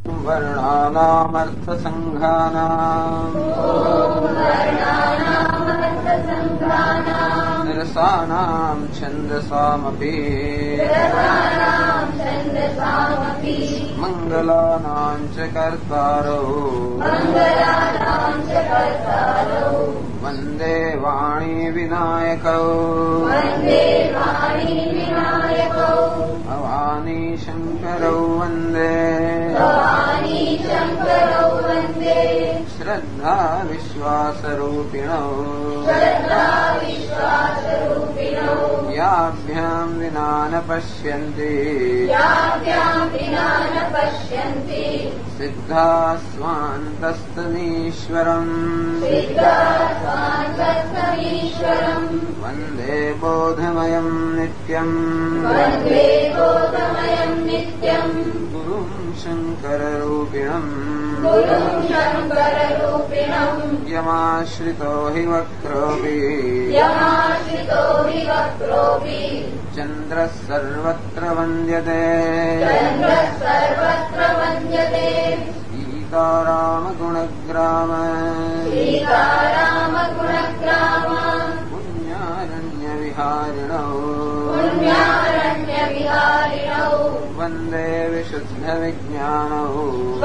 વર્ણાનામર્થસંઘાનામ નિરસાનામ છંદસામપી મંગલાનાં ચ કર્તારો વંદે વાણી વિનાયકૌ ભવાની શંકરૌ વંદે શ્રદ્ધા વિશ્વાસરૂપિણૌ યાભ્યામ વિના ન પશ્યન્તિ સિદ્ધા સ્વાંતસ્તમીશ્વરમ વંદે બોધમયં નિત્યં ગુરું શંકરરૂપિણં યમાશ્રિતો હિ વક્રોપી ચંદ્રઃ સર્વત્ર વંદ્યતે સીતારામ ગુણગ્રામ પુણ્યારણ્ય વિહારિણૌ વંદે વિશુદ્ધ વિજ્ઞાનૌ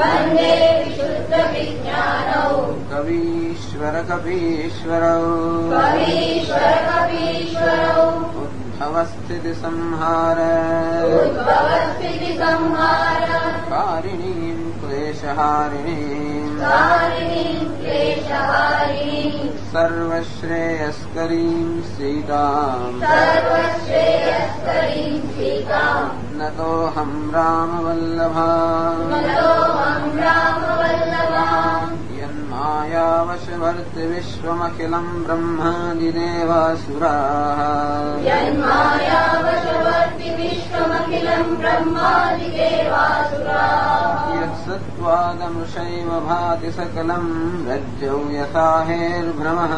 કવીશ્વર કપીશ્વરૌ ઉદ્ભવસ્થિતિ સંહાર કારિણીં ક્લેશહારિણીં સર્વશ્રેયસ્કરીં સીતાં નતોऽહં રામવલ્લભા યન્માયાવશવર્તિ વિશ્વમખિલં બ્રહ્માદિદેવાસુરાઃ યત્સત્ત્વાદમૃષૈવ ભાતિ સકलं રજ્જૌ યથા હેર્ભ્રમः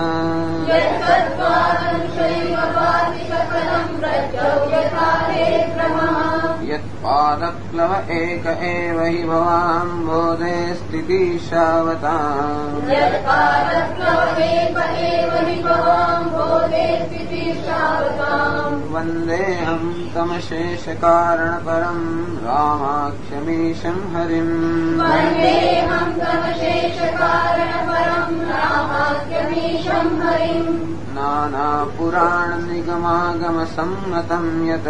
યત્પાદપ્લવ એક એવ हि ભવામ્બોધે સ્થિતિશાવતાम् વંદેહં તમશેષકારણપરં રામાખ્યમીશં હરિम् નાનાપુરાણનિગમાગમસમ્મतं યત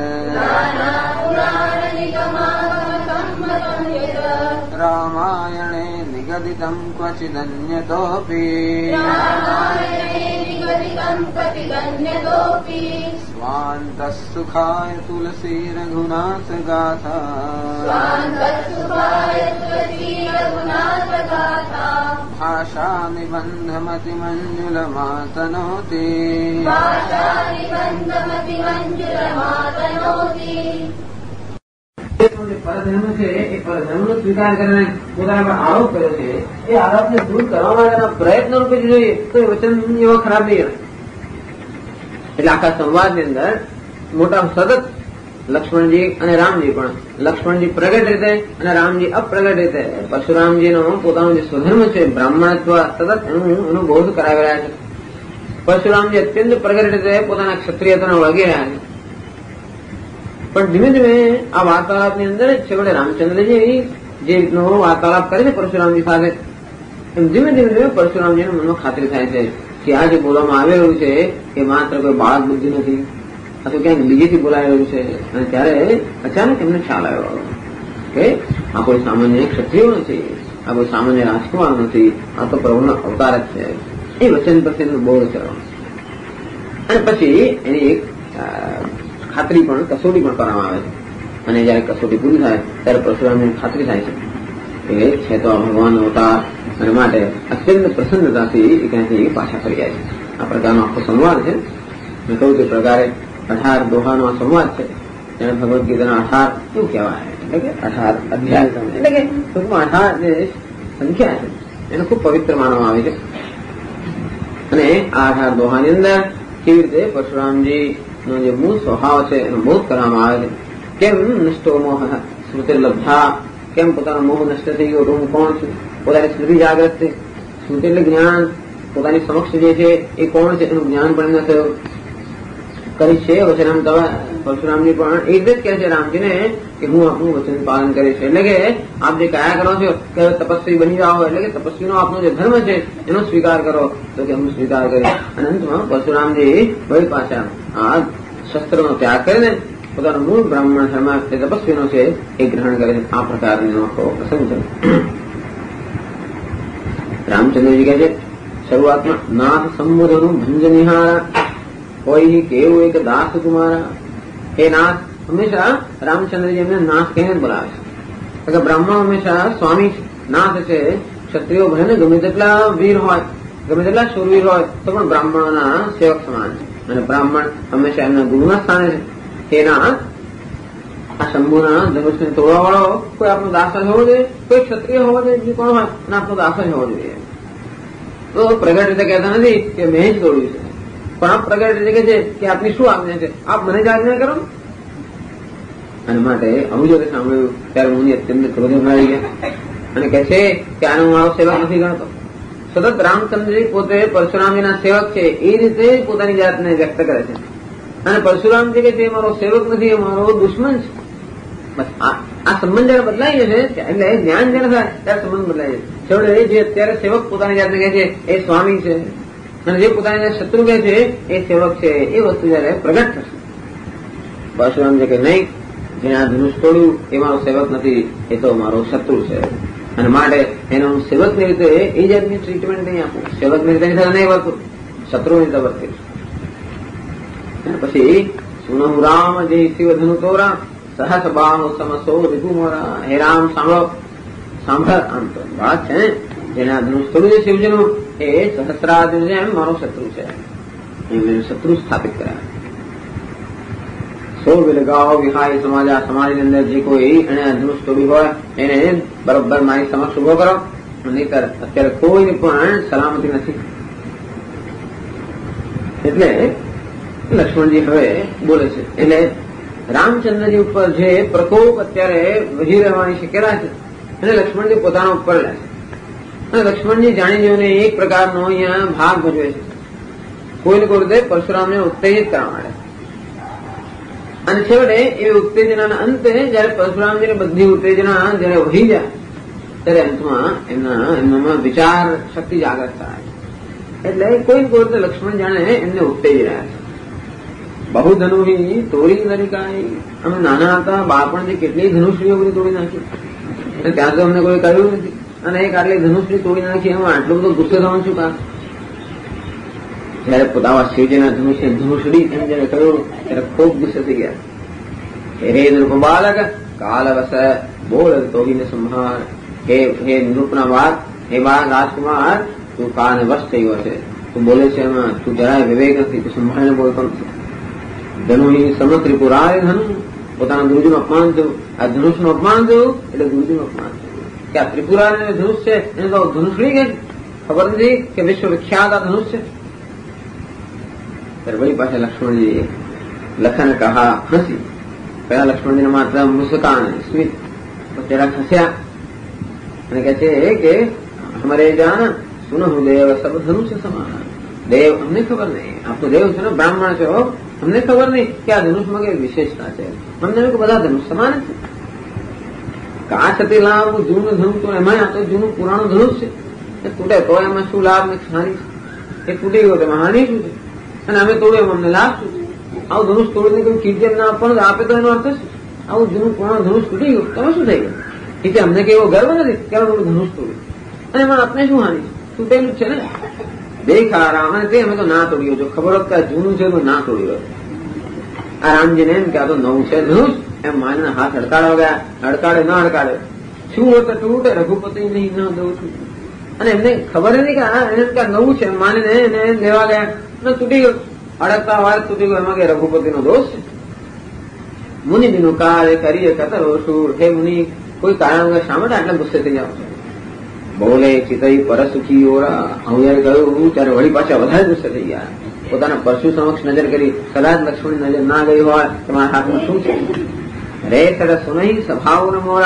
રામાયણે નિગદિतं ક્વચિદન્યતોऽપि સ્વાन्तઃ સુખાય તુલસી રઘુનાથ ગાથા ભાષા નિબંધમતિમંજુલમાતનોતિ પરધર્મ છે એ પરધર્મનો સ્વીકાર કરીને પોતાના પર આરોપ કર્યો છે એ આરોપને દૂર કરવા માટેના પ્રયત્ન રૂપે જોઈએ તો એ વચન એવો ખરાબ નહીં રહે. એટલે આખા સંવાદની અંદર મોટા સતત લક્ષ્મણજી અને રામજી પણ લક્ષ્મણજી પ્રગટ રીતે અને રામજી અપ્રગટ રીતે પરશુરામજીનો પોતાનો જે સ્વધર્મ છે બ્રાહ્મણત્વ સતત એનું બોધ કરાવી રહ્યા છે. પરશુરામજી અત્યંત પ્રગટ રીતે પોતાના ક્ષત્રિયત્વને વળગી રહ્યા છે. પણ ધીમે ધીમે આ વાર્તાલાપની અંદર જ છેવટે રામચંદ્રજી જે રીતનો વાર્તાલાપ કરે છે પરશુરામજી સાથે એમ ધીમે ધીમે પરશુરામજીના મનમાં ખાતરી થાય છે કે આ જે બોલવામાં આવી રહ્યું છે એ માત્ર કોઈ બાળક બુદ્ધિ નથી અથવા ક્યાંક બીજેથી બોલાઈ રહ્યું છે. અને ત્યારે અચાનક એમને ખ્યાલ આવ્યો કે આ કોઈ સામાન્ય ક્ષત્રિયો નથી, આ કોઈ સામાન્ય રાજકુમાર નથી, આ તો પ્રભુનો અવતાર જ છે. એ વચન પછી એનું બોધ થયો અને પછી એની એક ખાતરી પણ કસોટી પણ કરવામાં આવે છે. અને જયારે કસોટી પૂરી થાય ત્યારે પરશુરામની ખાતરી થાય છે કે છે તો આ ભગવાનનો અવતાર અને માટે અત્યંત પ્રસન્નતાથી ત્યાંથી પાછા ફરી જાય છે. આ પ્રકારનો આખો સંવાદ છે. મેં કહ્યું તે પ્રકારે 18 દોહાનો આ સંવાદ છે. તેને ભગવદ્ ગીતાના 18 એવું કહેવાય, એટલે કે 18 અધ્યાય, એટલે કે ટૂંકમાં 18 જે સંખ્યા છે એને ખૂબ પવિત્ર માનવામાં આવે છે. અને આ 18 દોહાની અંદર કેવી રીતે પરશુરામજી નો જે મૂળ સ્વભાવ છે એનો બોધ કરવામાં આવે છે. કેમ નષ્ટો મોહ સ્મૃતિર્લબ્ધા કેમ પોતાનો મોહ નષ્ટ થઈ ગયો, હું કોણ છું, પોતાની સ્મૃતિ જાગ્રત થઈ, સ્મૃતિ એટલે જ્ઞાન, પોતાની સમક્ષ જે છે એ કોણ છે એનું જ્ઞાન પણ ન થયું. કરી છે વચન પરશુરામજી પણ એ રીતે જ કહે છે રામજીને કે હું આપનું વચન પાલન કરીશ. એટલે કે આપ જે કયા કરો છો કે તપસ્વી બની જાઓ, એટલે કે તપસ્વીનો આપનો જે ધર્મ છે એનો સ્વીકાર કરો, તો કે હું સ્વીકાર કરીશ. અને અંતમાં પરશુરામજી વળી પાછા આ શસ્ત્રનો ત્યાગ કરીને પોતાનો મૂળ બ્રાહ્મણ ધર્મ જે તપસ્વીનો છે એ ગ્રહણ કરે છે. આ પ્રકારનો પ્રસંગ છે. રામચંદ્રજી કહે છે શરૂઆતમાં નાથ સંબોધનું ભંજ નિહારા, કોઈ કેવું એક દાસ કુમારા. હે નાથ, હંમેશા રામચંદ્રજી એમને નાથ કહીને બોલાવે છે. કે બ્રાહ્મણ હંમેશા સ્વામી નાથ છે. ક્ષત્રિયો ભલે ને ગમે તેટલા વીર હોય, ગમે તેટલા શૂરવીર હોય, તો પણ બ્રાહ્મણોના સેવક સમાન છે. અને બ્રાહ્મણ હંમેશા એમના ગુરુના સ્થાને છે. હે નાથ, આ શંભુના ધનુષને તોડવા વાળો કોઈ આપનો દાસ જ હોવો જોઈએ, કોઈ ક્ષત્રિય હોવો જોઈએ, બીજું કોણ હોય, અને આપનો દાસ જ હોવો જોઈએ. તો પ્રગટ રીતે કહેતા નથી કે મેં જ તોડ્યું છે, પણ આપ પ્રગટ રીતે કહે છે કે આપની શું આજ્ઞા છે, આપ મને જ આજ્ઞા કરો. અને માટે આવું જો સાંભળ્યું ત્યારે મુનિ અત્યંત ક્રોધમાં આવી ગયા અને કહે છે કે આનો મારો સેવક નથી ગણતો. સતત રામચંદ્રજી પોતે પરશુરામજીના સેવક છે એ રીતે પોતાની જાતને વ્યક્ત કરે છે. અને પરશુરામજી કે છે મારો સેવક નથી, એ મારો દુશ્મન છે. બસ આ સંબંધ જયારે બદલાઈ જશે, એટલે જ્ઞાન જયારે થાય ત્યારે સંબંધ બદલાઈ જશે. છેવટે જે અત્યારે સેવક પોતાની જાતને કહે છે એ સ્વામી છે, અને જે પોતાની શત્રુ કહે છે એ સેવક છે, એ વસ્તુ જયારે પ્રગટ થશે. પરશુરામજી કે નહીં, જેને આ ધનુષ તોડ્યું એ મારો સેવક નથી, એ તો મારો શત્રુ છે. અને માટે એને હું સેવકની રીતે એ જાતની ટ્રીટમેન્ટ નહીં આપું, સેવકની રીતે નહીં વર્તું, શત્રુની રીતે વર્તીશ. પછી સુનહુ રામ જે શિવ ધનુ તોરા, સહસ બાહો સમસો રિપુ મોરા. હે રામ, સાંભળ આમ તો વાત છે, જેને આ ધનુષ તોડ્યું છે શિવજીનું એ સહસ્રાર્જુન છે, એમ મારો શત્રુ છે. એમને શત્રુ સ્થાપિત કર્યા. સો વિલગાઓ વિહાય સમાજા, સમાજની અંદર જે કોઈ એને ધનુષ તોડ્યું હોય એને બરોબર મારી સમક્ષ ઉભો કરો, નહીતર અત્યારે કોઈને પણ સલામતી નથી. એટલે લક્ષ્મણજી હવે બોલે છે. એટલે રામચંદ્રજી ઉપર જે પ્રકોપ અત્યારે વહી રહેવાની શક્યતા છે એને લક્ષ્મણજી પોતાના ઉપર લે છે. અને લક્ષ્મણજી જાણી જોઈને એક પ્રકારનો અહીંયા ભાગ ભજવે છે. કોઈને કોઈ રીતે પરશુરામને ઉત્તેજિત કરવા માટે. અને છેવટે એ ઉત્તેજનાના અંતે જયારે પરશુરામજીની બધી ઉત્તેજના જયારે વહી જાય ત્યારે અંતમાં એમનામાં વિચાર શક્તિ જાગૃત થાય. એટલે કોઈ રીતે લક્ષ્મણ જાણે એમને ઉત્તેજી રહ્યા છે. બહુ ધનુષી તોડી નરિકાઈ. અમે નાના હતા બાળપણથી કેટલી ધનુષીઓ બધી તોડી નાખી, અને ત્યાં તો અમને કોઈ કહ્યું નથી. અને એક આટલી ધનુષની તોડી નાખી, એમાં આટલો બધો ગુસ્સે થવાનું શું કામ? જયારે પોતાના શિવજીના ધનુષડી એમ જયારે કહ્યું ત્યારે ખૂબ ગુસ્સે થઈ ગયા. હે નૃપ બાલક કાલ વસ બોલ તોડીને સંભાળ. હે નૃપના વાત, હે બાળ રાજકુમાર, તું કાને વશ થયો છે, તું બોલે છે એમાં તું જરાય વિવેક નથી, તું સંભાળીને બોલતો નથી. ધનુહી સમ ત્રિપુરાય ધનુ, પોતાના ગુરુજીનું અપમાન થયું. આ ધનુષનું અપમાન થયું એટલે ગુરુજીનું અપમાન થયું. કે આ ત્રિપુરા ધનુષ છે એને તો ધનુષડી કે ખબર નથી કે વિશ્વ વિખ્યાત આ ધનુષ છે. ત્યારે વળી પાછા લક્ષ્મણજી લખન કહા હસી. પહેલા લક્ષ્મણજીને માત્ર મુસ્કાન સ્મિત, જરા હસ્યા અને કહે છે કે હમારે જાન સુનહુ દેવ સબ ધનુષ સમાન. દેવ અમને ખબર નહીં, આપનો દેવ છે ને બ્રાહ્મણ છો, અમને ખબર નહીં કે આ ધનુષમાં કઈ વિશેષતા છે. અમને બધા ધનુષ સમાન છે. કાચ હતી લાભ જૂનું ધનુષ તો એમાં આ તો જૂનું પુરાણું ધનુષ છે, એ તૂટે તો એમાં શું લાભ ને હાનિ છે? એ તૂટી ગયો તેમાં હાનિ શું છે? અને અમે તોડ્યું અમને લાભ શું છે? આવું ધનુષ તોડીને કોઈ કીર્તિ ના આપવાનું આપે તો એનો અર્થ શું? આવું જૂનું પુરાણું ધનુષ તૂટી ગયું તમે શું થઈ ગયું? એટલે અમને કઈ એવો ગર્વ નથી કે થોડું ધનુષ તોડ્યું, અને એમાં આપણે શું હાનિ છે? તૂટેલું જ છે ને. દેખા રામ તે અમે તો ના તોડ્યું. જો ખબર હોત કે આ જૂનું છે તો ના તોડ્યું. આ રામજીને એમ કે આ તો નવું છે ધનુષ, એમ માને હાથ હડકાડવા ગયા. હડકાડે ના હડકાડે શું હોત તૂટે, રઘુપતિ નહીં ન દઉં છું. અને એમને ખબર નથી કે એને નવું છે માનીને એને લેવા ગયા ને તૂટી ગયું. અડકતા વાર તૂટી ગયું, એમાં કે રઘુપતિનો દોષ છે. મુનિ બીનું કાર્ય કરીએ કતરો સુર. હે મુનિ, કોઈ કારણ વગર શા માટે આટલા ગુસ્સે થઈ જાવ છો? બોલે ચિતઈ પરસુખી ઓરા. હું જયારે કહ્યું ત્યારે વળી પાછા વધારે ગુસ્સે થઈ ગયા. પોતાના પરશુ સમક્ષ નજર કરી. કદાચ લક્ષ્મણ નજર ના ગઈ હોય તો મારા હાથમાં શું છે? રે સર સુનહી સ્વભાવ ન મોરા.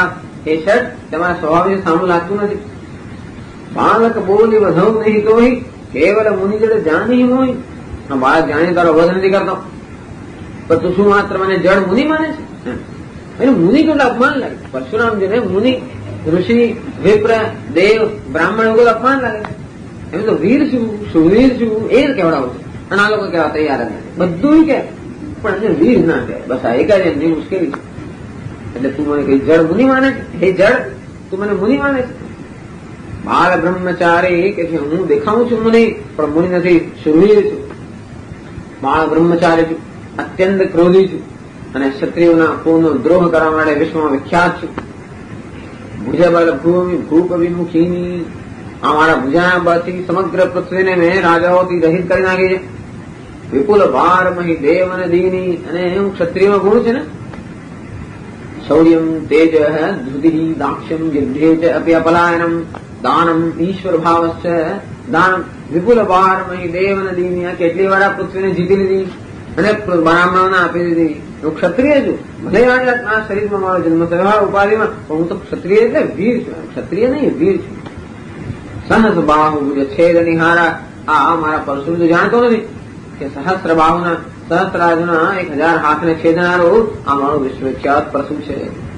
એ શર્ટ તમારા સ્વભાવને સામું લાગતું નથી. બાળક બોલી વધવ નહીં તો કેવલ મુનિ જડે જાણી હોય. બાળક જાણી તારો વધ નથી કરતો, પણ તું શું માત્ર મને જડ મુનિ માને છે? એને મુનિ તો અપમાન લાગે. પરશુરામજીને મુનિ, ઋષિ, વિપ્ર, દેવ, બ્રાહ્મણ એવું અપમાન લાગે. એમ તો વીર છું, સુવીર છું એ જ કહેવડાવું છે. અને આ લોકો કહેવા તૈયાર જ નથી. બધું કે પણ એને વીર ના કહે. બસ આ એક જ એમની મુશ્કેલી છે. એટલે તું મને કઈ જડ મુનિ માને છે? હે જડ, તું મને મુનિ માને છે? બાળ બ્રહ્મચારી કે છે હું દેખાવું છું મુનિ, પણ મુનિ નથી, સુરવીર છું. બાળ બ્રહ્મચારી છું, અત્યંત ક્રોધી છું અને ક્ષત્રિયોના કુળનો દ્રોહ કરવા માટે વિશ્વમાં વિખ્યાત છું. ભુજબલ ભૂપ વિમુખીની, આ મારા ભુજાના બળથી સમગ્ર પૃથ્વીને મેં રાજાઓથી રહિત કરી નાખી છે. વિપુલ ભાર મહી દેવ અને દીની, અને હું ક્ષત્રિયનો ગુણ છે ને. શૌર્યમ તેજ ધૃતિ દાક્ષ્યમ યુદ્ધે ચ અપી અપલાયનમ દાનમ ઈશ્વર ભાવશ્ચ દાનમ. વિપુલ ભાર મહી દેવ અને દીની, આ કેટલી વાર પૃથ્વીને જીતી લીધી અને બ્રાહ્મણોને આપી દીધી. હું ક્ષત્રિય છું. ભલે આ શરીરમાં મારો જન્મ થયો ઉપાધિમાં, પણ હું તો ક્ષત્રિય એટલે વીર છું. ક્ષત્રિય નહીં, વીર છું. સહસ બાહુ છેદ નિહારા, આ મારા પરશુને તો જાણતો નથી કે સહસ્ર બાહુના, સહસ્રાજના 1000 હાથને છેદનારો આ મારો વિશ્વવિખ્યાત પરશુ છે.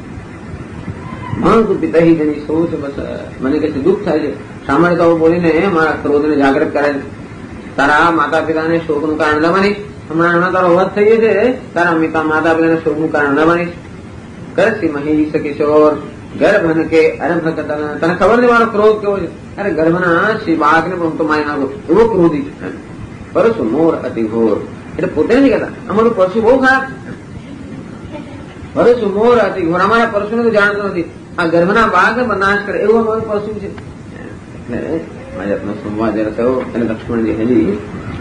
તું પિતા જેની સોચ બસ મને કે દુઃખ થાય છે. સામાન્ય તો બોલીને મારા ક્રોધને જાગૃત કરે છે. તારા માતા પિતાને શોકનું કારણ ન બનીશ. હમણાં તારો વધ થઈ છે, તારા માતા પિતાને શોકનું કારણ ન બનીશ. કરશી મહીશ કિશોર ગર્ભન કે અરે તને ખબર નહીં મારો ક્રોધ કેવો છે? અરે ગર્ભના શ્રી બાળકને પણ હું તો મારી નાખું એવો ક્રોધી છું. પરશુ મોર અતિ ઘોર, એટલે પોતે નથી કહેતા અમારું પરશુ બહુ ખરાબ છે. પરશુ મોર અતિ ઘોર, અમારા પરશુને તો જાણતો નથી. આ ગર્ભના બાળકને પણ નાશ કરે એવું અમારું પરશુ છે. એટલે ભાજપનો સંવાદ જયારે થયો અને લક્ષ્મણજી હજી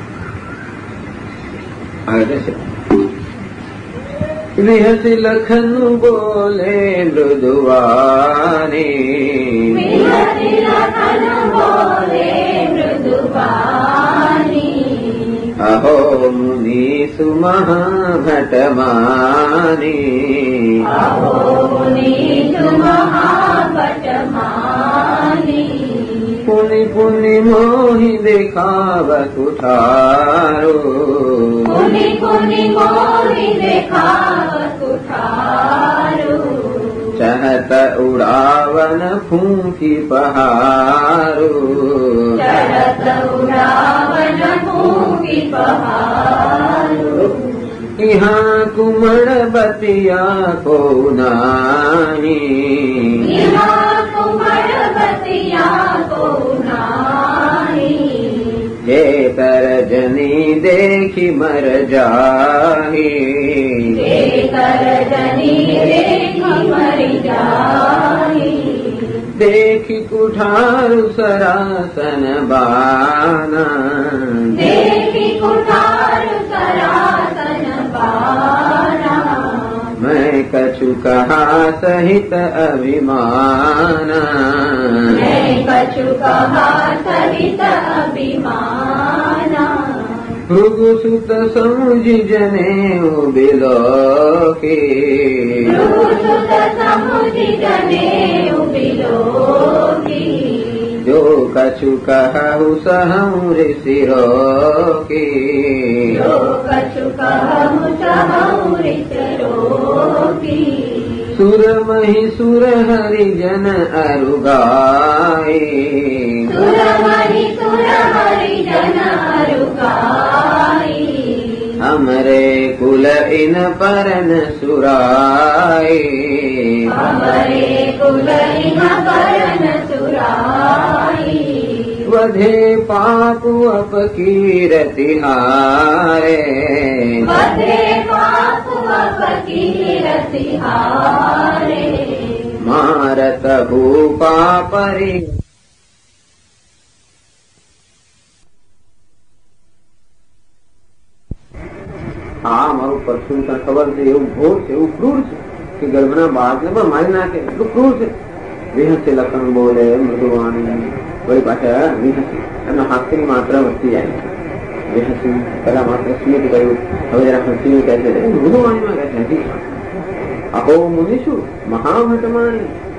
આગળ જશે. વિહસી લખન બોલે મૃદુવાણી, અહો મુનિ સુમહાભટમાની, પુનિ પુનિ મોહિ દેખાવ કુઠારો, ચહત ઉડાવન ફૂંકી પહારો, यहाँ कुमड़ बतिया को नानी, हे तरजनी देखी मर जाही, देखी कुठारु सरासन बाना, मैं कछु कहा सहित अभिमाना, भृगु सुत समुझ जने बिलो के, जो कछु कहु सहु ऋषिरो की, सुर मही सुर हरिजन अरुगाए, हमरे कुल इन परन सुराए, वधे पाप अपकीरति हारे, मारत भूपा परि, આ મારું પરશુન ખબર છે એવું ઘોર છે, એવું ક્રૂર છે કે ગર્ભના બાળકને પણ મારી નાખે એટલું ક્રૂર છે. વિહસી લખન બોલે મૃદુવાણી, વળી પાછા વિહસી એમના હાથની માત્ર વધતી જાય. વિહસી પેલા માત્ર સ્મિત કર્યું, હવે જરા હસીને કહે છે મૃદુવાણીમાં કહે છે, અહો મુનિ શું મહાભટમાણી,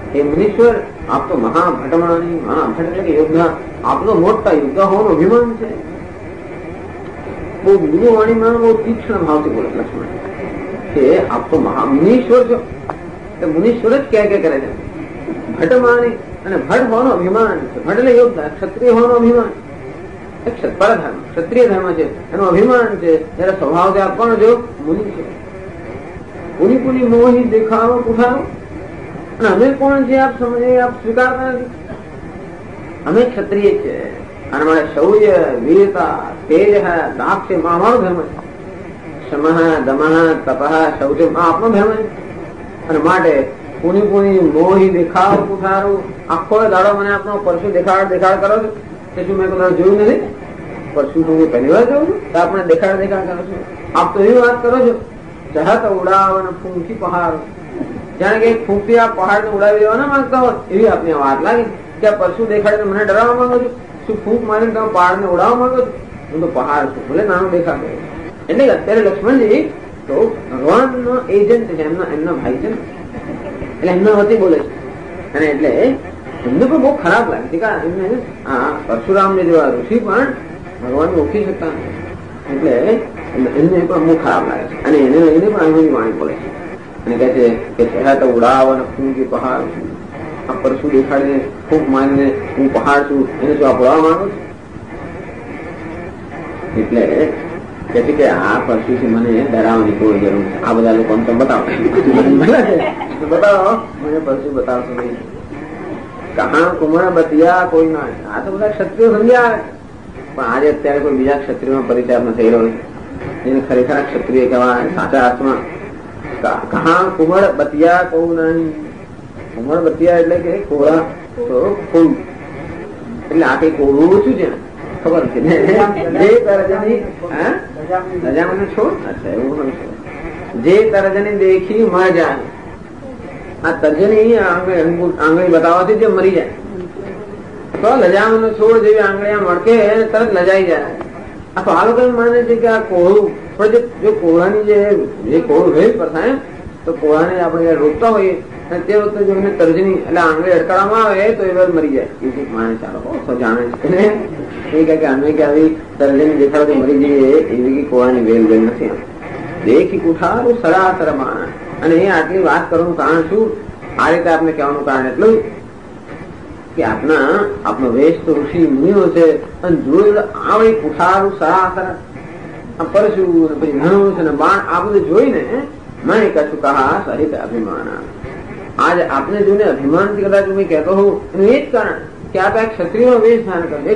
એ મુનીશ્વર આપ તો મહાભટમાણી, મહાભટ એટલે કે યોદ્ધા, આપનો મોટા યોદ્ધા હોવાનું અભિમાન છે. બહુ બીજું વાણીમાં બહુ તીક્ષ્ણ ભાવથી બોલે લક્ષ્મણ કે આપ તો મુનીશ્વર છો. મુનીશ્વર જ ક્યાં ક્યાં કરે છે. ભટમાણી અને ભટ હોવાનો અભિમાન છે. ભટ એટલે યોદ્ધા, ક્ષત્રિય હોવાનો અભિમાન, પરધર્મ ક્ષત્રિય ધર્મ છે એનો અભિમાન છે. જયારે સ્વભાવથી આપ પણ જો મુનિ છે. પુની પુની મોહી દેખાવો પુઠારો. અને અમે કોણ છે આપ સમજે, આપ સ્વીકારતા નથી. અમે ક્ષત્રિય છે અને મારે શૌર્ય, વીરતા, તેજ, દાક્ષ અમારો ધર્મ છે. શમઃ, દમઃ, તપઃ, શૌચ આપનો ધર્મ છે. અને માટે પુની પુની મોહી દેખાવ પુઠારો. આખો દાડો મને આપનો પરશુ દેખાડ કરો છો. કે શું મેં કોઈ જોયું નથી? પરશુ તો હું પહેલી વાર જોઉં છું. આપણે દેખાડ કરો છો. આપ તો એવી વાત કરો છો, ચહત ઉડાવન ફૂંકી પહાડ. જાણે કે ફૂંકી આ પહાડ ને ઉડાવી દેવા ના માંગતા હોય એવી આપની વાત લાગી કે આ પરશુ દેખાડીને મને ડરાવવા માંગો છો. શું ફૂંક મારીને તમે પહાડ ને ઉડાવવા માંગો છો? હું તો પહાડ છું, ભલે નાનું દેખાતો. એટલે અત્યારે લક્ષ્મણજી તો ભગવાન નો એજન્ટ છે, એમના ભાઈ છે ને, એટલે એમના વતી બોલે છે. અને એટલે એમને પણ બહુ ખરાબ લાગે છે કે એમને પરશુરામ ને જેવા ઋષિ પણ ભગવાન ઓળખી શકતા નથી. એટલે એમને પણ બહુ ખરાબ લાગે છે. અને એને પણ અહીં વાણી બોલે છે અને કહે છે કે ચહેરા તો ઉડાવ અને ફૂંકી પહાડ. આ પરશુ દેખાડીને ફૂંક મારીને હું પહાડ છું, એને શું આપ ઉડાવવા માંગો છો? એટલે કે છે કે આ પરશુથી મને ડરાવવાની કોઈ જરૂર છે. આ બધા લોકો તો બતાવો બતાવો, મને પરશુ બતાવશો નહીં. કહા કુમળ બતિયા કોઈ ના. આ તો બધા ક્ષત્રિયો સમજ્યા. પણ આજે અત્યારે કોઈ બીજા ક્ષત્રિયોનો પરિચય ન થઈ રહ્યો એને ખરેખર ક્ષત્રિય કહેવાય સાચા અર્થમાં. કહા કુમળ બતિયા કહું નહીં. કુમળ બતિયા એટલે કે કોળા તો ફૂલ. એટલે આ કઈ કોળું શું છે ખબર છે ને? રજામને છોડ. અચ્છા, એવું જે તરજની દેખી મર જાય. આ તર્જની આંગળી બતાવવાથી જે મરી જાય તો લજામનો છોડ જેવી આંગળીયા મળકે તરત લજાઈ જાય. આ તો આ લોકો માને છે કે આ કોળું, પણ જો કોળાની જે કોળું ભેદ પર થાય તો કોળાને આપણે રોકતા હોઈએ અને તે વખતે જો એને તર્જની એટલે આંગળી અડકાડવામાં આવે તો એ વાર મરી જાય. એ માને ચાલો જાણે છે એ કહે કે અમે કે આવી તર્જની દેખાડો મરી જઈએ એવી કોળાની વેલ વેલ નથી. દેખી કુઠારું સરાસર માન. અને એ આટલી વાત કરવાનું કારણ શું? આ રીતે આપને કહેવાનું કારણ એટલું કે આપનો વેશ તો ઋષિ મુનિઓ છે અને જોયું આવડી કુઠારું સરાસર પરશુ પછી ધનુષ અને બાણ આ બધું જોઈને મેં કશું કહા સહિત અભિમાન. આજ આપને જોઈને અભિમાનથી કદાચ હું કહેતો હોઉં એનું એ જ કારણ કે આપ એક ક્ષત્રિય વેશ ધારણ કરે.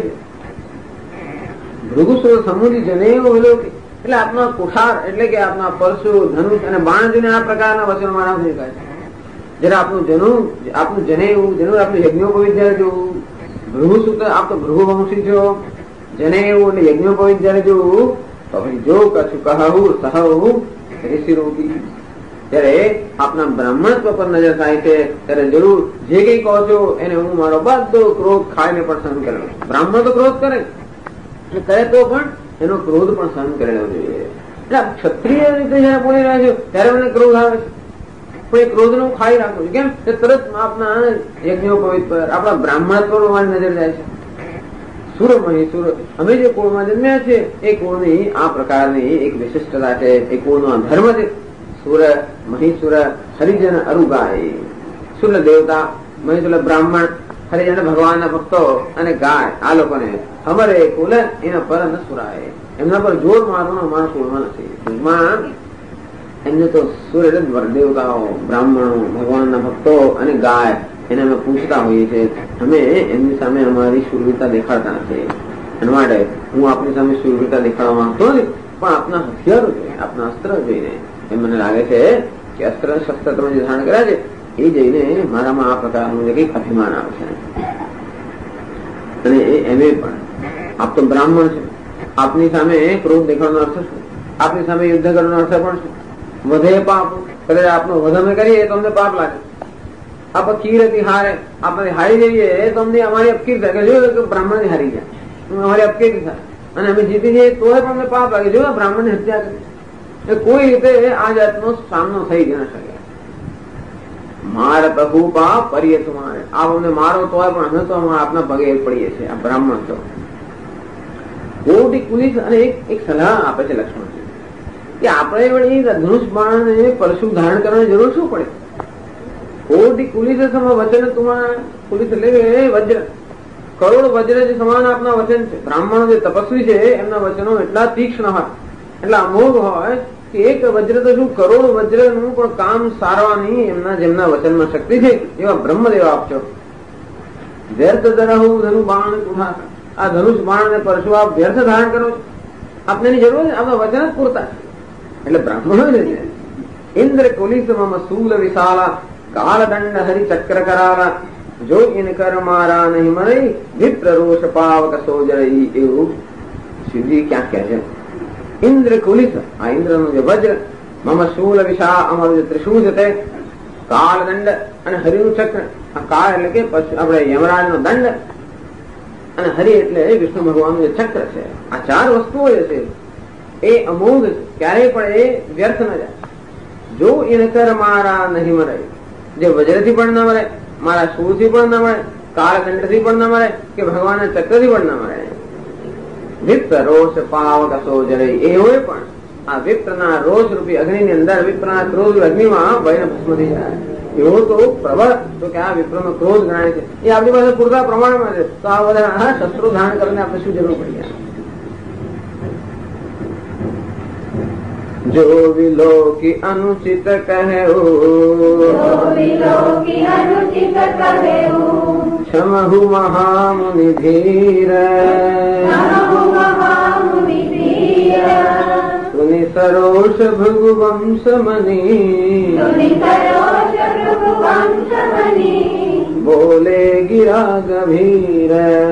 ભૃગુસુર સમુદ્રી જને એટલે આપના કુઠાર એટલે કે આપના પરશુ, ધનુષ અને બાણ જોઈને આ પ્રકારના વચનો માનવ થઈ ગયા છે. જયારે આપનું જનેવું આપનું યજ્ઞોપવિત જયારે જોવું, ભૃગુસૂત્ર આપ તો ભૃગુવંશી છો, જનેવું એટલે યજ્ઞોપવિત જયારે જોવું તો પછી જો કશું કહું સહવું ઋષિ રોગી. ત્યારે આપના બ્રાહ્મણત્વ પર નજર થાય છે ત્યારે જરૂર જે કઈ કહો છો એને હું મારો બધો ક્રોધ ખાઈને પણ સહન કરેલો. બ્રાહ્મણ તો ક્રોધ કરે કરે તો પણ એનો ક્રોધ પણ સહન કરેલો જોઈએ. એટલે ક્ષત્રિય રીતે જયારે બોલી રહ્યા છો ત્યારે મને ક્રોધ આવે છે પણ એ ક્રોધ નું ખાઈ રાખું છું. કેમ? તરત આપના યજ્ઞોપવિત પર આપણા બ્રાહ્મણત્વ નો મારી નજર જાય છે. સુર મહીસુર અમે જે કુળમાં જન્મ્યા છે એ કુળની આ પ્રકારની એક વિશિષ્ટતા છે. એ કુળનો ધર્મ છે. સુર મહીસુર હરિજન અરુગાય. સુર દેવતા, મહીસુર બ્રાહ્મણ, હરિજન ભગવાનના ભક્તો અને ગાય આ લોકોને અમારે કુલ એના પર ન સુરાય. એમના પર જોર મારવાનો અમારા કુળમાં નથી. એમને તો સુર એટલે દેવતાઓ, બ્રાહ્મણો, ભગવાનના ભક્તો અને ગાય એને અમે પૂછતા હોઈએ છીએ. અમે એમની સામે અમારી શૂરવીરતા દેખાડતા નથી. એના માટે હું આપની સામે શૂરવીરતા દેખાડવા માંગતો નથી પણ આપના હથિયારો જોઈએ, આપના અસ્ત્ર જોઈને એમ મને લાગે છે કે અસ્ત્ર શસ્ત્ર તમે જે ધારણ કર્યા છે એ જઈને મારામાં આ પ્રકારનું કઈક અભિમાન આવે છે. અને એમે પણ આપ તો બ્રાહ્મણ છે, આપની સામે ક્રોધ દેખાડવાનો અર્થ શું? આપની સામે યુદ્ધ કરવાનો અર્થ પણ શું? વધે પાપ. કદાચ આપનો વધ અમે કરીએ તો અમને પાપ લાગે. આપ કીર્તિ હારે આપણે હારી જઈએ તો અમને અમારી અપકીર થાય કે જો બ્રાહ્મણ હારી ગયા અમારી અપકીર થાય અને અમે જીતી જઈએ તો પણ અમને પાપ લાગે. જો બ્રાહ્મણ ની હત્યા કરી કોઈ રીતે આ જાતનો સામનો થઈ જ ન શકે. માર પ્રભુપા પરીએ તમારે આપ અમને મારો તો પણ અમે તો આપના પગે પડીએ છીએ. આ બ્રાહ્મણ છો. કોટી કુલિસ અને એક સલાહ આપે છે લક્ષ્મણજી કે આપણે વળી ધનુષ બાણ પરશુ ધારણ કરવાની જરૂર શું પડે? કોટી કુલિસ વચન તુમાર કુલિસ એટલે વજ્ર, કરોડ વજ્ર જે સમાન આપના વચન છે. બ્રાહ્મણો જે તપસ્વી છે એમના વચનો એટલા તીક્ષ્ણ હોય, એટલા અમોઘ હોય કે એક વજ્ર તો શું કરોડ વજ્રનું પણ કામ સારવાની એમના જેમના વચનમાં શક્તિ છે એવા બ્રહ્મદેવ આપજો. વ્યર્થ ધરહુ ધનુ બાણ કુઠા, આ ધનુષ બાણ ને પરશુ આપ વ્યર્થ ધારણ કરો છો, આપને એની જરૂર છે, આપના વચન જ પૂરતા છે. એટલે બ્રાહ્મણો છે ઇન્દ્ર કુલિસ મમ શૂલ વિશાલા કાળદંડ હરિ ચક્ર કરાલા જો ઇન કર મારા નહીં મરઈ વિપ્ર રોષ પાવક સોજરઈ. એવું શિવજી ક્યાં કહે છે? ઇન્દ્ર કુલિસ, આ ઇન્દ્રનું જે વજ્ર, મમ શૂલ વિશા, અમારું જે ત્રિશૂળ છે તે, કાળદંડ અને હરિનું ચક્ર. આ કાળ એટલે કે આપણે યમરાજ નો દંડ અને હરિ એટલે વિષ્ણુ ભગવાનનું જે ચક્ર છે. આ ચાર વસ્તુઓ જે છે એ અમોઘ છે, ક્યારેય પણ એ વ્યર્થ ન જાય. જો ઇનકર મારા નહીં મરે, જે વજ્રથી પણ ન મરે, મારા શૂળથી પણ ન મળે, કાળદંડથી પણ ન મળે કે ભગવાનના ચક્રથી પણ ન મળે. વિપ્ર રોષ પાવક સોજરે, એવો પણ આ વિપ્રના રોષ રૂપી અગ્નિની અંદર, વિપ્રના ક્રોધ અગ્નિમાં ભયને ભસ્મ થઈ જાય એવો તો પ્રબળ, તો કે આ વિપ્રનો ક્રોધ ગણાય છે એ આપણી પાસે પૂરતા પ્રમાણમાં છે. તો આ બધા શસ્ત્રો ધારણ કરીને આપણે શું જરૂર પડી જાય? જો વિલોકી અનુચિત કહ્યું ક્ષમહુ મહામુનિ ધીર સુનિ સરોષ ભૃગુ વંશમની બોલે ગિરા ગભીર.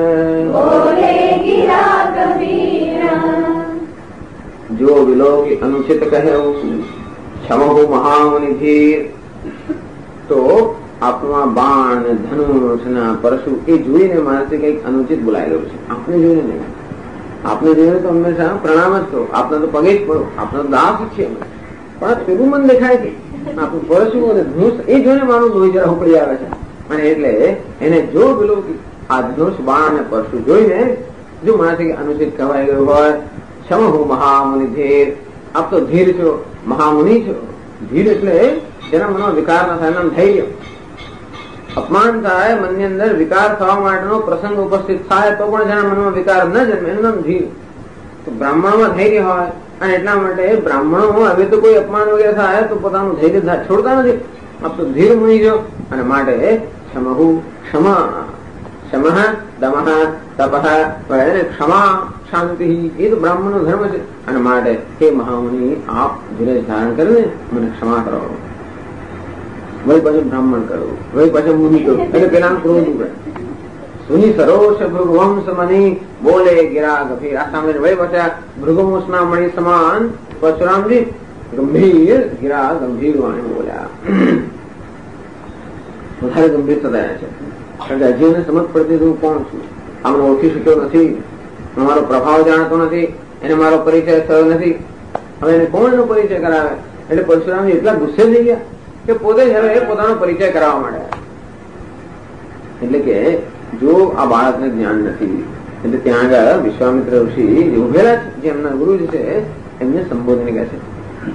જો વિલોકી અનુચિત કહ્યું ક્ષમહુ મહામુનિ ધીર, તો આપણા બાણ ધનુષ ના પરશુ એ જોઈને માણસે કઈક અનુચિત બોલાયેલું છે. આપણે જોઈને નહીં, આપણે જોઈને તો હંમેશા પ્રણામ જ કરો, આપને તો પગે જ પડો, આપને તો દાસ છે, પણ પેલું મન દેખાય છે આપણું પરશુ અને ધનુષ એ જોઈને મારું લોહી જરા ઉપડી આવે છે. અને એટલે એને જો વિલોકી આ ધનુષ બાણ અને પરશુ જોઈને જો માણસે અનુચિત કહેવાય ગયું હોય, ક્ષમહુ મહામુનિ ધીર, આપ તો ધીર છો, મહામુનિ છો. ધીર એટલે જેના મનમાં વિકાર ના થાય, નામ ધૈર્ય. અપમાન થાય, મનની અંદર વિકાર થવા માટેનો પ્રસંગ ઉપસ્થિત થાય તો પણ જેના મનમાં વિકાર ન જન્મે એનું નામ ધીર. તો બ્રાહ્મણોમાં ધૈર્ય હોય અને એટલા માટે બ્રાહ્મણો હવે તો કોઈ અપમાન વગેરે થાય તો પોતાનું ધૈર્ય છોડતા નથી. આપ તો ધીર મુનિ છો અને માટે ક્ષમહુ, ક્ષમા, શમઃ દમઃ તપઃ ક્ષમા શાંતિ, એ તો બ્રાહ્મણનો ધર્મ છે. અને માટે હે મહામુનિ આપ ધીરજ ધારણ કરીને મને ક્ષમા કરો. વળી પાછું બ્રાહ્મણ કરવું, વળી પાછું મુનિ કરવું, એટલે પેલા ક્રોધ ઉગડે. સુનિ સરોષ ભૃગવંશ મની બોલે ગિરા ગભીર. આ સામે વળી પાછા ભૃગવંશ ના મણી સમાન પરશુરામજી ગંભીર ગિરા ગંભીર વાણી બોલ્યા. વધારે ગંભીર થયા છે કારણ કે હજી એને સમજ પડતી હું કોણ છું, આમને ઓળખી શક્યો નથી, મારો પ્રભાવ જાણતો નથી, એને મારો પરિચય થયો નથી. હવે એને કોણ એનો પરિચય કરાવે? એટલે પરશુરામજી એટલા ગુસ્સે થઈ ગયા કે પોતે જ હવે પોતાનો પરિચય કરાવવા માંડ્યા. એટલે કે જો આ બાળકને જ્ઞાન નથી એટલે ત્યાં આગળ વિશ્વામિત્ર ઋષિ ઉભેલા જે એમના ગુરુ છે એમને સંબોધન કહે છે,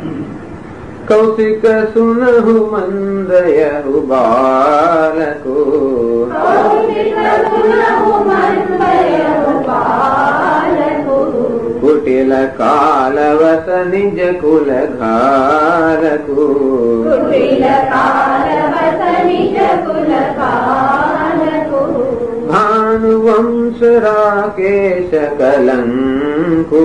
કૌશિક સુનહુ મંદયહુ બાલકો કુટિલ કાલવસ નિજ કુલ ઘારકો ભાનુવંશ રાકેશ કલંકો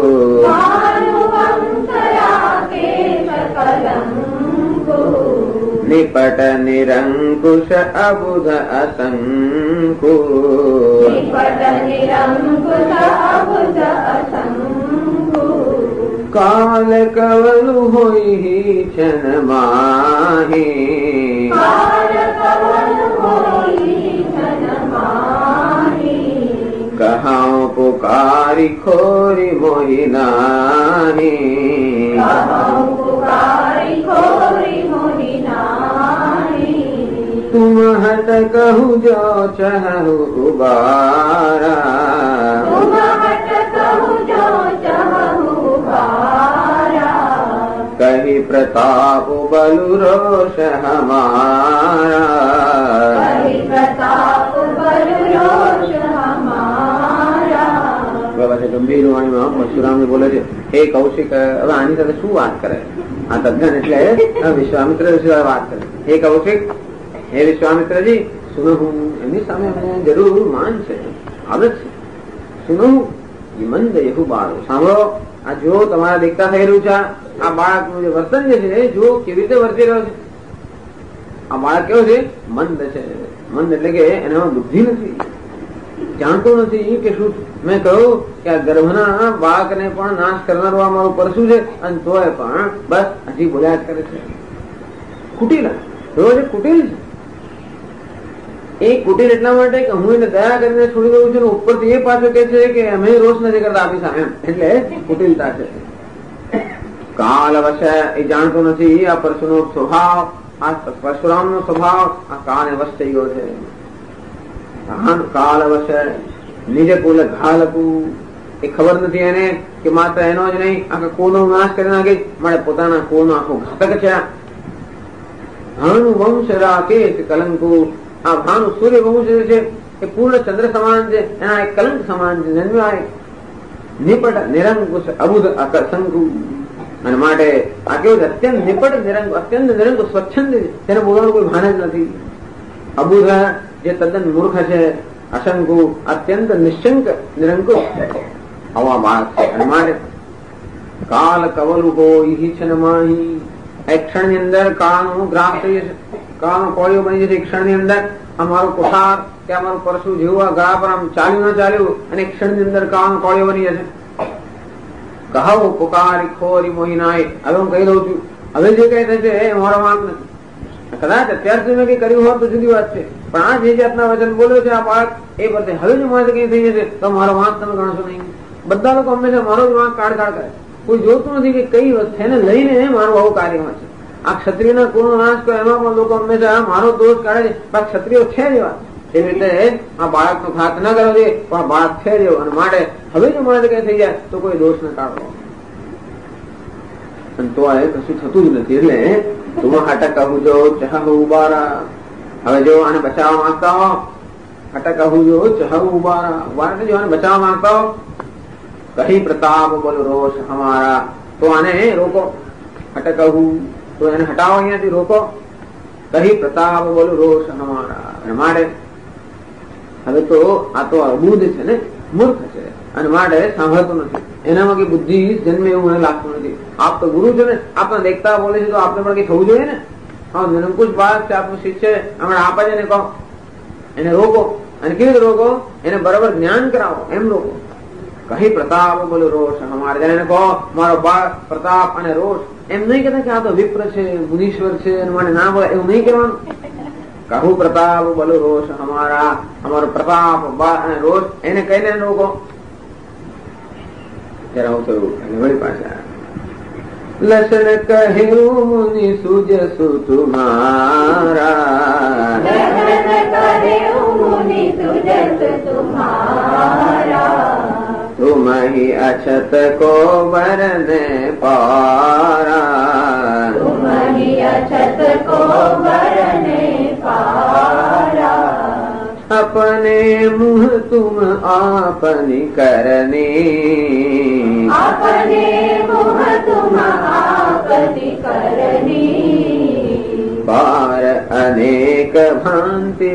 નિપટ નિરંકુશ અબુધ અસંકો કાલ કવલુ હોઈ છન માહી કહાઉ પુકારી ખોરી મોહી નાહી तुम हट कहु जो चहु उबारा, तुम हट कहु जो चहु उबारा, कही प्रताप बलु रोष हमारा, कही प्रताप बलु रोष हमारा। પછી ગંભીર વાણીમાં પરશુરામ બોલે છે, હે કૌશિક, હવે આની સાથે શું વાત કરે? આ તદ્દન એટલે વિશ્વામિત્ર વિશે વાત કરે. હે કૌશિક, હે વિશ્વામિત્રજી, સુનો હું એમની સામે અમને જરૂર માન છે, આવડત છે. સુનો મંદ એવું બાળો, સાંભળો, આ જો તમારા દેખતા થઈ રહ્યું છે, આ બાળકનું જે વર્તન જે છે, જો કેવી રીતે વર્તી રહ્યો છે. આ બાળક કેવો છે? મંદ છે. મંદ એટલે કે એનામાં બુદ્ધિ નથી, જાણતો નથી કે શું. મેં કહ્યું કે આ ગર્ભના બાળકને પણ નાશ કરનારું આ મારું પરસું છે, અને તોય પણ બસ હજી બોલ્યા જ કરે છે. કુટિલ, રોજ કુટિલ છે. એ કુટિલ એટલા માટે કે હું એને દયા કરીને છોડી દઉં છું, ઉપરથી એ પાછો કે છે કે અમે રોષ નથી કરતા આપી સામે, એટલે કુટિલતા છે. કાલ અવશ્ય એ જાણતો નથી આ પરશુનો સ્વભાવ, આ પરશુરામ નો સ્વભાવ આ કાળને વશ થઈ ગયો છે. કાળ અવશ્ય નિજ કુલ ઘાલકું, એ ખબર નથી એને કે માત્ર એનો જ નહીં આખા કુળનો નાશ કરી નાખી, મળે પોતાના કુળનો આખો ઘાતક છે. ભાનુ વંશ રાખે કલંકુ, આ ભાનુ સૂર્ય વંશ છે એ પૂર્ણ ચંદ્ર સમાન છે, એના એક કલંક સમાન છે. જન્મ્યા નિપટ નિરંકુશ અબુધ આકર્ષંકુ, અને માટે આ કેવું છે? અત્યંત નિપટ નિરંકુ, અત્યંત નિરંકુ સ્વચ્છંદ, તેને બોલવાનું કોઈ ભાન જ નથી. અબુધ જે તદ્દન મૂર્ખ છે, અશંકુ અત્યંત નિશંક નિરંકુશ, આવા બાળક છે. અને માટે કાલ કવલુ હોય છે માહી, એક ક્ષણ ની અંદર કાળનું ગ્રાફ થઈ જશે, કાળનો કોળિયો બની જશે. એક ક્ષણ ની અંદર અમારું કોઠાર કે અમારું પરસું જેવું આ ગળા પર આમ ચાલ્યું ના ચાલ્યું, અને એક ક્ષણ ની અંદર કાળનો કોળિયો બની જશે. કહો પુકારી ખોરી મોહિનાય, હવે હું કહી દઉં છું, હવે જે કઈ થશે એ મારો વાંક નથી. કદાચ અત્યાર સુધી મેં કઈ કર્યું હોત તો જુદી વાત છે, પણ આ જે જાતના વચન બોલ્યો છે આ બાળક, એ બધે હવે જો મારે કઈ થઈ જશે તો મારો વાંક તમે ગણશો નહીં. બધા લોકો હંમેશા મારો જ વાંક કાઢ કરે, કોઈ જોતું નથી કે કઈ વસ્તુને લઈને મારું આવું કાર્યમાં છે. આ ક્ષત્રિયના કુળનો નાશ કરે એમાં પણ લોકો હંમેશા મારો દોષ કાઢે છે, પણ ક્ષત્રિયો છે જ એવા. એવી રીતે આ બાળકનો ઘાત ના કરવો જોઈએ, પણ બાળક છે જ એવો. અને માટે હવે જો મારે કઈ થઈ જાય તો કોઈ દોષ ના કાઢવો, અને તો આ કશું થતું જ નથી. એટલે તું હટક કહું જો ચહુ ઉબારા, હવે જો આને બચાવવા માંગતા હો, હટક કહું જો ચહુ ઉબારા, ઉબારા જો આને બચાવવા માંગતા હો, કહી પ્રતાપ બોલો રોષ હમારા, તો આને રોકો. હટકહું તો એને હટાવો, અહીંયાથી રોકો. કહી પ્રતાપ બોલો રોષ હમારા, અને માટે હવે તો આ તો અબુધ છે ને, મૂર્ખ છે, અને માટે સાંભળતો નથી. એનામાં કઈ બુદ્ધિ જન્મે એવું મને લાગતું નથી. આપ તો ગુરુ છો ને, આપને દેખતા બોલે છે તો આપને પણ કઈ થવું જોઈએ ને. હા, નિરંકુશ બાળક છે, આપનું શિષ્ય, હમણાં આપ જ એને કહો, એને રોકો. અને કેવી રીતે રોકો? એને બરાબર જ્ઞાન કરાવો, એમ રોકો. કહી પ્રતાપ બોલો રોષ અમારે, એને કહો મારો બાળ પ્રતાપ અને રોષ. એમ નહીં કહેતા કે આ તો વિપ્ર છે, મુનીશ્વર છે, અને મને ના બોલે, એવું નહીં કરવાનું. કહું પ્રતાપ બોલો રોષ અમારા, અમારો પ્રતાપ અને રોષ એને કહીને રોકો. જરા હું તો વળી પાછા લસણ કહ્યું મુનિ સુજસુ તુમારા, तुम ही अछत को बरने पारा, तुम ही अछत को बरने पारा, अपने मुँह तुम आपनी करनी, अपने मुँह तुम आपनी करनी, बार अनेक भांति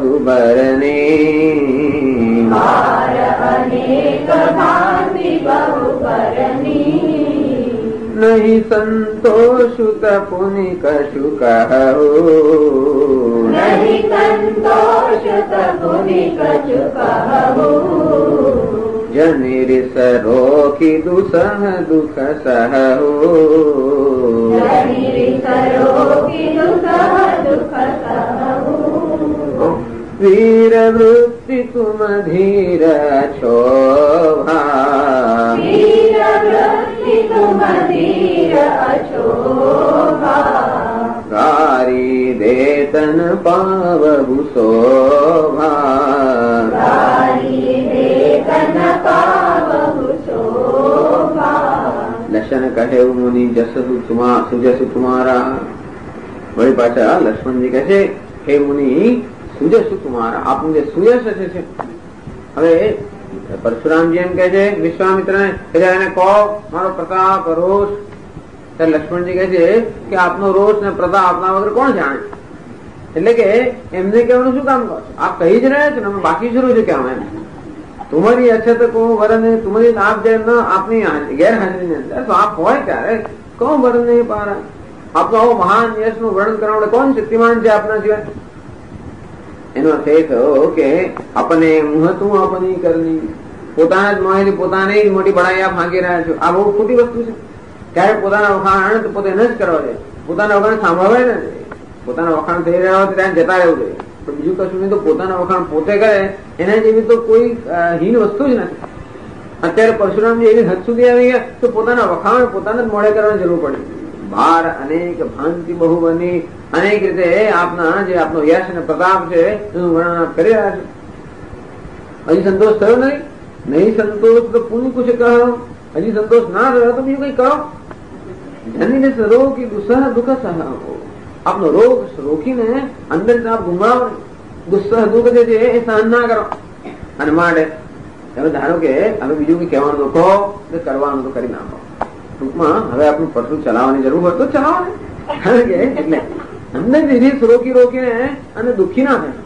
बहुबरनी, बार अनेक भांति बहुबरनी, नहीं संतोष पुनि कछु कहु, नहीं संतोष पुनि कछु कहु, जनिर सरोखी दुसह दुख सहु, जनिर सरोखी दुसह दुख सहु, वीर वृत्ति तुम धीर अछोभा, वीर वृत्ति तुम धीर अछोभा, गारी दे વેતન પાવહુ શોભા સારી વેતન પાવહુ શોભા લક્ષણ કહે મુનિ જસુ સુજસુ તુમારા. વળી પાછા લક્ષ્મણજી કહે છે હે મુનિ સુજસુ તુમારા, આપનું જે સુયશ છે. હવે પરશુરામજી એમ કહે છે વિશ્વામિત્ર ને એને કહો મારો પ્રતાપ રોષ. લક્ષ્મણજી કહે છે કે આપનો રોષ ને પ્રતાપ આપના વગર કોણ જાણે. એટલે કે એમને કહેવાનું શું કામ કરો છો, આપ કહી જ રહ્યા છો ને અમે બાકી શરૂ છે કે અમે तुम्हारी अछत को वरण तुम्हारी आप जब न अपनी गैरहाजिरी में अंदर तो आप હોય ત્યારે कौन वरण नहीं पा रहा. आपका वो महान यश નું વર્ણન કરવા વાળો કોણ શક્તિમાન છે આપના સિવાય. એનો અર્થ એ થયો કે આપણને મહત્વ આપની કરની પોતાના જ મોહેલી પોતાને જ મોટી બડાઈ આપ હાંકી રહ્યા છો. આ બહુ ખોટી વસ્તુ છે. ત્યારે પોતાના વખાણ તો પોતે ન જ કરવા જોઈએ, પોતાના વખાણ સાંભળવાય ને. પોતાના વખાણ થઈ રહ્યા હોય ત્યાં જતા રહેવું જોઈએ. બીજું કશું નહીં તો પોતાના વખાણ પોતે કરે એના જેવી તો કોઈ હીન વસ્તુ જ નથી. અત્યારે પરશુરામજી એવી હદ સુધી આવી ગયા તો પોતાના વખાણ પોતાને જ મોડે કરવાની જરૂર પડે. ભાર અનેક ભાંતિ બહુ બની અનેક રીતે આપના જે આપનો યશ અને પ્રતાપ છે એનું વર્ણન આપ કરી રહ્યા છે. હજી સંતોષ થયો નહીં? નહીં સંતોષ તો પુણ્ય કુછ કહો. હજી સંતોષ ના થયો તો બીજું કઈ કહો. જનીને સરો કે ગુસ્સા દુઃખ સહાવો. આપનો રોગ રોકીને અંદર આપ ગુમાવો, ગુસ્સા દુઃખ જે છે એ સહન ના કરો. અને માટે હવે ધારો કે હવે બીજું કઈ કહેવાનું તો કહો, કરવાનું તો કરી નાખો. ટૂંકમાં હવે આપણું પરસું ચલાવવાની જરૂર હોય તો ચલાવો ને. કારણ કે એટલે અંદર રીત રોકીને અને દુઃખી ના થાય.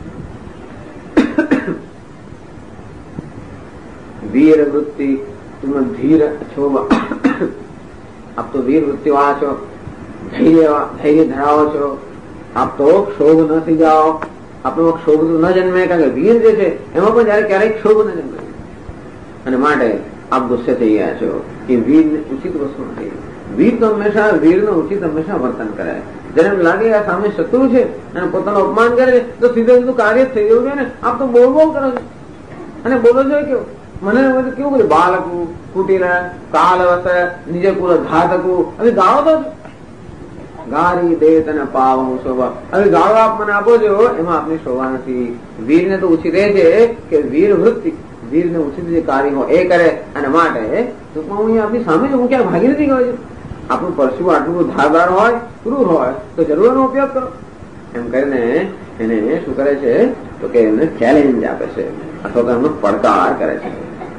વીર વૃત્તિ तुम धीर છો, આપ તો વીર વૃત્તિ વાળા છો, ધૈર્ય ધરાવો છો. આપ તો ક્ષોભ ન થઈ જાઓ. આપણો ક્ષોભ તો ન જન્મે, કારણ કે વીર જે છે એમાં પણ જયારે ક્યારેક ક્ષોભ ન જન્મે. અને માટે આપ ગુસ્સે થઈ ગયા છો. એ વીર ઉચિત વસ્તુ નથી. વીર તો હંમેશા વીરનું ઉચિત હંમેશા વર્તન કરે. જયારે એમ લાગે આ સામે શત્રુ છે અને પોતાનું અપમાન કરે તો સીધું કાર્ય થઈ જવું છે ને. આપ તો બોલ બોલ કરો છો અને બોલો છો કેવું. મને કેવું બધું બાળકું કુટીર કાલવસ નિજ કુલ ઘાતકું હવે ગાળો તો ગારી દે તને પાવું શોભા. હવે ગાળો આપ મને આપો છો એમાં આપની શોભા નથી. વીરને તો ઉચિત એ છે કે વીર વૃત્તિ, વીરને ઉચિત જે કાર્ય હોય એ કરે. અને માટે હું આપની સામે હું ક્યાં ભાગી નથી ગયો છું. આપણું પરસું આટલું ધારદાર હોય ક્રૂર હોય તો જરૂર એનો ઉપયોગ કરો એમ કરીને એને શું કરે છે તો કે એમને ચેલેન્જ આપે છે અથવા તો એમનો પડકાર કરે છે.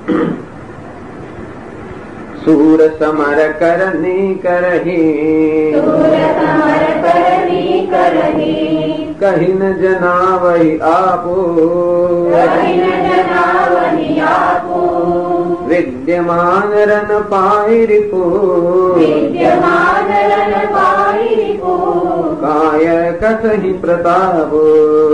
सूर समर करनी करही कही न जनावही आपो विद्यमान रन पाई रिपो काय कसहि प्रतापो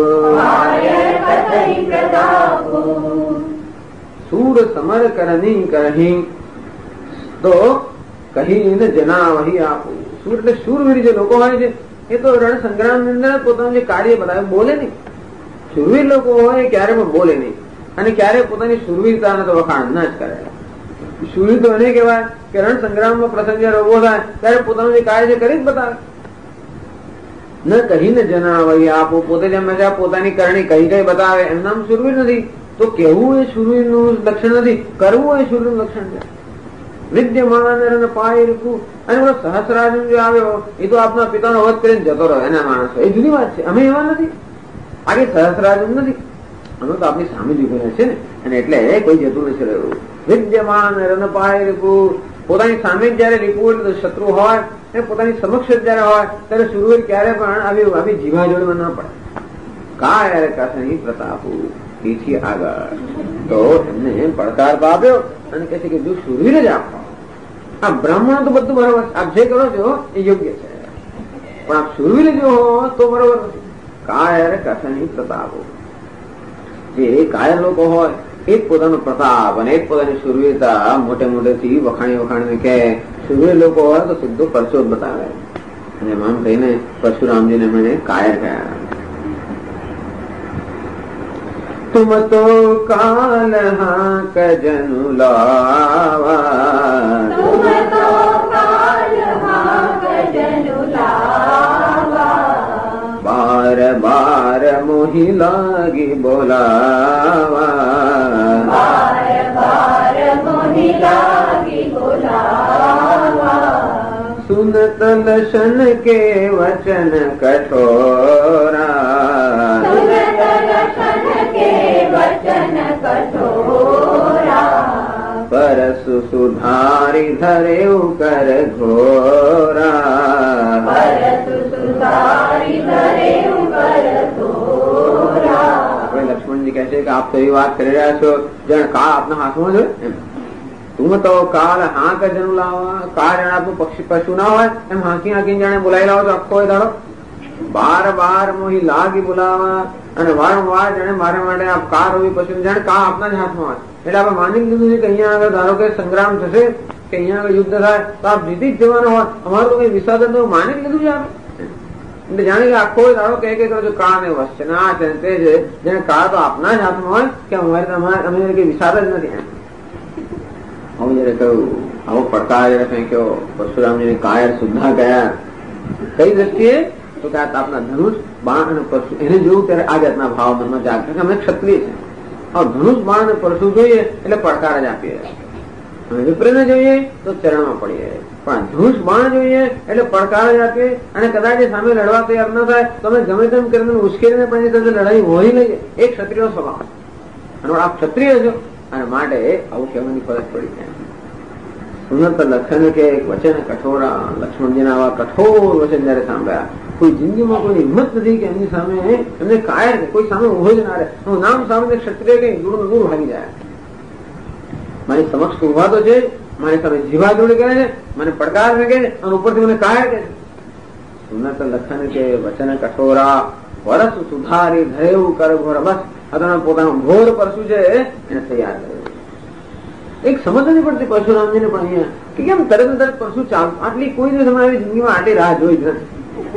सूर समर करनी करही તો કહીને જનાવહી આપો. શૂર એટલે શૂરવીર જે લોકો હોય છે એ તો રણ સંગ્રામ ની અંદર પોતાનું જે કાર્ય બતાવે બોલે નહીં. શૂરવીર લોકો હોય ક્યારે પણ બોલે નહીં અને ક્યારે પોતાની શૂરવીરતાને તો વખાણ ના જ કરે. શૂરવીર તો એને કહેવાય કે રણ સંગ્રામમાં પ્રસંગ જયારે ઉભો થાય ત્યારે પોતાનું જે કાર્ય છે કરી જ બતાવે. ન કહીને જનાવહી આપો, પોતે જ હંમેશા પોતાની કરણી કઈ બતાવે એમ નામ શૂરવીર નથી. તો કહેવું એ શૂરવીરનું લક્ષણ નથી, કરવું એ શૂરવીરનું લક્ષણ છે. વિદ્યમાન પાય રૂપું અને પેલો સહસ્રાર્જુન જે આવ્યો એ તો આપના પિતાનો વધ કરીને જતો રહ્યો એના માણસો, એ જુદી વાત છે. અમે એવા નથી, આગે સહસ્રાર્જુન નથી, અમે તો આપણી સામે જ ઉભેલા છે ને. અને એટલે કોઈ જતું નથી રહ્યું. વિદ્યમાન રન પાય રૂપું, પોતાની સામે જ જયારે રીપું એટલે શત્રુ હોય એ પોતાની સમક્ષ જ જયારે હોય ત્યારે શૂરવીર ક્યારે પણ આવી જીવા જોડમાં ના પડે. કાય કસની પ્રતાપું તેથી આગળ તો એમને પડકાર આપ્યો અને કહે છે કે જો શૂરવીર જ આપો. આ બ્રાહ્મણો તો બધું બરોબર, આપ જે કરો છો એ યોગ્ય છે, પણ આપ શૂરવીર જો હો તો બરોબર નથી. કાયર કસની પ્રતાપો, જે કાયર લોકો હોય એ જ પોતાનો પ્રતાપ અને એ જ પોતાની શૂરવીરતા મોટે મોટેથી વખાણી કે શૂરવીર લોકો હોય તો સીધો પરચો જ બતાવે. અને આમ કહીને પરશુરામજીને એમણે કાયર કહ્યા. तुम तो काल हाक जनु लावा, तुम तो काल हाक जनु लावा, बार बार बार मोही लागी बोलावा, बार बार मोहि लागी बोलावा, सुनत लशन के वचन कठोरा, सुनत लशन के वचन कठोरा, परसु सुधारी धरे कर घोरा, परसु सुधारी धरे कर घोरा. લક્ષ્મણજી કહે છે કે આપ તો એવી વાત કરી રહ્યા છો જાણે કાળ આપના હાથમાં છે એમ. તું તો કાળ હાંક જનું લાવવા, કાળ જાણે આપનું પશુ ના હોય એમ હાંકી હાંકીને જાણે બોલાવી લાવો છો આખો દાડો. બાર બાર મોહી લાગી બોલાવા અને વારંવાર જાણે મારા માટે આપ કાર હોવી પશુ જાણે કાળ આપના જ હાથમાં હોય. એટલે આપણે માની લીધું છે કે અહીંયા આગળ ધારો કે સંગ્રામ થશે કે અહીંયા આગળ યુદ્ધ થાય તો આપ જીતી જ જવાનો હોય, અમારું કઈ વિસર્જન તો માની લીધું છે આપણે. એટલે જાણે કે આખો દાડો કહે કે કરો છો કાળ ને વશ છે ને આ છે તે છે, જેને કાળ તો આપના જ હાથમાં હોય કે અમારે અમે કઈ વિચાર જ નથી. હું જયારે કહ્યું આવો પડકાર જયારે ફેંક્યો પરશુરામજી કાયર સુધા ગયા કઈ દ્રષ્ટિએ તો કે આ આપના ધનુષ બાણ અને પરશુ એને જોયું ત્યારે આ જાતના ભાવ મનમાં જાગતા કે અમે ક્ષત્રિય છે. ધનુષ બાણ અને પરશુ જોઈએ એટલે પડકાર જ આપીએ, વિપ્રને જોઈએ તો ચરણમાં પડીએ, પણ ધનુષ બાણ જોઈએ એટલે પડકાર જ આપીએ. અને કદાચ સામે લડવા તૈયાર ન થાય તો અમે ગમે તેમ કરીને ઉશ્કેરીને પણ એની સાથે લડાઈ હોય લઈએ. એ ક્ષત્રિય સ્વભાવ અને આપ ક્ષત્રિય છો અને માટે આવું કહેવાની ફરજ પડી જાય. સુનત લખન કે વચન કઠોરા, લક્ષ્મણજીના આવા કઠોર વચન જયારે સાંભળ્યા, કોઈ જિંદગીમાં કોઈ હિંમત નથી કે એમની સામે એમને કાયર કોઈ સામે ઉભો જ ના રહે. હું નામ સામે ક્ષત્રિય કઈ દૂર દૂર ભાગી જાય. મારી સમક્ષ ઉભા તો છે, મારી સામે જીવા જોડે કરે છે, મને પડકાર ફેંકે છે અને ઉપરથી મને કાયર કે છે. સુનત લખન કે વચન કઠોરા, વરસ સુધારી ધરેવું કર ઘોર. બસ આ પોતાનું ઘોર પરસું છે એને તૈયાર કર્યું. એક સમજ નથી પડતી પરશુરામજીને પણ અહીંયા કે કેમ તરત તરત પરસું ચાલુ. આટલી કોઈ દિવસ અમારી જિંદગીમાં આટલી રાહ જોઈ જ નથી.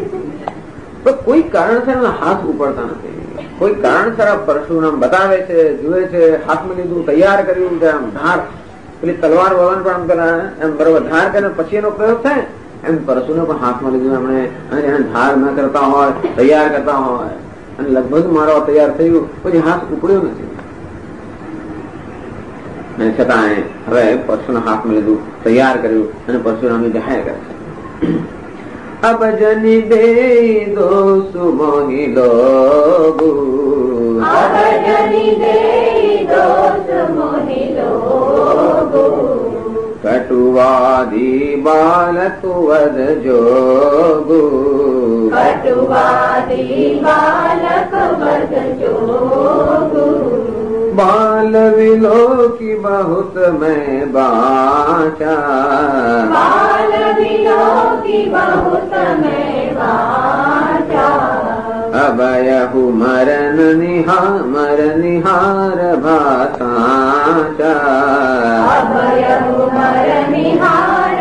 પણ કોઈ કારણસર હાથ ઉપડતા નથી. કોઈ કારણસર આ પરશુરામ બતાવે છે, જુએ છે, હાથમાં લીધું, તૈયાર કર્યું, આમ ધાર પેલી તલવાર વલણ પણ આમ પેલા એમ બરોબર ધાર કરીને પછી એનો પ્રયોગ થાય એમ પરશુને પણ હાથમાં લીધું એમણે. અને એને ધાર ન કરતા હોય, તૈયાર કરતા હોય અને લગભગ મારો તૈયાર થયું પછી હાથ ઉપડ્યો નથી. અને છતાં હવે પરશુના હાથમાં લીધું, તૈયાર કર્યું અને પરશુરામની જાહેર કરે છે. અબ જની દે દોષ મોહી લોગુ, અબ જની દે દોષ મોહી લોગુ, કટુવાદી બાલક વદ જોગુ, કટુવાદી બાલક વદ જોગુ, बाल विलोकी बहुत मैं बाचा, बाल विलोकी बहुत मैं बाचा, अभयहु मरण निहार भाषाचा, अभयहु मरण निहार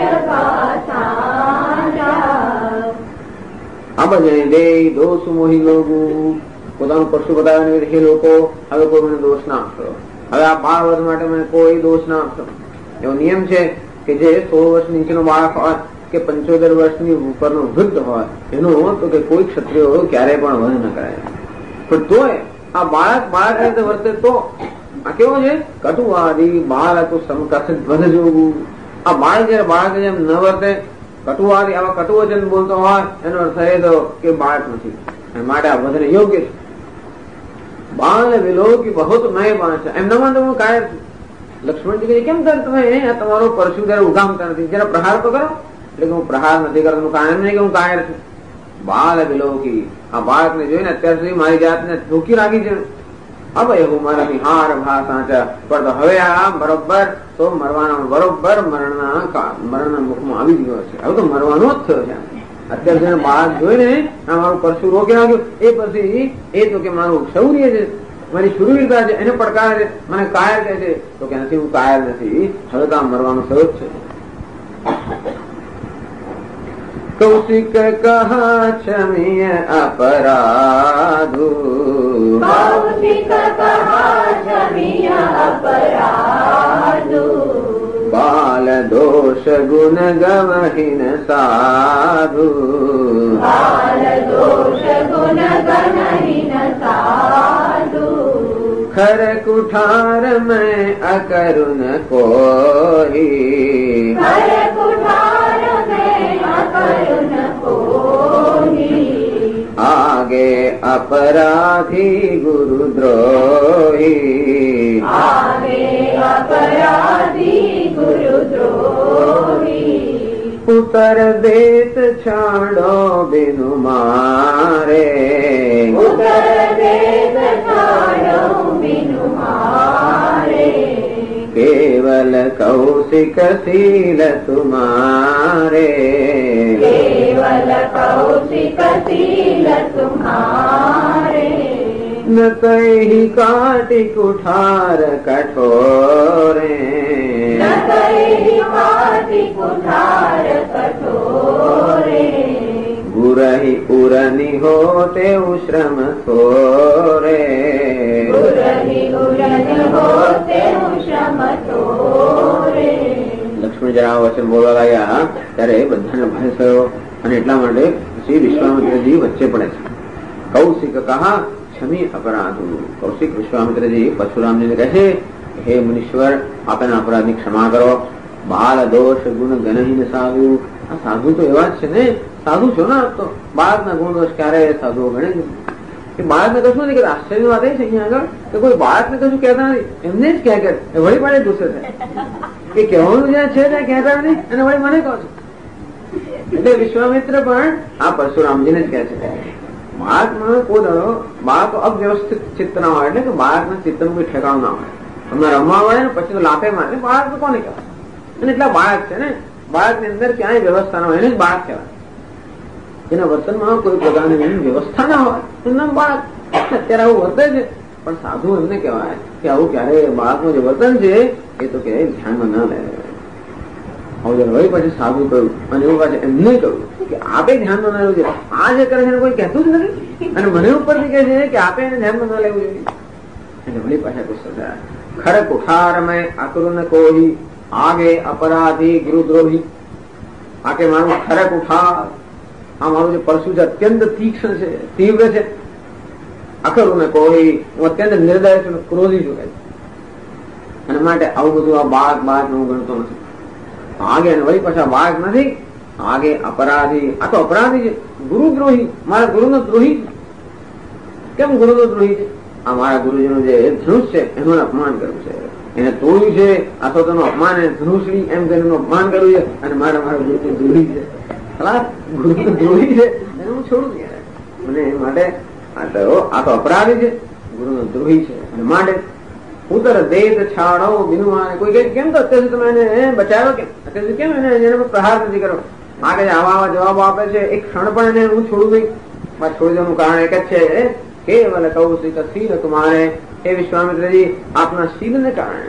भाषाचा. अब जय दे दोष मोही लोगु, પોતાનું પરસું બતાવ્યા હે લોકો હવે કોઈ મને દોષ ના આપશો, હવે આ 12 વર્ષ માટે મને કોઈ દોષ ના આપશો. એવો નિયમ છે કે જે 16 વર્ષ નીચેનો બાળક હોય કે 75 વર્ષની ઉપરનો વૃદ્ધ હોય એનો તો કે કોઈ ક્ષત્રિય ક્યારેય પણ વધ ન કરાય. પણ તોય આ બાળક રીતે વર્તે તો આ કેવો છે કટુવાદી બાળક સમકક્ષ વધ જોવું. આ બાળક જેમ ન વર્તે, કટુવાદી આવા કટુવચન બોલતો હોય એનો અર્થ એ તો કે બાળક નથી, માટે આ વધને યોગ્ય છે. બાલ વિલોકી બહુત મેં બાંચ એમનામાં તો હું કાયર છું. લક્ષ્મણજી કહે કેમ ત્યારે તમે તમારો પરશુ ત્યારે ઉગામતા નથી, જરા પ્રહાર તો કરો. એટલે કે હું પ્રહાર નથી કરતો, કાયમ નહીં કે હું કાયર છું. બાલ વિલોકી આ બાળકને જોઈને અત્યાર સુધી મારી જાતને ધોકી રાખી છે. હવે એવું મારા નિહાર ભાષા પણ હવે આ બરોબર તો મરવાના બરોબર મરણના મુખમાં આવી ગયો છે. હવે તો મરવાનો જ થયો છે. અત્યારે જેને બાળક જોઈને મારું પરસું રોકી નાખ્યું એ પછી એ તો કે મારું શૌર્ય છે, મારી શુરવીરતા છે, એને પડકાર છે, મને કાયર કહે છે. તો કે નથી, હું કાયર નથી, હવે તો આ મરવાનું થયો જ છે. કૌશિક કહા ક્ષમીય અપરાધુ, કૌશિક કહા ક્ષમીય અપરાધુ, બાલ દોષ दोष गुण गवहीन साधु बाल दोष गुण गणहीन साधु खर कुठार में अकरुण कोई कर कुठार में अकरुण कोई आगे अपराधी गुरुद्रोही आगे अपराधी गुरुद्रोही उतर देत छाड़ो बिनु मारे उतर देत छाड़ो बिनु मारे केवल कौशिक शील तुम्हारे केवल कौशिक शील तुम्हारे न कहीं काटी कुठार कठोरे न कहीं काटी कुठार कठोरे गुरहि उरनि होते श्रम थोरे गुरहि उरन होते श्रम थोरे લક્ષ્મણ જરા વચન બોલવા લાગ્યા ત્યારે બધાને ભય થયો અને એટલા માટે શ્રી વિશ્વામિત્રજી વચ્ચે પડે છે. કૌશિક કહા ક્ષમી અપરાધુ. કૌશિક વિશ્વામિત્રજી પરશુરામજીને કહે છે, હે મુનીશ્વર, આપેના અપરાધની ક્ષમા કરો. બાલ દોષ ગુણ ગણહીન સાધુ. આ સાધુ તો એવા જ છે ને, સાધુ છો ને આપ તો. બાળકના ગુણ દોષ ક્યારે સાધુઓ ગણે છે? કે બાળકને કશું નથી કહેતા. આશ્ચર્યની વાત એ છે અહીંયા આગળ કે કોઈ બાળકને કશું કહેતા નથી, એમને જ કહે કે વળી પાડે ગુસ્સે થાય કે કહેવાનું જ્યાં છે ત્યાં કહેતા નથી અને વળી મને કહો છો. એટલે વિશ્વામિત્ર પણ આ પરશુરામજીને જ કહે છે. બાળકમાં કોઈ દાડો બાળક અવ્યવસ્થિત ચિત્ત ના હોય, એટલે કે બાળકના ચિત્તનું કોઈ ઠેકાણું ના હોય. તમને રમવા મળે ને પછી તો લાફે મારે, બાળક તો કોને કહેવાય? અને એટલા બાળક છે ને, બાળકની અંદર ક્યાંય વ્યવસ્થા ના હોય એને જ બાળક કહેવાય. એના વર્તનમાં કોઈ પ્રકારની વ્યવસ્થા ના હોય એનું નામ બાળક. અત્યારે આવું વર્તે છે, પણ સાધુ એમને કહેવાય કે આવું ક્યારે બાળકનું જે વર્તન છે એ તો ક્યારેય ધ્યાનમાં ના લે. આવું વળી પછી સાધુ કહ્યું અને એવું પાછું એમને કહ્યું કે આપે ધ્યાનમાં ના લેવું જોઈએ. આ જે કરે છે કોઈ કહેતું જ નથી અને મને ઉપરથી કહે છે કે આપે એને ધ્યાનમાં ના લેવું જોઈએ. એટલે વળી પાછા ગુસ્સો થયા. ખર કુઠાર મેં અકરુન કોઈ આગે અપરાધી ગુરુદ્રોહી. આ કે મારું ખરક ઉઠાર, આ મારું જે પરશુ છે અત્યંત તીક્ષ્ણ છે, તીવ્ર છે. અકરુન કોઈ, હું અત્યંત નિર્દય છું, ક્રોધી છું અને માટે આવું બધું આ બાળક હું ગણતો નથી. આગે વળી પાછા બાળક નથી, આગે અપરાધી. આ તો અપરાધી છે, ગુરુદ્રોહી, મારા ગુરુનો દ્રોહી છે. કેમ ગુરુનો દ્રોહી છે? આ મારા ગુરુજીનું જે ધનુષ છે એનું અપમાન કર્યું છે, એને તોડ્યું છે, અથવા તેનું અપમાન ધનુષડી એમ કરીને અપમાન કર્યું છે અને મારા ગુરુનું દ્રોહી છે. ગુરુનું દ્રોહી છે એને હું છોડું ક્યારે? મને એ માટે આ તો અપરાધી છે, ગુરુનો દ્રોહી છે અને માટે ઉતર દેત છાડો બિનુ મારે. કોઈ કહે કેમ તો અત્યાર સુધી તમે એને બચાવ્યો, કેમ અત્યાર સુધી કેમ એને પ્રહાર નથી કર્યો? આ કઈ આવા જવાબો આપે છે, એક ક્ષણ પણ એને હું છોડું નહીં. છોડી દેવાનું કારણ એક જ છે, કેવલ કૌશિક શીલ તમારે. હે વિશ્વામિત્રજી, આપના શીલને કારણે,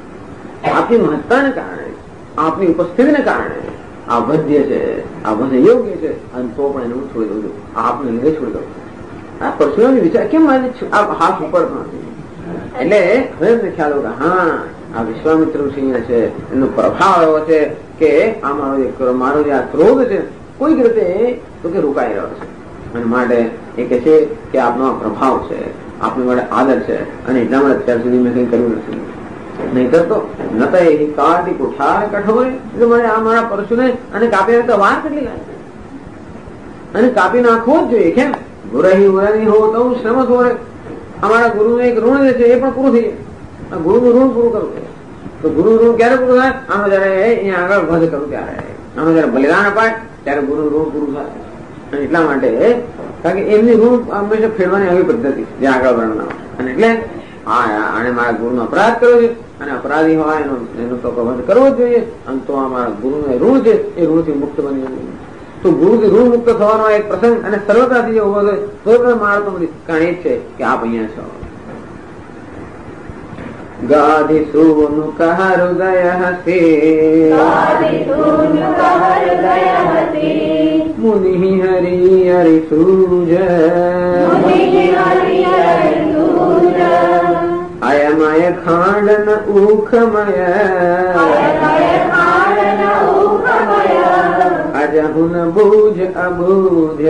આપની મહત્તાને કારણે, આપની ઉપસ્થિતિને કારણે આ વધ્ય છે, આ વધે યોગ્ય છે અને તો પણ એને હું છોડી દઉં છું, આપને લીધે છોડી દઉં છું. આ પરશુરામજી વિચાર કેમ હાથ ઉપડતો નથી? એટલે હવે એમને ખ્યાલ આવ્યો કે હા, આ વિશ્વામિત્ર ઋષિ છે, એનો પ્રભાવ એવો છે કે આ મારો જે આ ક્રોધ છે કોઈક રીતે તો કે રોકાઈ રહ્યો છે અને માટે એ કે છે કે આપનો આ પ્રભાવ છે, આપની માટે આદર છે અને એટલા માટે અત્યાર સુધી મેં કઈ કર્યું નથી. નહીતર તો નતા એ કાટી કુઠાર કઠોરે. એટલે મને આ મારા પરશુને અને કાપી તો વાર કેટલી લાગે અને કાપી નાખવો જ જોઈએ. કેમ? ગુરહી ઉરહી હો તો શ્રમ થોરે. અમારા ગુરુનું એક ઋણ જે છે એ પણ પૂરું થઈ જાય. ગુરુનું ઋણ પૂરું કરવું છે તો ગુરુનું ઋણ ક્યારે પૂરું થાય? આનો જયારે અહીંયા આગળ વધ કરું ત્યારે, આનો જયારે બલિદાન અપાય ત્યારે ગુરુનું ઋણ પૂરું થાય. અને એટલા માટે કારણ કે એમની ઋણ હંમેશા ફેરવાની આવી પદ્ધતિ જે આગળ વર્ણના. અને એટલે આને મારા ગુરુનો અપરાધ કર્યો છે અને અપરાધી હોય એનો તો વધ કરવો જ જોઈએ. અને તો અમારા ગુરુનું ઋણ છે એ ઋણથી મુક્ત બની જાય. તો ગુરુથી ઋણ મુક્ત થવાનો એક પ્રસંગ અને સર્વતાથી જે ઉભો થયો તો પણ મારતો નથી. કારણ એ જ છે કે આપ અહીંયા છો. ગાધિ સૂનુ કહ હૃદય હસી મુનિ હરિ હરિ સૂજ અયમય ખાંડન ઉખમય અજહુન બુજ અબુજ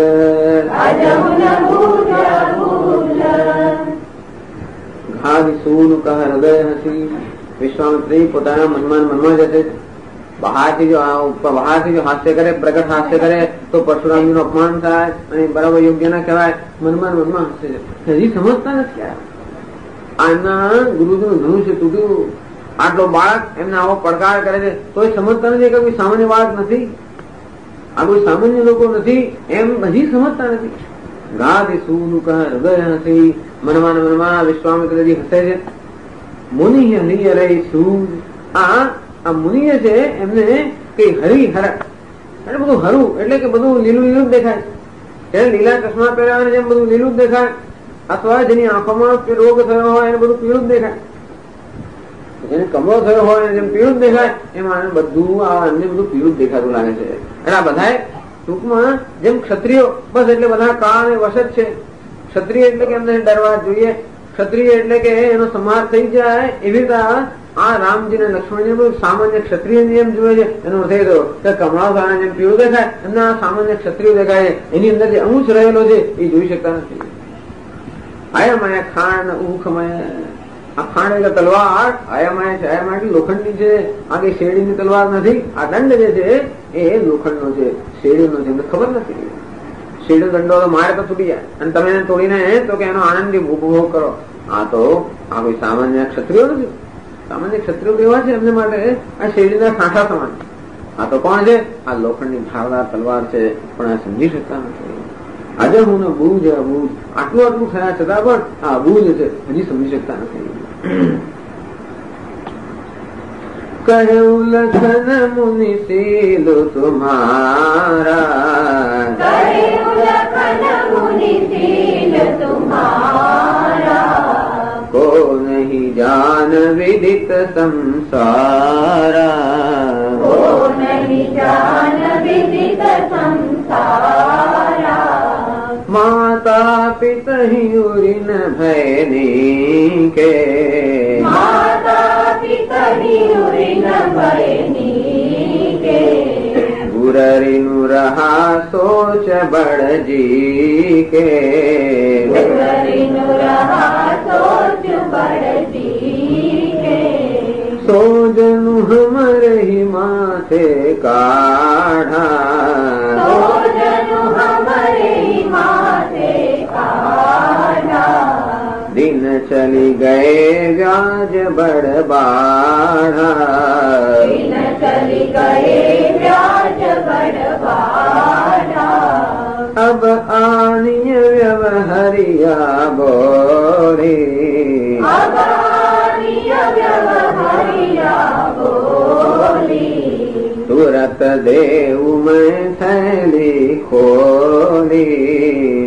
ઘાધ સૂન કહ હૃદય હસી. વિશ્વામિત્રી પોતાના મનમાં જશે. બહારથી જો હાસ્ય કરે, પ્રગટ હાસ્ય કરે તો પરશુરામજી નું અપમાન થાય અને બરાબર યોગ્ય ના કહેવાય. મનમાં હશે. હજી સમજતા નથી. આના ગુરુજીનું ધનુષ્ય તૂટ્યું. આટલો બાળક એમને આવો પડકાર કરે છે તો એ સમજતા નથી કે કોઈ સામાન્ય બાળક નથી, આ કોઈ સામાન્ય લોકો નથી, એમ હજી સમજતા નથી. ગાધ સૂન કહ હૃદય હસી. મનમાં વિશ્વામિત્રજી હસે છે. મુનિ હરિ રહી સૂદ. આ મુનિએ છે એમને કઈ હરિહર એટલે બધું હરું એટલે કે બધું લીલું લીલું જ દેખાય છે. લીલા ચશ્મા પહેર્યા જેમ બધું લીલું જ દેખાય, અથવા જેની આંખોમાં રોગ થયો હોય એને બધું પીળું જ દેખાય, જેને કમળો થયો હોય જેમ પીળું જ દેખાય એમાં બધું અન્ય બધું પીળું જ દેખાતું લાગે છે. એટલે આ બધા ટૂંકમાં જેમ ક્ષત્રિયો બસ એટલે બધા કાળ અને વશ જ છે. ક્ષત્રિય એટલે કે એમને ડરવા જોઈએ, ક્ષત્રિય એટલે કે એનો સંહાર થઈ જાય. એવી રીતે આ રામજી ને લક્ષ્મણજી સામાન્ય ક્ષત્રિય એમ જોયે છે. એનો અર્થ એ થયો કે કમળા થવાના જેમ પીળું દેખાય એમને આ સામાન્ય ક્ષત્રિય દેખાય. એની અંદર જે અંશ રહેલો છે એ જોઈ શકતા નથી. આયામાય ખાંડ ઉખમય. આ ખાંડ એટલે તલવાર. આયામાય છે. આયામાય એટલે લોખંડની છે. આ કઈ શેરડીની તલવાર નથી. આ દંડ જે છે એ લોખંડનો છે, શેરડીનો છે. ખબર નથી. શેરડીનો દંડો તો મારે તો તૂટી જાય અને તમે એને તોડીને તો કે એનો આનંદથી ઉપભોગ કરો. આ કોઈ સામાન્ય ક્ષત્રિયો નથી. સામાન્ય ક્ષત્રિયો એવા છે એમને માટે આ શેરડીના કાંઠા સમાન. આ તો કોણ છે? આ લોખંડની ધારદાર તલવાર છે. પણ આ સમજી શકતા નથી. આજે હું બુજ અબુજ. આટલું થયા છતાં પણ આ અબુજ છે, હજી સમજી શકતા નથી. કહ્યું લખન મુનિ શીલ તુમ્હારા, કો નહીં જાન વિદિત સંસારા. માતા પિતહી ઉરિન ભયની કે, ગુરરીનું રહા સોચ બળજી કે, સોજનું હમરે હી માથે કાઢા, દિન ચલી ગયે વ્યાજ બડ બાઢા, અબ આનિય વ્યવહરિયા બોલી, तुरत देव में थैली खोली,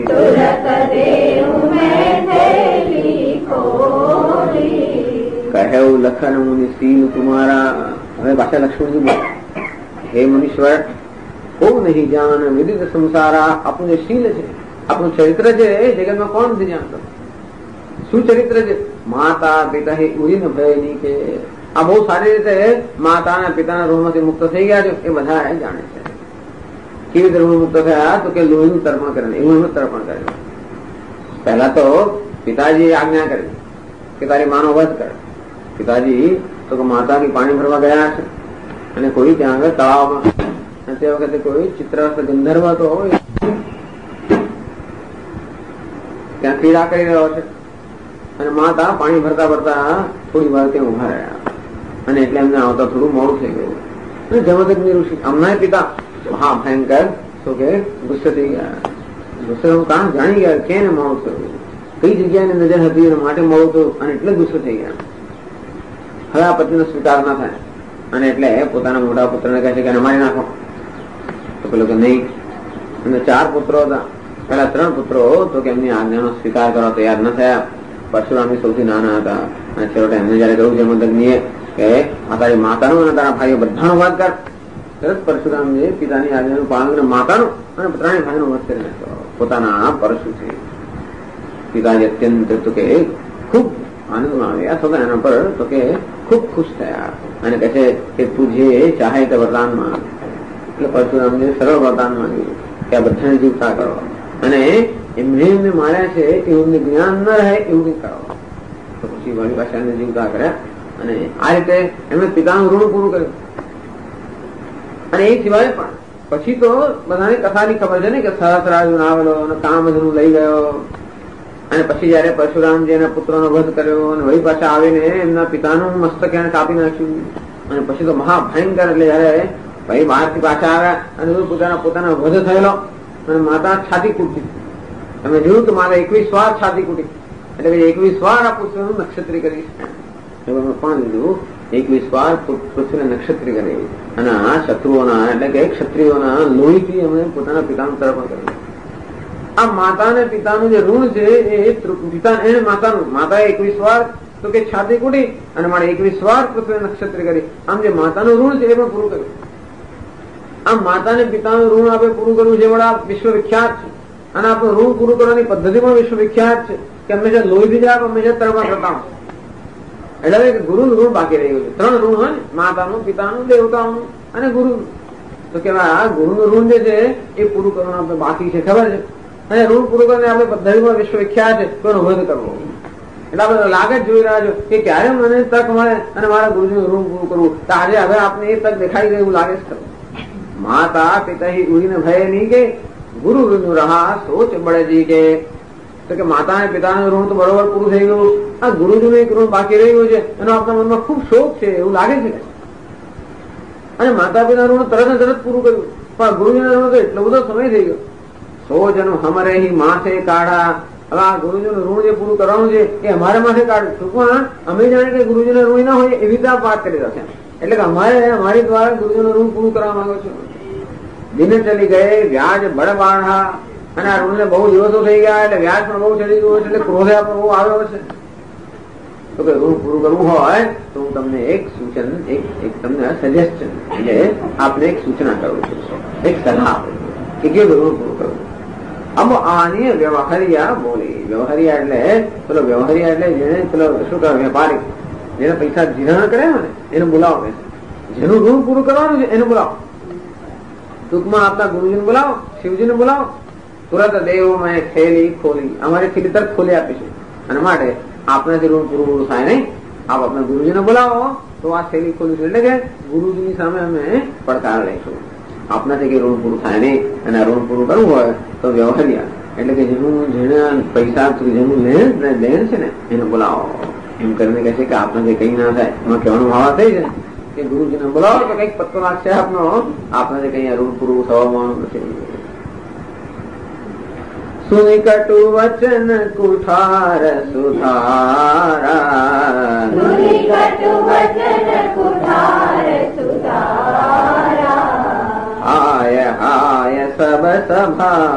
कहु लखन मुनि सील तुम्हारा. હવે પાછા લક્ષ્મણજી બોલે, હે મુનીશ્વર, કો નહીં જાન વિદિત સંસારા. આપણું જે શીલ છે, આપણું ચરિત્ર છે એ જગતમાં કોણ નથી જાણતો. શું ચરિત્ર છે? માતા પિતા ઉરીન ભયની કે. આ બહુ સારી રીતે માતા અને પિતાના ઋણમાંથી મુક્ત થઈ ગયા છે એ બધા જાણે છે. કેવી રીતે ઋણ મુક્ત થયા? તો કે લોહીનું તર્પણ કરે, એવું તર્પણ કરે. પહેલા તો પિતાજી આજ્ઞા કરી કે તારી માનો વધ કર. પિતાજી તો કે માતાની પાણી ભરવા ગયા છે અને કોઈ ત્યાં આગળ તળાવમાં, અને તે વખતે કોઈ ચિત્રસ્થ ગંધર્વ તો હોય ત્યાં ક્રીડા કરી રહ્યો છે અને માતા પાણી ભરતા ભરતા થોડી વાર ત્યાં ઉભા રહ્યા અને એટલે એમને આવતા થોડું મોડું થઈ ગયું. અને જમદગ્નિ ઋષિ અમના પિતા હા ભયંકર તો કે ગુસ્સે થઈ ગયા. ગુસ્સે કારણ જાણી ગયા કે મોડું થયું, કઈ જગ્યાની નજર હતી એના માટે મોડું થયું અને એટલે ગુસ્સે થઈ ગયા. હવે આ પતિનો સ્વીકાર ના થાય અને એટલે પોતાના મોટા પુત્રને કહે છે કે મારી નાખો. તો પેલો કે નહીં. અને 4 પુત્રો હતા. પેલા 3 પુત્રો તો કે એમની આજ્ઞાનો સ્વીકાર કરવા તૈયાર ન થયા. પરશુરામજી સૌથી નાના હતા અને છેવટે એમને જયારે કહ્યું જમદગ્નિએ કે આ તારી માતાનું અને તારા ભાઈઓ બધાનો વધ કર, તરત પરશુરામજી પિતાની આજ્ઞાનું પાલન કરીને માતાનું અને ત્રણેય ભાઈનો વધ કરી નાખ્યો. પોતાના પરશુથી પિતાજી અત્યંત તો કે ખૂબ આનંદમાં આવ્યા થતા એના પર તો કે ખૂબ ખુશ થયા અને કહે છે કે તું જે ચાહે તે વરદાનમાં એટલે પરશુરામને સરળ વરદાન માંગ્યું કે આ બધાને જીવતા કરો, અને એમને માર્યા છે એવું જ્ઞાન ન રહે એવું કંઈક કરો. તો પછી વળી પાછા એમને જીવતા કર્યા, અને આ રીતે એમણે પિતાનું ઋણ પૂરું કર્યું. અને એ સિવાય પણ પછી તો બધાની કથાની ખબર છે ને કે સહસ્રાર્જુન આવેલો અને કામધેનુ લઈ ગયો, અને પછી જયારે પરશુરામજી એના પુત્રનો વધ કર્યો અને વળી પાછા આવીને એમના પિતાનું મસ્તક એને કાપી નાખ્યું. અને પછી તો મહાભયંકર, એટલે જયારે ભાઈ બહારથી પાછા આવ્યા અને પોતાના વધ થયેલો અને માતા છાતી કૂટતી. તમે જોયું તો માતા 21 વાર છાતી કૂટી, એટલે 21 વાર આ પુત્રનું નક્ષત્રી કરીશ. પણ લીધું 21 વાર પૃથ્વીને નક્ષત્રી કરી, અને આ શત્રુઓના એટલે કે ક્ષત્રિયોના લોહીથી અમે પોતાના પિતાનું તર્પણ કર્યું. આ માતા ને પિતાનું જે ઋણ છે એ પિતા એને માતાનું, માતાએ 21 વાર તો કે છાતી કૂટી અને મારે 21 વાર પૃથ્વીને નક્ષત્રી કરી. આમ જે માતાનું ઋણ છે એ પણ પૂરું કર્યું. આમ માતા ને પિતાનું ઋણ આપણે પૂરું કરવું છે વડા વિશ્વવિખ્યાત છે, અને આપણું ઋણ પૂરું કરવાની પદ્ધતિ પણ વિશ્વવિખ્યાત છે કે હંમેશા લોહી જાય હંમેશા તર્પણ કરતા હોય. એટલે ગુરુનું ઋણ બાકી રહ્યું છે. 3 ઋણ હોય ને, માતાનું, પિતાનું, દેવતાનું અને ગુરુનું. તો કેવાય આ ગુરુનું ઋણ જે છે એ પૂરું કરવાનું આપણે બાકી છે, ખબર છે. અને ઋણ પૂરું કરીને આપણે પદ્ધતિમાં વિશ્વવિખ્યાત છે તો એનો વધ કરવો. એટલે આપણે લાગે જ જોઈ રહ્યા છો કે ક્યારે મને તક મળે અને મારા ગુરુજીનું ઋણ પૂરું કરવું. તો આજે હવે આપણે એ તક દેખાઈ ગઈ એવું લાગે છે. માતા પિતા ઉડીને ભય નહીં કે ગુરુ ઋણ રહા સોચ બળેજી કે. તો કે માતા અને પિતાનું ઋણ તો બરોબર પૂરું થઈ ગયું, આ ગુરુજીનું એક ઋણ બાકી રહ્યું છે એનો આપણા મનમાં ખૂબ શોખ છે એવું લાગે છે. અને માતા પિતાનું ઋણ તરત ને તરત પૂરું કર્યું, પણ ગુરુજીના ઋણ તો એટલો બધો સમય થઈ ગયો. સોજન હમરે હિ માથે કાઢા. હવે આ ગુરુજીનું ઋણ જે પૂરું કરવાનું છે એ અમારે માથે કાઢ્યું. ટૂંકમાં અમે જાણે કે ગુરુજીના ઋણ ના હોય એવી રીતે આ વાત કરી રહ્યા છે. એટલે કે અમારી દ્વારા ગુરુજીનું ઋણ પૂરું કરવા માંગો છો. દિને ચલી ગયે વ્યાજ બળબાઢા. અને આ ઋણને બહુ દિવસો થઈ ગયા એટલે વ્યાજ પણ બહુ ચડી ગયું છે, એટલે ક્રોધે પણ બહુ આવ્યો છે. તો કે ઋણ પૂરું કરવું હોય તો હું તમને એક સૂચન, એક તમને સજેસ્શન એટલે આપને એક સૂચના કરું છું, એક સલાહ આપું કે કેવું ઋણ પૂરું કરવું. આમ આની વ્યવહારિયા બોલી. વ્યવહારિયા એટલે વ્યવહારિયા એટલે જેને શું કહે વેપારી, જેને પૈસા ધિરાણ કરે ને એને બોલાવો. જેનું ઋણ પૂરું કરવાનું છે એને બોલાવો. ટૂંકમાં આપના ગુરુજીને બોલાવો, શિવજીને બોલાવો. તુરંત દેવ મેં થેલી ખોલી, અમારી થેલી તરત ખોલી આપીશું. અને માટે આપણાથી ઋણ પૂરું થાય નહીં, આપ આપણા ગુરુજીને બોલાવો તો આ થેલી ખોલીશું. એટલે કે ગુરુજીની સામે અમે પડકાર લઈશું. આપનાથી કઈ ઋણ પૂરું થાય નહીં, અને આ ઋણ પૂરું કરવું હોય તો વ્યવહારિયા એટલે કે જેને પૈસા જેનું લેણ છે ને એને બોલાવો. એમ કરીને કહે છે કે આપનાથી કઈ ના થાય. એમાં કહેવાનું ભાવ થઈ છે કે ગુરુજીને બોલાવો તો કઈક પત્તો લાગશે આપનો, આપનાથી કઈ ઋણ પૂરું થવામાં નથી. સુનિકટુ વચન કુઠાર સુધારા. સુનિકટુ વચન કુઠાર સુધારા. હાય હાય સબ સભા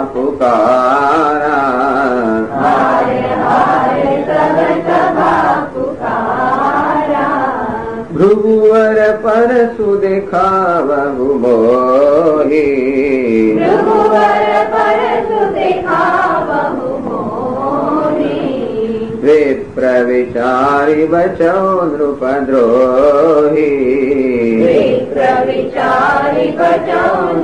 પુકારા. હાય હાય સબ સભા પુકારા. ભૃગુવર પરસુ દેખાવહુ મોહી. ભૃગુવર પરસુ દેખાવહુ મોહી. વિપ્ર વિચારી બચો નૃપદ્રોહી. વિપ્ર વિચારી બચો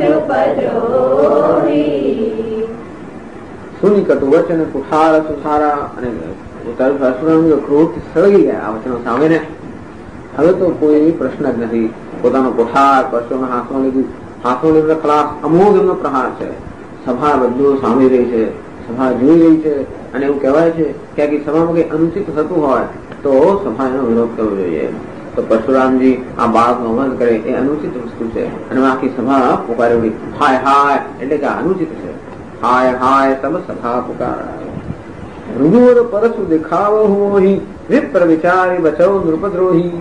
નૃપદ્રોહી. સુનિકટુ વચન કુઠાર સુધારા. અને પરશુરામ ક્રોધ સળગી ગયા આ વચનો સામે ને. હવે તો કોઈ પ્રશ્ન જ નથી. પોતાનો કોઠાર પરશુરામના હાથમાં લીધું, હાથમાં લીધો ખલાસ. અમોઘ એમનો પ્રહાર છે. સભા બધું સાંભળી રહી છે, સભા જોઈ રહી છે. અને એવું કહેવાય છે કે આ સભામાં કઈ અનુચિત થતું હોય તો સભા એનો વિરોધ કરવો જોઈએ. તો પરશુરામજી આ બાળકનો વધ કરે એ અનુચિત વસ્તુ છે, અને આખી સભા પુકારે ઉડી. હાય હાય એટલે કે અનુચિત છે. હાય હાય સબ સભા પુકારા. ભૃગુવર પરસુ દેખાવહુ વિપ્ર વિચારી બચો નૃપદ્રોહી.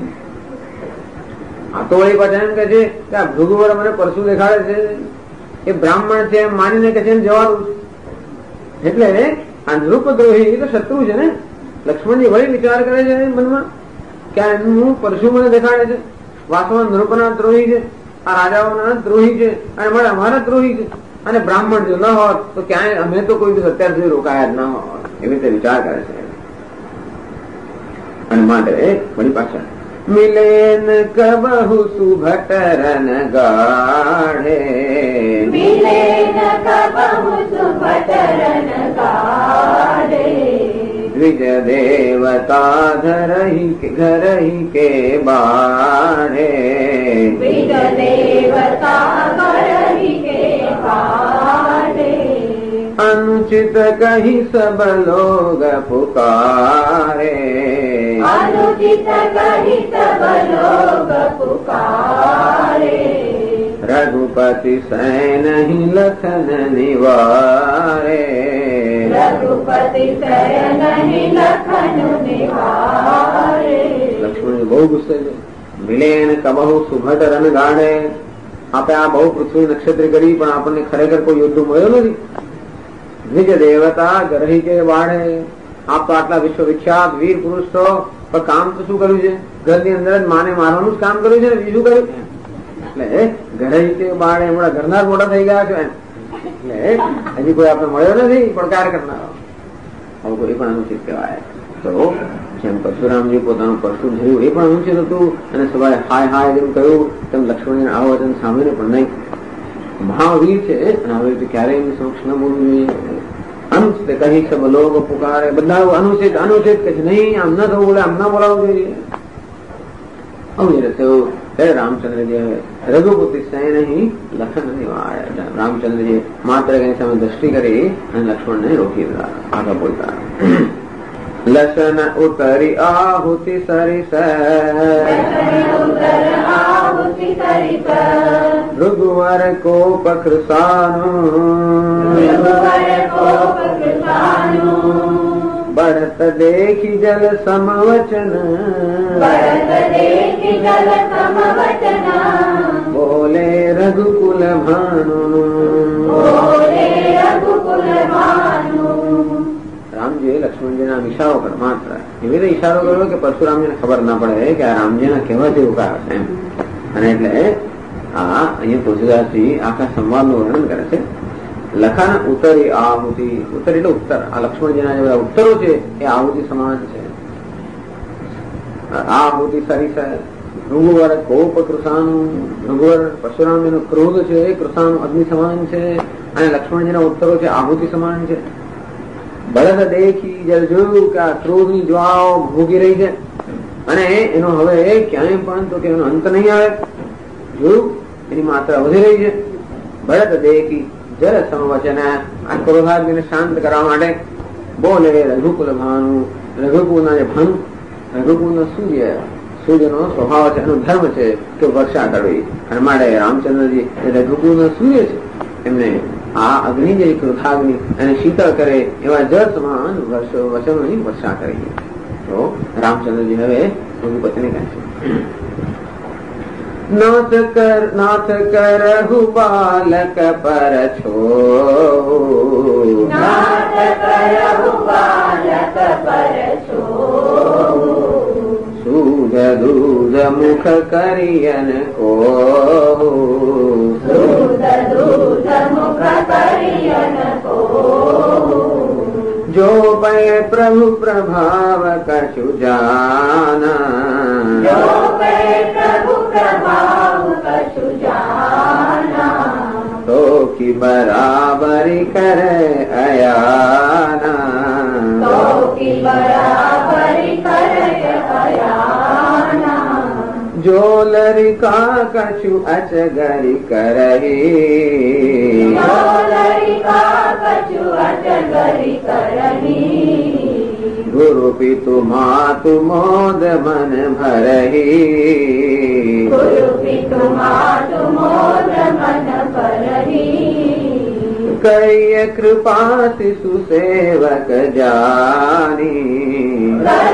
આ તો વળી પાછા એમ કે છે કે આ ભૃગુવર મને પરસુ દેખાડે છે, એ બ્રાહ્મણ છે એમ માનીને કે છે એમ જવાનું. એટલે આ નૃપદ્રોહી તો શત્રુ છે ને. લક્ષ્મણજી વળી વિચાર કરે છે મનમાં કે એમનું પરશુ મને દેખાડે છે. વાસ્તવમાં નૃપના દ્રોહી છે, આ રાજાઓના દ્રોહી છે, અને મારે અમારા દ્રોહી છે. અને બ્રાહ્મણ જો ન હોત તો ક્યાંય અમે તો કોઈ દિવસ અત્યાર સુધી રોકાયા જ ન હોત, એવી રીતે વિચાર કરે છે. અને માટે વળી પાછા मिलेन कबहु सुभटरन गाढ़े मिले न कबहु सुभटरन गाढ़े द्विज देवता धरहि के बाढ़े द्विज देवता करहि के बाढ़े अनुचित कही सब लोग पुकारे अनुचित कही सब लोग पुकारे रघुपति सैन ही लखन निवारे रघुपति शरण ही लखन निवारे લક્ષ્મણ બહુ ગુસ્સે છે. મિલેન કબહુ સુભટ રન ગાઢે. આપે આ બહુ પૃથ્વી નક્ષત્રી કરી પણ આપણને ખરેખર કોઈ યોદ્ધો મળ્યો નથી. દ્વિજ દેવતા ગરહી કે બાળે. આપ તો આટલા વિશ્વવિખ્યાત વીર પુરુષ છો પણ કામ તો શું કર્યું છે? ઘરની અંદર જ માને મારવાનું જ કામ કર્યું છે ને બીજું કર્યું એટલે ગરહી કે બાળે હમણાં ઘરના જ મોટા થઈ ગયા છો એમ. એટલે હજી કોઈ આપણે મળ્યો નથી પડકાર કરનારો. આવું કોઈ પણ અનુચિત કહેવાય. તો જેમ પરશુરામજી પોતાનું પરશું જોયું એ પણ અનુચિત હતું અને સવારે હાય હાય જેમ કહ્યું તેમ લક્ષ્મણ આ વચન સાંભળીને પણ નહીં. મહાવીર છે અને આવી રીતે ક્યારેય એમની સમક્ષ ન બોલવું જોઈએ. અનુચિત કહી સબ લોગ પુકારે. બધા અનુચિત અનુચિત કહે છે નહીં આમ ન થવું બોલે આમ ના બોલાવવું જોઈએ. આવી રીતે રામચંદ્રજી રઘુપતિ સૈન અહીં લખન નિવાય. રામચંદ્રજી માત્ર એની સામે દ્રષ્ટિ કરી અને લક્ષ્મણને રોકી દીધા. આગળ બોલતા લસન ઉતરી આહુતિ સરિસ ભૃગુવર કોપ કૃષાનું बढ़त देखी जल समवचन बोले रघुकुल भानु. રામજીએ લક્ષ્મણજીના ઇશારો કર માત્ર એવી રીતે ઇશારો કર્યો કે પરશુરામજીને ખબર ના પડે કે આ રામજીના કહેવાથી ઉકાર છે એમ. અને એટલે આ અહીંયા તુલસીદાસજી આખા સંવાદનું વર્ણન કરે છે. લખાણ ઉત્તરી આહુતિ. ઉત્તર એટલે ઉત્તર. આ લક્ષ્મણજીના જે બધા ઉત્તરો છે એ આહુતિ સમાન છે. આહુતિ સરી છે. ભૃગુવર કોપ કૃષાનું. ભૃગુવર પરશુરામજીનો ક્રોધ છે એ કૃષાનું અગ્નિ સમાન છે અને લક્ષ્મણજીના ઉત્તરો છે આહુતિ સમાન છે. બળદ દેખી જલ જોયું કે આ ક્રોધની જ્વાળાઓ ભોગી રહી છે અને એનો હવે ક્યાંય પણ તો કે એનો અંત નહીં આવે. જોયું એની માત્રા વધી રહી છે. બળદ દેખી જલ સમવચન. આ ક્રોધાગ્નિને શાંત કરવા માટે બોલે રઘુકુલ ભાનુ. રઘુકુલના જે ભાનુ રઘુકુલનો સૂર્યનો સ્વભાવ છે એનો ધર્મ છે કે વર્ષા કરવી. અને માટે રામચંદ્રજી રઘુકુલનો સૂર્ય છે એમને આ અગ્નિ જે ક્રોધાગ્નિ અને શીતળ કરે એવા જળ સમાન વચનોની વર્ષા કરી. તો રામચંદ્રજી હવે રઘુપતિને કહે છે નાથ કરહુ બાલક પર છો. સૂધ દૂધ મુખ કરિયન કો. જો પય પ્રભુ પ્રભાવ કછુ જાના. તો કી બરાબરી કરે અયાના. જો લરિકા કછુ અચગરી કરહી. ગુરુ પિતુ માતુ મોદ મન ભરહી. કૈય કૃપા શિશુ સેવક જાની.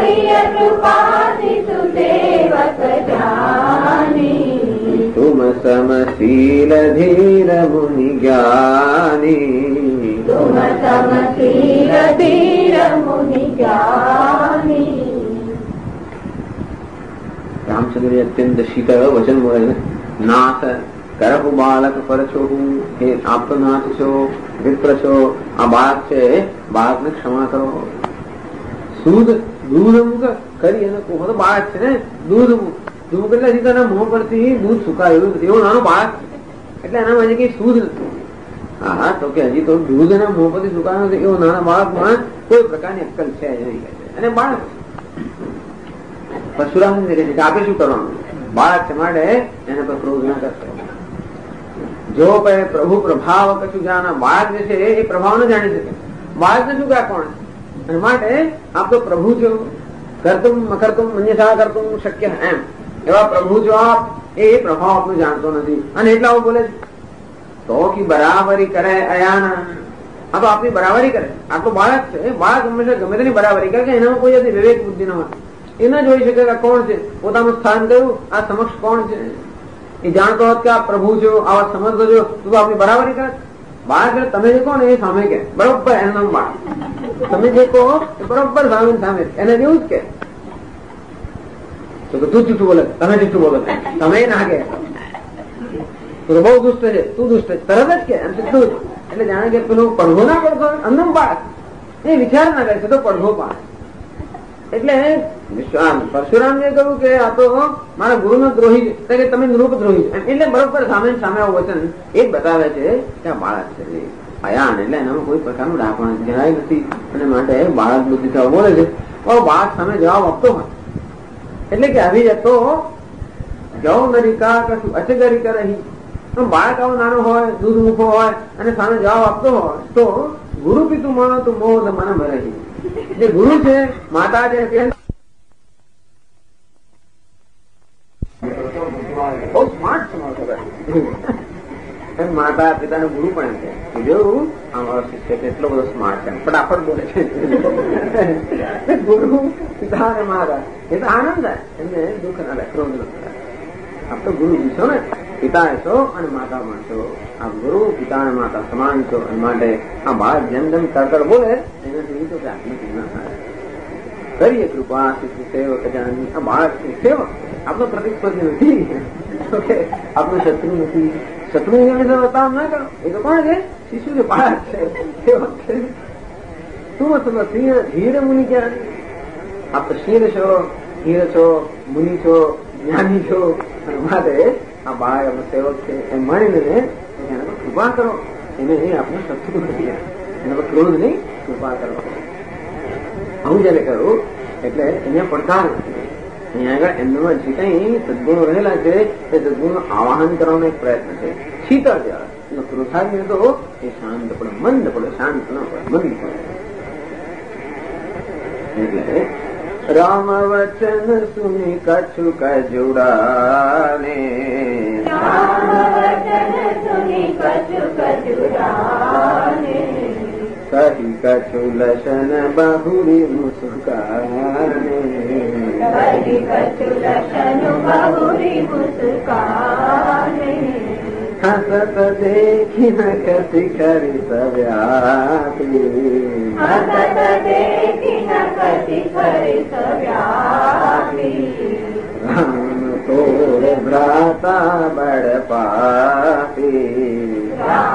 तुम समशील धीर मुनि ज्ञानी. રામચંદ્ર અત્યંત શીતળ વચન બોલે. નાથ કરહુ બાળક પર છો. હે આપ તો નાથ છો, વિપ્ર છો. આ બાળક છે બાળકને ક્ષમા કરો. શુદ્ધ દૂધ મુખ કરી અને બાળક છે ને દૂધ મુખ શું કેટલા સીતાના મોં પરથી દૂધ સુકાયું એવું નાનું બાળક એટલે એનામાં હજી કઈ શુદ્ધ નથી. હા તો કે હજી તો દૂધ એના મોં પરથી સુકાયું નથી એવું નાના બાળકમાં કોઈ પ્રકારની અક્કલ છે નહીં કહે છે. અને બાળક પરશુરામ આપે શું કરવાનું? બાળક છે માટે એને પર ક્રોધ ના કરશે. જો પ્રભુ પ્રભાવ કશું જાણે બાળક જે છે એ પ્રભાવ ન જાણી શકે. બાળકને શું કહે કોણ? અને માટે આપ તો પ્રભુ છો, કરતું કરતું અન્યથા કરતું શક્ય એમ એવા પ્રભુ જો આપ એ પ્રભાવ આપનો જાણતો નથી અને એટલા આવું બોલે છે તો કે બરાબરી કરે અયાના. આ તો આપની બરાબરી કરે. આ તો બાળક છે. બાળક હંમેશા ગમે તેની બરાબરી કરે કે એનામાં કોઈ વિવેક બુદ્ધિ ન હોય. એ ના જોઈ શકે કે કોણ છે, પોતાનું સ્થાન કયું, આ સમક્ષ કોણ છે. એ જાણતો હોત કે આ પ્રભુ છો, આવા સમજતો છો તો આપની બરાબરી કરે. બાળક તમે જે કહો ને એ સામે કે બરોબર એનું બાળક. તમે જે કહો એ બરોબર સામે એને જેવું જ કે તો તું જૂઠું બોલે, તમે જૂઠું બોલો, તમે ના કે તો બહુ દુષ્ટ છે, તું દુષ્ટ છે, તરત જ કે એમ સીધું. એટલે જાણે કે પેલું પડઘો ના પડતો અન્નમ બાળક એ વિચાર ના કરે છે તો પડઘો બાળક. એટલે પરશુરામ જે કહ્યું કે આ તો મારા ગુરુ નો દ્રોહી છે કે તમે નૃપ દ્રોહી છો એટલે બરોબર સામે સામે આવું વચન એ જ બતાવે છે કે આ બાળક છે અયાન એટલે એનામાં કોઈ પ્રકારનું ડાપણ જરાય નથી. અને માટે બાળક બુદ્ધિ થવા બોલે છે બાળક સામે જવાબ આપતો હોય એટલે કે આવી જતો જવ નરિકા કશું અચગરિકા રહી. બાળક આવો નાનો હોય, દૂધ મૂકો હોય અને સામે જવાબ આપતો હોય તો ગુરુ પિતુ માનો તો મોહ મને ભરે. જે ગુરુ છે માતા છે બહુ સ્માર્ટ છે. માતા પિતાનો ગુરુ પણ છે. જોયું અમારો શિષ્ય કેટલો બધો સ્માર્ટ છે, ફટાફટ બોલે છે. ગુરુ પિતા અને માતા એ તો આનંદ થાય એમને દુઃખ ના થાય, ક્રોધ ના થાય. આપ તો ગુરુ છો ને, પિતા છો અને માતા પણ છો. આ ગુરુ પિતા અને માતા સમાન છો. અને માટે આ બાળક જેમ જેમ તરતર બોલે એનાથી તો આત્મથી ના થાય. કરીએ કૃપા સેવક જાણી. આ બાળક સેવક આપનો પ્રતિસ્પર્ધી નથી, આપનો શત્રુ નથી. શત્રુ બતાવ ના કરો. એ તો કોણ છે? શિશુ છે, બાળક છે, સેવક છે. શું મતલબ ધીર મુનિ ક્યાં? આપ તો શીર છો, હીર છો, મુનિ છો, જ્ઞાની છો. માટે આ બાળક આપણો સેવક છે એમ માનીને એના પર કૃપા કરો. એને એ આપણો શત્રુ નથી, એના પર ક્રોધ નહીં, કૃપા કરો. હું જયારે કરું એટલે અહીંયા પડકાર નથી. અહીંયા આગળ એમનામાં જે કઈ સદગુણો રહેલા છે એ સદગુણો આવાહન કરવાનો એક પ્રયત્ન છે. શીતળ જળ ક્રોધાગ્નિ તો એ શાંત પડે, મંદ પડે, શાંત ન પડે, મંદ પડે. એટલે રામ વચન સુની કછુ કજુડાને, કહી કછુ લશન બહુરી મુસ્કાને, હસત દેખી નખતી ખરી સવ્યાપી, રામ તોર ભ્રાતા બળ પાપી,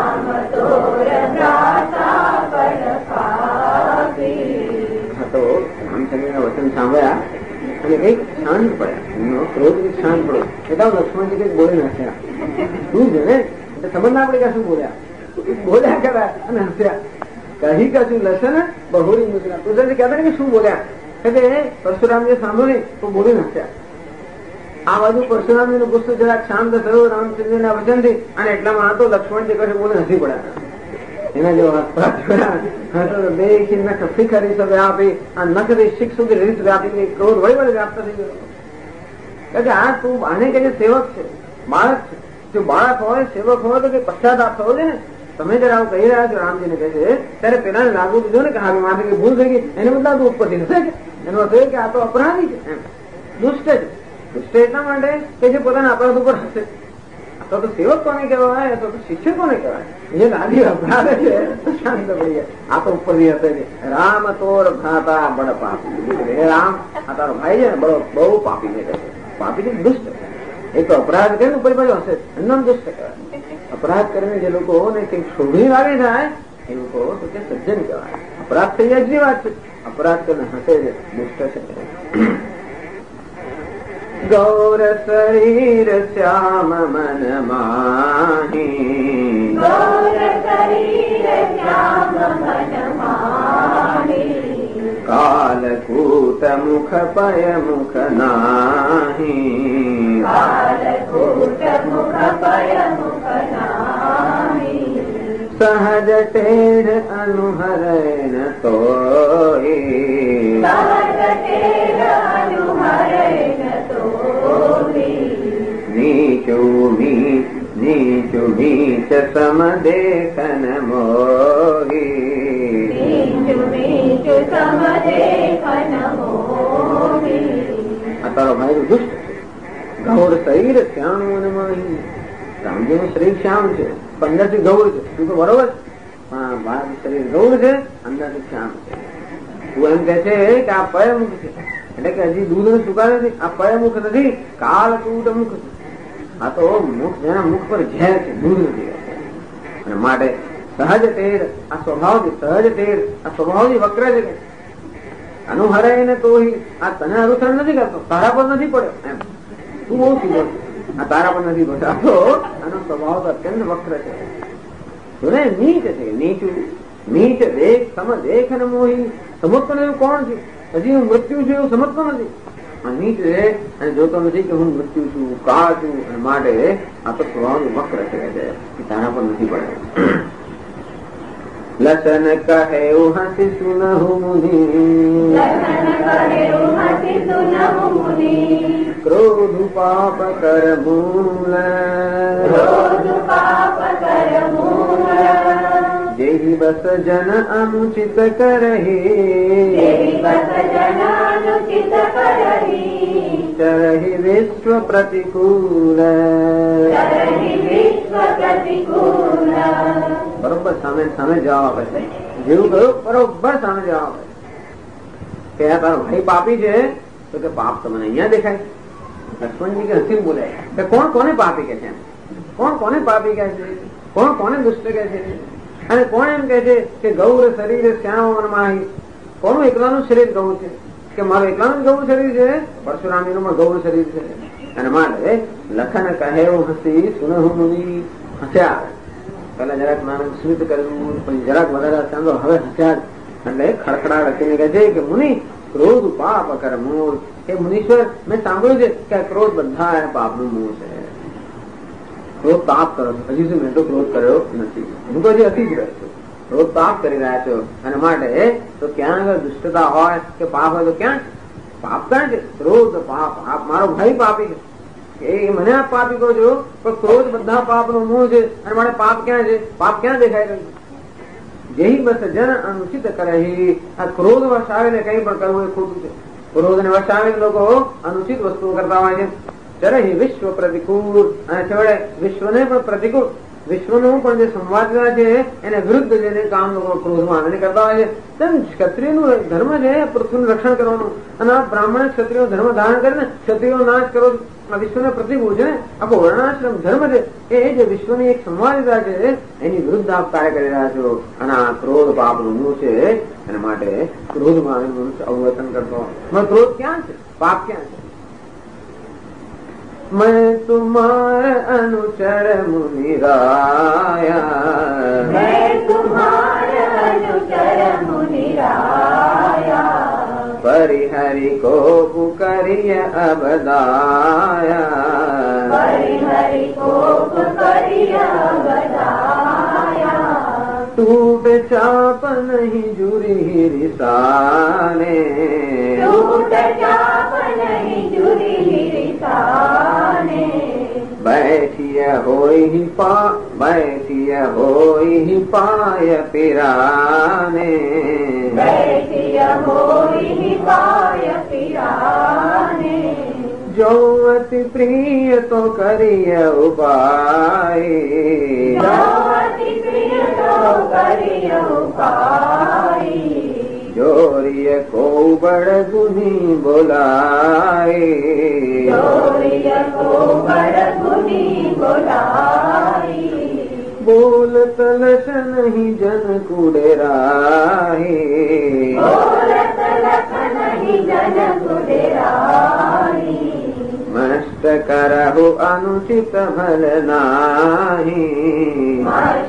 તો રામચંદ્રના વચન સાંભળ્યા અને કઈક શાંત પડ્યા. એમનો ક્રોધ શાંત પડ્યો એટલે લક્ષ્મણજી કઈક બોલી નાખ્યા. શું છે ને એટલે સમજ ના પડે કે શું બોલ્યા. બોલ્યા કર્યા અને હસ્યા. કહી કશું લસન બહુરી મુસ્કા. તુલસી કહેતા કે શું બોલ્યા એટલે પરશુરામજી સાંભળ્યું તો બોલી નાખ્યા. આ બાજુ પરશુરામજી નો ગુસ્સો જરાક શાંત થયો રામચંદ્રના વચનથી અને એટલામાં તો લક્ષ્મણજી કશું બોલી નથી પડ્યા. એના જેવો દેખી નખ શિખરી વ્યાપી આ નખથી શીખ સુધી રીત વ્યાપી ક્રોધ વળી વળી વ્યાપ્ત થઈ ગયો. કે આ તું આને કે સેવક છે, બાળક છે. જો બાળક હોય, સેવક હોય તો કે પશ્ચાતાપ થવો છે ને. તમે જયારે આવું કહી રહ્યા છો રામજીને કહે છે ત્યારે પેલા લાગુ દીધો ને કે હા મારી ભૂલ થઈ ગઈ એને બદલા તું ઉત્પત્તિ નથી. એનો અર્થ એ કે આ તો અપરાધી છે, એમ દુષ્ટ છે. દુષ્ટ એટલા માટે કે જે પોતાના અપરાધ ઉપર હશે. તો સેવક કોને કહેવાય, તો શિક્ષક કોને કહેવાય? જે નાની અપરાધ છે તો શાંત પડી જાય. આ તો ઉપર હશે રામ તોર ભ્રાતા બળ પાપી. હે રામ, આ તારો ભાઈ છે ને બહુ પાપી છે, પાપી છે, દુષ્ટ. એ તો અપરાધ કરે ઉપર બાજુ હશે એમનામ દુષ્ટ કહેવાય. અપરાધ કરીને જે લોકો ને કઈક શોભની વાળી થાય એ લોકો તો કે સજ્જન કહેવાય. અપરાધ થઈ જાય વાત છે, અપરાધ કરીને હશે છે દુષ્ટ છે. गौर शरीर श्याम मन माही, गौर शरीर श्याम मन माही, कालकूट मुख पय मुख नाही, कालकूट मुख पय मुख नाही, सहज टेढ़ अनुहरण तोहि, सहज टेढ़ अनुहरण तोहि, नीचु नीच सम देखन मोहि, नीचु नीचु सम देखन मोहि। આ તારો ભાઈ દુષ્ટ છે, ગૌર શરીર શ્યામ અને માહી. રામજીનું શરીર શ્યામ છે, અંદરથી ગૌર છે. તું તો બરોબર, બહાર શરીર ગૌર છે, અંદરથી શ્યામ છે. તું એમ કે છે કે આ પયમુખ છે, એટલે કે હજી દૂધ ને સુકાય નથી. આ પયમુખ નથી, કાલકૂટ મુખ છે. આ તો મુખ, જેના મુખ પર ઝેર છે, દૂધ નથી. અને માટે સહજ ટેર, આ સ્વભાવથી સહજ ટેર, આ સ્વભાવથી વક્ર છે. કે અનુહરાય ને તો આ તને અનુસરણ નથી કરતો, તારા પર નથી પડ્યો એમ. તું બહુ સીધો, આ તારા પર નથી પડ્યો. આ તો આનો સ્વભાવ તો અત્યંત વક્ર છે. નીચ છે, નીચું નીચ દેખ સમ દેખ અને મોહી. સમજતો ને એવું કોણ છે? હજી હું મૃત્યુ છું એવું સમજતો નથી. આ નીચ છે અને જોતો નથી કે હું મૃત્યુ છું, કાળ છું. અને માટે આ તો સ્વભાવ વક્ર છે, તારા પર નથી પડ્યો. લસન કહે હસી સુનહુ મુનિ, લસન કહ્યું હસી સુનહુ મુનિ, ક્રોધ પાપ કર મૂલ, ક્રોધ પાપ કર મૂલ, જેહી બસ જન અનુચિત કરહી, જેહી બસ જન અનુચિત કરહી, ચરહી વિશ્વ પ્રતિકૂલ. ચરહી વિશ્વ પ્રતિકૂલ. બરોબર સામે સામે જવાબ આપે છે. જેવું કહ્યું બરોબર સામે જવાબ આપે કે આ તારો ભાઈ પાપી છે, તો કે પાપ તો મને અહીંયા દેખાય. લક્ષ્મણજી કે હસી બોલે કે કોણ કોને પાપી કે છે, કોણ કોને પાપી કહે છે, કોણ કોને દુષ્ટ કહે છે, અને કોણ એમ કહે છે કે ગૌર શરીર શ્યામ માહી. કોનું એકલાનું શરીર ગૌર છે, કે મારું એકલાનું ગૌર શરીર છે? પરશુરામીનું પણ ગૌર શરીર છે. અને માટે લખન કહે હસી સુનહુ મુનિ. હસ્યા, પેલા જરાક નાનું સ્મિત કર્યું, પછી જરાક વધારે સાંભળો, હવે હસ્યા. એટલે ખડખડા રચીને કહે છે કે મુનિ ક્રોધ પાપ કર મૂળ. એ મુનીશ્વર, મેં સાંભળ્યું છે કે ક્રોધ બધા પાપનું મૂળ છે. ક્રોધ પાપ કરો છો, હજી સુધી મેં તો ક્રોધ કર્યો નથી, હું તો હજી અતિ જ રહ્યો છું. ક્રોધ પાપ કરી રહ્યા છો. અને માટે તો ક્યાં આગળ દુષ્ટતા હોય કે પાપ હોય તો ક્યાં પાપ ક્યાં છે? ક્રોધ પાપ. આપ મારો ભાઈ પાપી છે, એ મને આપ પાપી કહો છો, પણ ક્રોધ બધા પાપ નું મૂળ છે. અને માટે પાપ ક્યાં છે? પાપ ક્યાં દેખાય રહ્યું? જેહી બસ જન અનુચિત કરે. આ ક્રોધ વશ આવીને કઈ પણ કરવું એ ખોટું છે. ક્રોધ ને વશ આવીને લોકો અનુચિત વસ્તુઓ કરતા હોય છે. ચરહી વિશ્વ પ્રતિકૂળ. અને છેવડે વિશ્વને પણ પ્રતિકૂળ, વિશ્વનું પણ જે સંવાદ છે એને વિરુદ્ધ જેને કામ લોકો ક્રોધમાં આવીને કરતા હોય છે. તેમ ક્ષત્રિયનું ધર્મ છે પૃથ્વીનું રક્ષણ કરવાનું. અને આ બ્રાહ્મણ ક્ષત્રિય ધર્મ ધારણ કરીને ક્ષત્રિયો નાશ કરો, આ વિશ્વને પ્રતિકૂળ છે ને. આખો વર્ણાશ્રમ ધર્મ છે એ જે વિશ્વની એક સંવાદિતા છે એની વિરુદ્ધ આપ કાર્ય કરી રહ્યા છો. અને આ ક્રોધ પાપનું મૂળ છે. એના માટે ક્રોધમાં આવીને મનુષ્ય અવવર્તન કરતો હોય. ક્રોધ ક્યાં છે? પાપ ક્યાં છે? मैं तुम्हारे अनुचर मुनि राया, मैं तुम्हारे अनुचर मुनि राया, परिहरि को पुकारिय अबदाया, परिहरि को पुकारिय अबदाया, टूट चाप नहीं जुरी रिसाने, टूट चाप नहीं जुरी रिसाने, बैठिया होई पाय पिराने, बैठिया होई पाय पिराने, जो अति प्रिय तो करिय उपाय, जो अति प्रिय तो करिय उपाय, जोरिय को बड़ गुनी बोलाए, जोरिय को बड़ गुनी बोलाई, बोल तलस नहीं जन कुडेराए, बोलत लख नहीं जन गुडेराई, મસ્ત કરહુ અનુચિત ભલ નાહી.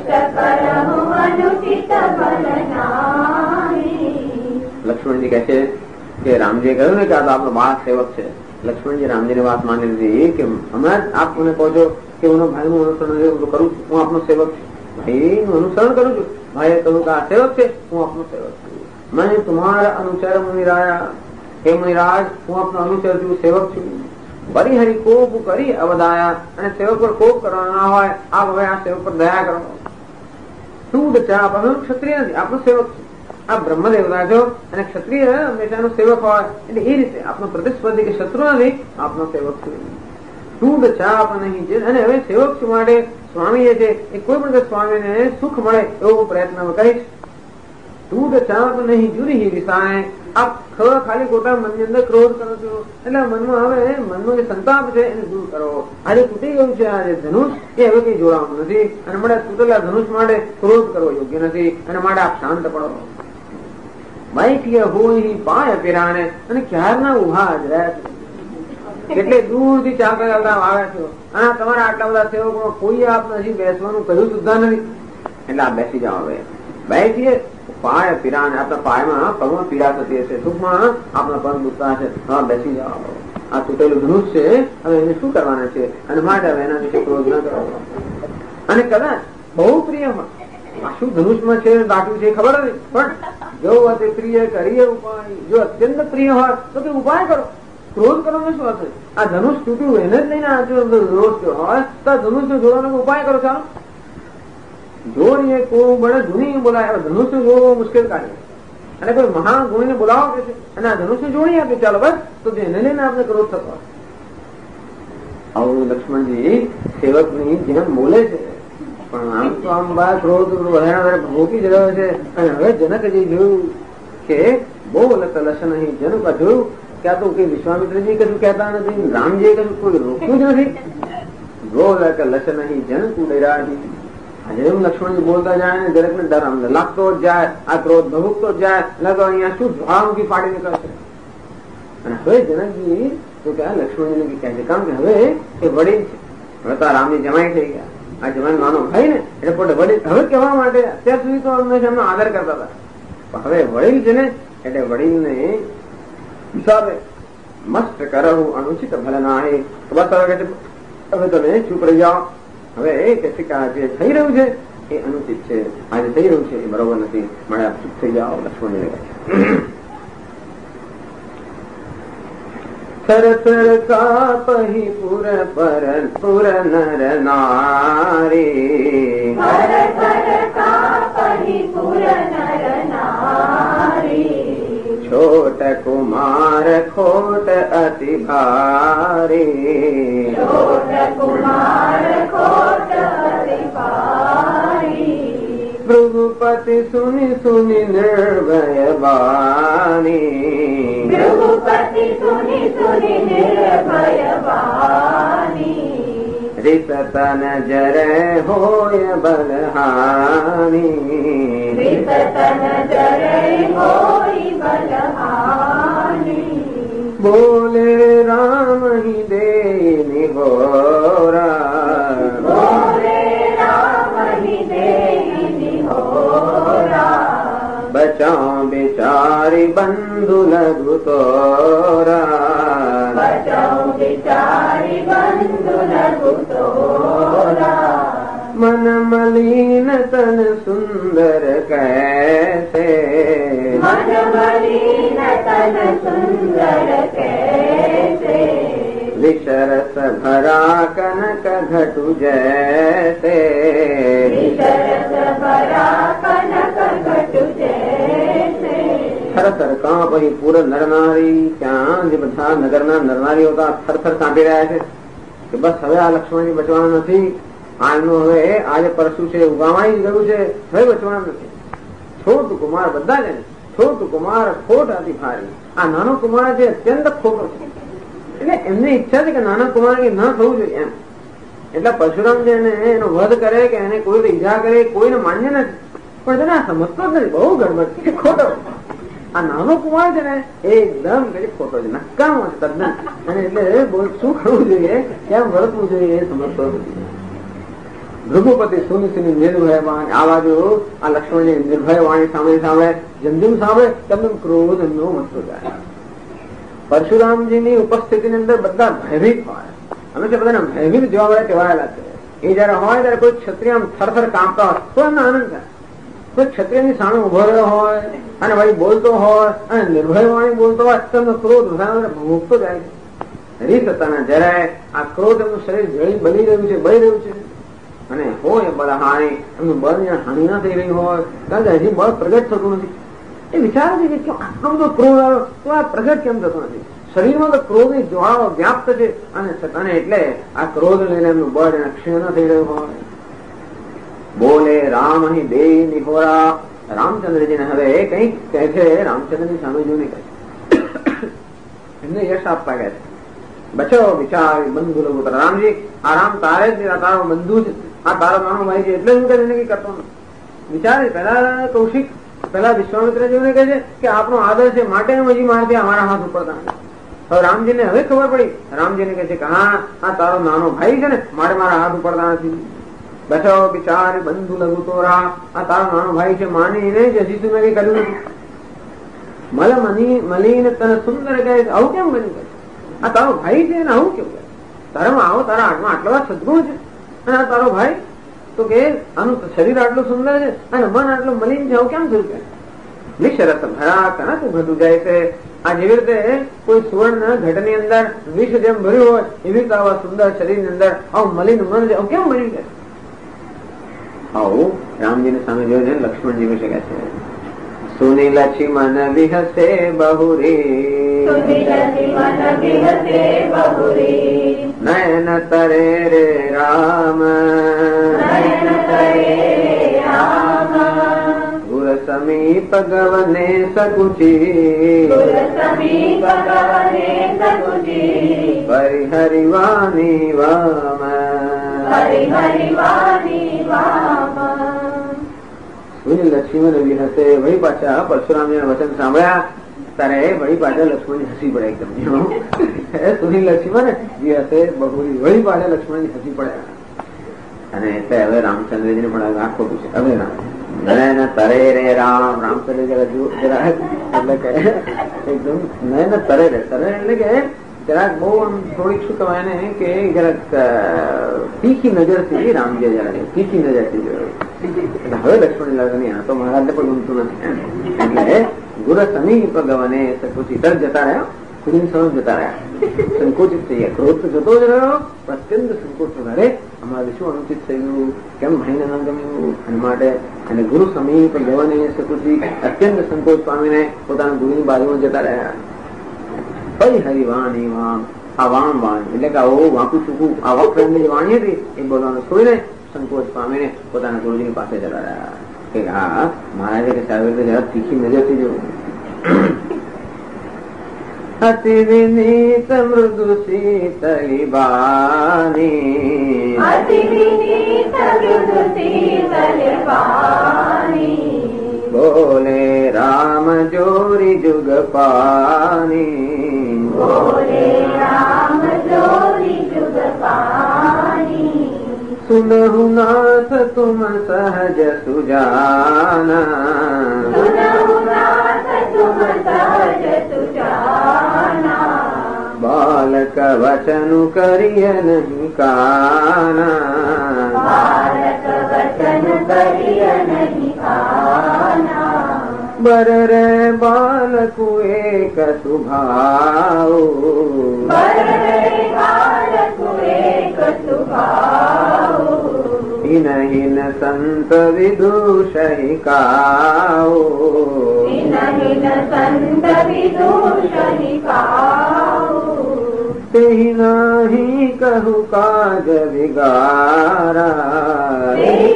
લક્ષ્મણજી કહે છે કે રામજીએ કહ્યું ને કે આ તો આપણો બાળ સેવક છે. લક્ષ્મણજી રામજીની વાત માની લીધી કે હમણાં જ આપ મને કહો છો કે હું ભાઈનું અનુસરણ કરું છું, હું આપનો સેવક છું. ભાઈનું અનુસરણ કરું છું. ભાઈએ કહ્યું કે આ સેવક છે, હું આપનો સેવક છું. મેં તમારા અનુચર મુનિરાયા, હે મુનિરાજ હું આપનો અનુચર છું, સેવક છું. પરિહરી કોપ કરી અવદાયા, અને સેવક પર કોપ કરવાનો ના હોય. આપ હવે આ સેવક પર દયા કરો. શું ચા હું ક્ષત્રિય નથી, આપનો સેવક છું. આ બ્રહ્મ દેવતા છો અને ક્ષત્રિય હંમેશાનો સેવક હોય, એટલે એ રીતે આપનો પ્રતિસ્પર્ધી કે શત્રુ નથી, આપનો સેવક છું. શું ચાપ નહીં છે. અને હવે સેવક છું માટે સ્વામી જે છે એ કોઈ પણ સ્વામીને સુખ મળે એવો પ્રયત્ન કરીશ. દૂધ ચાપ નહીં જુરી વિસાય. આપ ખાલી ખોટા મનની અંદર ક્રોધ કરો છો, એટલે મનમાં હવે મનનો જે સંતાપ છે એને દૂર કરો. આજે તૂટી ગયું છે આ જે ધનુષ, એ હવે કઈ જોડાવાનું નથી, અને માટે તૂટેલા ધનુષ માટે ક્રોધ કરવો યોગ્ય નથી, અને માટે આપ શાંત પડો. માઇકીય હોય પાય પીરાને, અને ક્યારના ઉભા જ રહ્યા છે. એટલે દૂરથી ચાલતા ચાલતા આવે છો, અને તમારા આટલા બધા સેવકો કોઈ આપને હજી બેસવાનું કહ્યું સુદ્ધા નથી, એટલે આપ બેસી જાઓ. હવે બેસીએ. પાય પીરાને, આપણા પાયમાં પગમાં પીડા થતી હશે, સુખમાં આપણા પગ દુખતા હશે, હા બેસી જાઓ. આ તૂટેલું ધનુષ છે, હવે એને શું કરવાના છે, અને માટે હવે એના વિશે ક્રોધ ન કરો. અને કદાચ બહુ પ્રિય હોય, આ શું ધનુષમાં છે દાખ્યું છે ખબર નથી, પણ જો અતિ પ્રિય કરીએ ઉપાય, જો અત્યંત પ્રિય હોય તો કે ઉપાય કરો. ક્રોધ કરવાનો શું હશે? આ ધનુષ તૂટ્યું એને જ લઈને રોષ હોય તો આ ધનુષ જોડવાનો ઉપાય કરો. ચાલો જોડીએ કોઈ બળે ગુણી બોલાય. ધનુષ જોડવો મુશ્કેલ કાર્ય, અને કોઈ મહાન ગુણીને બોલાવો કે છે, અને આ ધનુષ જોડી આપે ચાલો બસ, તો એને લઈને આપણે ક્રોધ થતો. આવું લક્ષ્મણજી સેવકની જેમ બોલે છે, પણ આમ તો આમ બાર ક્રોધ વધારે ભોગી જ રહ્યો છે. અને હવે જનકજી જોયું કે બહુ લસ નહીં. જનક જોયું કે આ તો કઈ વિશ્વામિત્રજી કશું કહેતા નથી, રામજી કશું કોઈ રોકતું જ નથી. લસ નહીં જનક ઉડેરાજી. આજે એવું લક્ષ્મણજી બોલતા જાય ને દરેક ને ડર લાગતો જ જાય, આ ક્રોધ ભભૂકતો જ જાય, એટલે તો અહીંયા શું જ્વાળામુખી ફાડી નીકળશે. અને હવે જનકજી તો કે લક્ષ્મણજી કહે છે, કારણ કે હવે એ વડીલ છે, હવે તો રામની જમાઈ થઈ ગયા, આ જમાઈ નાનો ભાઈ ને એટલે પોતે વડીલ. હવે કહેવા માટે અત્યાર સુધી તો હંમેશા એમનો આદર કરતા હતા, પણ હવે વડીલ છે ને એટલે વડીલને હિસાબે મસ્ત કરવું અનુચિત ભલે ના. બસ હવે તમે ચૂપ રહી જાઓ. હવે એ કે જે થઈ રહ્યું છે એ અનુચિત છે, આજે થઈ રહ્યું છે એ બરોબર નથી, મળે આપ ચૂપ થઈ જાઓ. લક્ષ્મણજીને સર સર કાપહી પુર પર પુર નર નારી. છોટ કુમાર ખોટ અતિ ભારી. ભૃગુપતિ સુની સુની નિર્ભય બાની. રિસતન જરે હોય બલહાની. બોલે રામ હી દે નિહોરા. બચાઓ બિચારી બંધુ લઘુ તોરા. મન મલિન તન સુંદર કૈસે. વિશરસ ભરા કનક ઘટુ જૈસે. થરથર કાંપી પૂર નરનારી. ત્યાં જે બધા નગરના નરનારીઓ થરથર કાંપી રહ્યા છે કે બસ હવે આ લક્ષ્મણજી બચવાના નથી, આનું હવે આજે પરસુ છે ઉગામાઈ ગયું છે, હવે બચવાના નથી. છોટ કુમાર બધા જ છોટ કુમાર ખોટ હતી ભારી. આ નાનો કુમાર છે અત્યંત ખોટો છે, એટલે એમની ઈચ્છા છે કે નાના કુમાર ન થવું જોઈએ એમ. એટલે પરશુરામ છે એનો વધ કરે કે એને કોઈ ઈજા કરે કોઈને માન્ય નથી, પણ તેને આ સમજતો જ નથી, બહુ ગડબડ છે, ખોટો. આ નાનો કુમાર છે ને એકદમ ખોટો છે, નકામો છે તદ્દન. અને એટલે શું કરવું જોઈએ, કેમ વર્તવું જોઈએ એ સમજતો નથી. ભૃગુપતિ સુનિશ્ચિની નિર્ભયવાન. આ બાજુ આ લક્ષ્મણની નિર્ભય વાણી સામે સામે જેમ સાંભળે તેમ ક્રોધ એમનો વધતો જાય. પરશુરામજીની ઉપસ્થિતિની અંદર બધા ભયભીત હોય. અમે તે બધાને ભયભીત જોવા મળે ટેવાયેલા છે. એ જયારે હોય ત્યારે કોઈ ક્ષત્રિય થરથર કામતા હોય તો એમને આનંદ થાય. કોઈ ક્ષત્રિયની સામે ઉભો રહ્યો હોય અને ભાઈ બોલતો હોય અને નિર્ભય વાણી બોલતો હોય તો એમનો ક્રોધ ભોગતો જાય છે. રીત હતા જયારે આ ક્રોધ એમનું શરીર જળી બની રહ્યું છે, બળી રહ્યું છે. અને હોય બળ હાનિ, એમનું બળ હાનિ ના થઈ રહી હોય કારણ કે હજી બળ પ્રગટ થતું નથી. એ વિચાર છે કે આટલો બધો ક્રોધ આવ્યો તો આ પ્રગટ કેમ થતો નથી? શરીરમાં તો ક્રોધની જ્વાળાઓ વ્યાપ્ત છે અને એટલે આ ક્રોધ લઈને એમનું બળ એને ક્ષીણ થઈ રહ્યું હોય. બોલે રામ અહીં દે નિહોરા. રામચંદ્રજીને હવે કંઈક કહે છે, રામચંદ્રની સામે જોઈને કહે છે, એમને યશ આપતા કહે છે, બચો વિચાર બંધુ લોકો. રામજી આ રામ તારે જ તારો બંધુ છે, આ તારો નાનો ભાઈ છે, એટલે હું કઈ નક્કી કરતો નથી. વિચારે પેલા કૌશિક પેલા વિશ્વામિત્રજીને કહે છે કે આપણો આદર છે માટે હજી મારથી અમારા હાથ ઉપડતા નથી. હવે રામજીને હવે ખબર પડી. રામજીને કહે છે કે હા આ તારો નાનો ભાઈ છે ને માટે મારા હાથ ઉપડતા નથી. બચાવો બિચારી બંધુ લઘુ તોરા. આ તારો નાનો ભાઈ છે માનીને જ હજી તું મેં કઈ કર્યું નથી. મલ મલીને તને સુંદર કહે આવું કેમ બન્યું? આ તારો ભાઈ છે ને આવું કેવું? તારામાં આવો તારા હાથમાં આટલા સદગુણ છે અને આ તારો ભાઈ તો કે આનું શરીર આટલું સુંદર છે અને મન આટલું મલિન છે, આવું કેમ થયું? કે નિશરત ભરા કના તું ઘટું જાય છે. આ જેવી રીતે કોઈ સુવર્ણ ઘટની અંદર વિષ જેમ ભર્યું હોય એવી રીતે આવા સુંદર શરીરની અંદર આવું મલિન મન છે, આવું કેમ બન્યું? કે આવું રામજીને સામે જોયું છે. લક્ષ્મણજી વિશે કહે છે, સુની લક્ષ્મણ વિહસે બહુરી, નયન તરે રે રામ, ગુર સમીપ ગવને સકુચી, પરિહરિવાની વામ. સુનિલ લક્ષ્મણ વિહસે. વળી પાછા પરશુરામજીના વચન સાંભળ્યા ત્યારે વળી પાછા લક્ષ્મણ હસી પડે એકદમ. સુનિલ લક્ષ્મણ વિહસે બહુરી. વળી પાછા લક્ષ્મણ હસી પડ્યા. અને એટલે હવે રામચંદ્રજીને પણ આખો પૂછે હવે નયન તરે રે રામ. રામચંદ્રજી જરા એટલે કે એકદમ નયન તરે રે. તરે એટલે કે જરાક બહુ આમ થોડીક શું કહેવાય ને કે જરાક તીખી નજરથી રામજી જરા તીખી નજરથી જોયું. એટલે હવે લક્ષ્મણ લાગે નહીં આ તો મહારાજને પણ ગમતું નથી. એટલે ગુર સમીપ ગવને સકુચી. તર જતા રહ્યા, ખુદની સમજ જતા રહ્યા, સંકોચિત થઈ ગયા. ક્રોધ તો જતો જ રહ્યો પણ અત્યંત સંકોચ વધારે. અમારે શું અનુચિત થયું, કેમ ભાઈને ન ગમ્યું અને માટે. અને ગુરુ સમીપ ગવને સકુચી અત્યંત સંકોચ પામીને પોતાના ગુરુની બાજુમાં જતા રહ્યા. પરિહરિવાની વામ. આ વામ વાણ એટલે કે આવું વાંકું ચૂકું આ વખતની વાણી હતી એ બોલવાનું છોડીને સંકોચ પામીને પોતાના ગુરુજીની પાસે જતા રહ્યા કે હા મહારાજે કે સાહેબ જરા તીખી નજરથી જોયું. અતિ વિનીત મૃદુ શીતલી બાની, બોલે રામ જોરી જુગ પાની, સુનહુ નાથ તુમ સહજ સુજાના, બાલક વચન કરીય નહીં કાના, બર રે બાલકુ એક સુભાવ, હિન હિન સંત વિદુષહિ કાઉ, તેહિ નાહી કહુ કાજ વિગારા,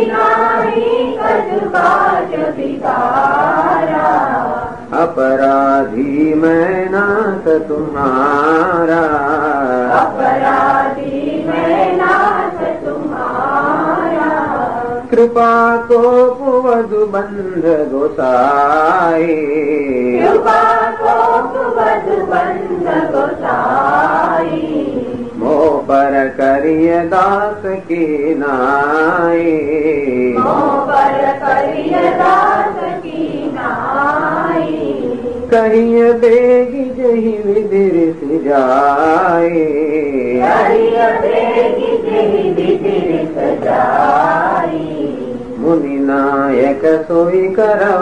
अपराधी मैं नाथ तुम्हारा, कृपा को વધુ બંધ ગોસાઈ, કૃપા કો વધુ બંધ ગોસાઈ, મોહ પર કરીએ દાસ કી નાઈ, મોહ પર કરીએ દાસ કી નાઈ, કહીએ બેગી જહી વિધિ જાય, કરીએ બેગી જેહી વિધિ સજાઈ, મુનિ નાયક સોઈ કરો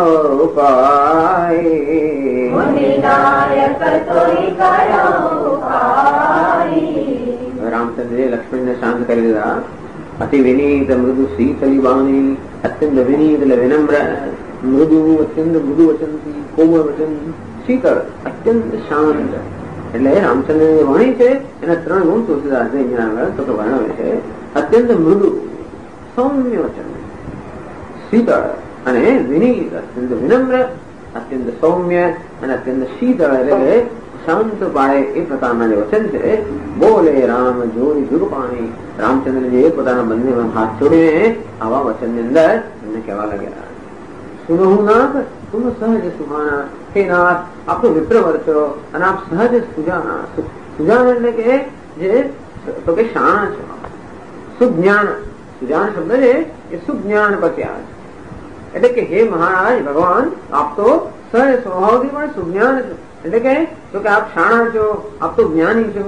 ઉપાય, મુનિ નાયક સોઈ કરો ઉપાય. રામચંદ્રે લક્ષ્મણને શાંત કરી દીધા. અતિ વિનીત મૃદુ શીતલી વાણી, અત્યંત વિનીત એટલે વિનમ્ર, મૃદુ અત્યંત મૃદુ વચનથી, કોમળ વચન, શીતળ અત્યંત શાંત. એટલે રામચંદ્રની વાણી છે એના 3 ગુણ તુલસીદાસને જણાવે તો વર્ણવે છે. અત્યંત મૃદુ સૌમ્ય વચન, શીતળ અને વિનીત, અત્યંત વિનમ્ર, અત્યંત સૌમ્ય અને અત્યંત શીતળ એટલે કે શાંત પાડે એ પ્રકારના જે વચન છે. બોલે રામ જોઈ જુગ પાણી, રામચંદ્રજી પોતાના બંને હાથ જોડીને આવા વચનની અંદર એમને કહેવા લાગ્યા. સુનહુ નાથ તુમ સહજ સુહાના, હે નાથ આપ તો વિપ્રવર છો અને આપ સહજ સુજાના. સુજાન એટલે કે જે તો કે શાણા છો, સુજ્ઞાન. સુજાન શબ્દ છે એ સુજ્ઞાન પછી આવે છે. એટલે કે હે મહારાજ ભગવાન આપ તો સહજ સ્વભાવથી પણ સુજ્ઞાન છો. એટલે કે આપ શાણા છો, આપ તો જ્ઞાની છો.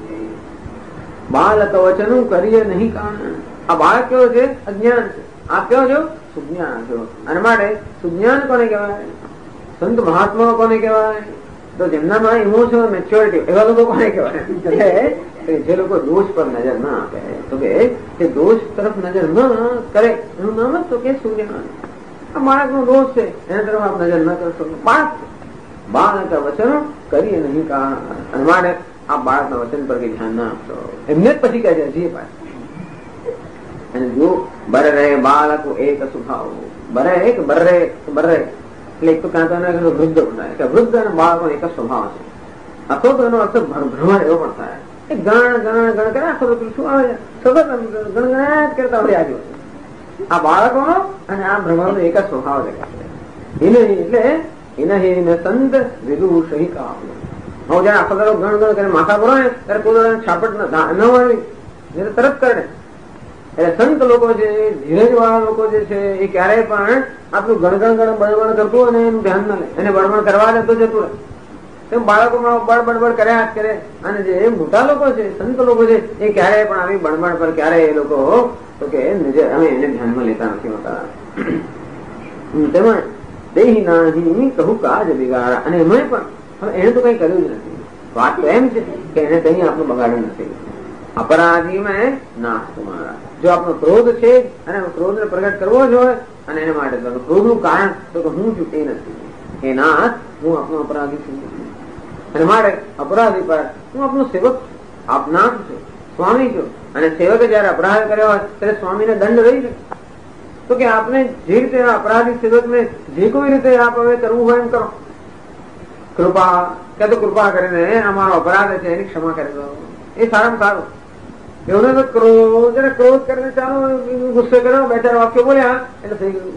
બાળક વચનું કરીએ નહીં કારણ. આ બાળક કેવો છે? અજ્ઞાન છે. આપ કેવો છો? સુજ્ઞાન છો. અને માટે સુજ્ઞાન કોને કહેવાય? સંત મહાત્માઓ કોને કહેવાય? તો જેમનામાં ઇમોશનલ મેચ્યોરિટી, એવા લોકો કોને કહેવાય? જે લોકો દોષ પર નજર ના આપે, તો કે દોષ તરફ નજર ન કરે એનું નામ જ તો કે સુજ્ઞાન. આ બાળક નો દોષ છે એના તરફ આપ નજર ન કરશો. બાળક વચન કરીએ નહીં કારણ. અને માટે આ બાળકના વચન પર કઈ ધ્યાન ના આપશો. એમને જ પછી કહે છે જે પાછ. અને જો બર રહે બાળક એક સ્વભાવ, બરે એક બર્રે બર્રે એટલે એક તો કાં તો વૃદ્ધ થાય, વૃદ્ધ અને બાળકો એક જ સ્વભાવ છે. અથવા તો એનો અર્થ ભ્રમણ એવો પણ થાય. ગણ ગણ ગણ કરે આખો શું આવે સતત ગણગણાટ કરતા હોય આવ્યો છે. આ બાળકોનો અને આ ભ્રમણનો એક જ સ્વભાવ દેખાય છે. એટલે એના સંત વિદુષહી કામ. હું જયારે આખો દાડો ગણ ગણ કરીને માથા ભરો ને ત્યારે કોઈ છાપટ ન આવી તરત કરે. એટલે સંત લોકો છે, ધીરજ વાળા લોકો જે છે એ ક્યારેય પણ આપણું ગણગણ ગણ બળબડ કરતું અને એનું ધ્યાન ના લે, એને બળબડ કરવા દે તો જતું રહે. તેમ બાળકોમાં બળબડ કર્યા જ કરે. અને જે મોટા લોકો છે, સંત લોકો છે, એ ક્યારેય પણ આવી બળબડ પર ક્યારેય એ લોકો તો કે અમે એને ધ્યાનમાં લેતા નથી હોતા. તેમાં દેહી નાહી કહું કાજ બિગાડા. અને એમાં પણ હવે એને તો કઈ કર્યું જ નથી. વાત તો એમ છે કે એને કઈ આપણું બગાડ્યું નથી. અપરાધી મેં નાશ તમારા. જો આપણો ક્રોધ છે અને ક્રોધ ને પ્રગટ કરવો જ હોય અને એના માટે ક્રોધ નું કારણ તો હું છું એ નથી. એ નાથ હું આપનો અપરાધી છું. અને માટે અપરાધી પર હું આપનો સેવક છું, આપ નાથ છું, સ્વામી છું. અને સેવકે જયારે અપરાધ કર્યો હોય ત્યારે સ્વામીને દંડ રહી શકે. તો કે આપને જે રીતે અપરાધી સેવકને જે કોઈ રીતે આપ હવે કરવું હોય એમ કરો. કૃપા કે તો કૃપા કરીને અમારો અપરાધ છે એની ક્ષમા કરી દો, એ સારામાં સારું. એવું તો ક્રોધ જયારે ક્રોધ કરીને ચાલો ગુસ્સે કર્યો, બે ચાર વાક્યો બોલ્યા એટલે થઈ ગયું.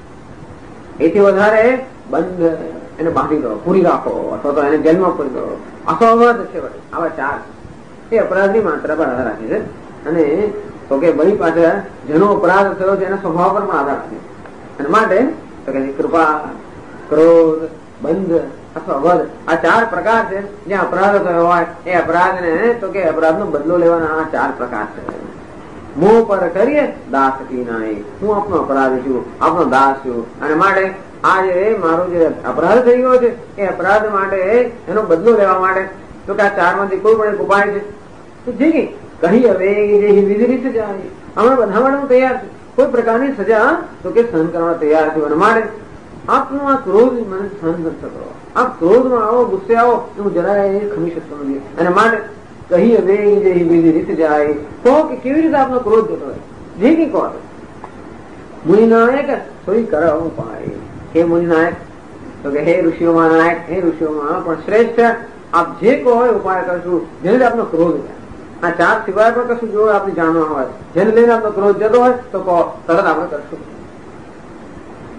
એથી વધારે બંધ એને બાંધી દો, પૂરી રાખો, અથવા તો એને જેલમાં પૂરી દો. અસ્વભાવ છે. આવા 4 એ અપરાધની માત્રા પર આધાર રાખે છે. અને તો કે બળી પાછળ જેનો અપરાધ થયો છે એના સ્વભાવ પર પણ આધાર રાખે. અને માટે તો કે કૃપા, ક્રોધ, બંધ અથવા વધ આ 4 પ્રકાર છે. જ્યાં અપરાધ થયો હોય એ અપરાધ ને તો કે અપરાધ નો બદલો લેવાના આ 4 પ્રકાર છે. મોહ પર કરીએ દાસ કી નાઈ. હું આપનો અપરાધી છું, આપનો દાસ છું. અને માટે આ જે મારો જે અપરાધ થઈ ગયો છે એ અપરાધ માટે એનો બદલો લેવા માટે તો કે આ 4 માંથી કોઈ પણ એક ઉપાય છે તો જે કહી હવે વિધિ રીતે જાય. અમે બધા માટે હું તૈયાર છું. કોઈ પ્રકારની સજા તો કે સહન કરવા તૈયાર છું. અને માટે આપનો આ ક્રોધ મને સહન નથી થતો. આપ ક્રોધમાં આવો, ગુસ્સે આવો, હું જરાય ખમી શકતો નથી. અને માટે કહી હવે વિધિ રીતે જાય. તો કે કેવી રીતે આપનો ક્રોધ જતો હોય જે કઈ કહો. મુનિનાયક સોઈ કરો ઉપાય. હે મુનિનાયક તો કે હે ઋષિઓમાં નાયક, હે ઋષિઓમાં પણ શ્રેષ્ઠ, આપ જે કહો એ ઉપાય કરશું જેને આપનો ક્રોધ જાય. આ 4 સિવાય પણ કશું જો આપણે જાણવા હોય જેને લઈને આપનો ક્રોધ જતો હોય તો કહો, તરત આપણે કરશું.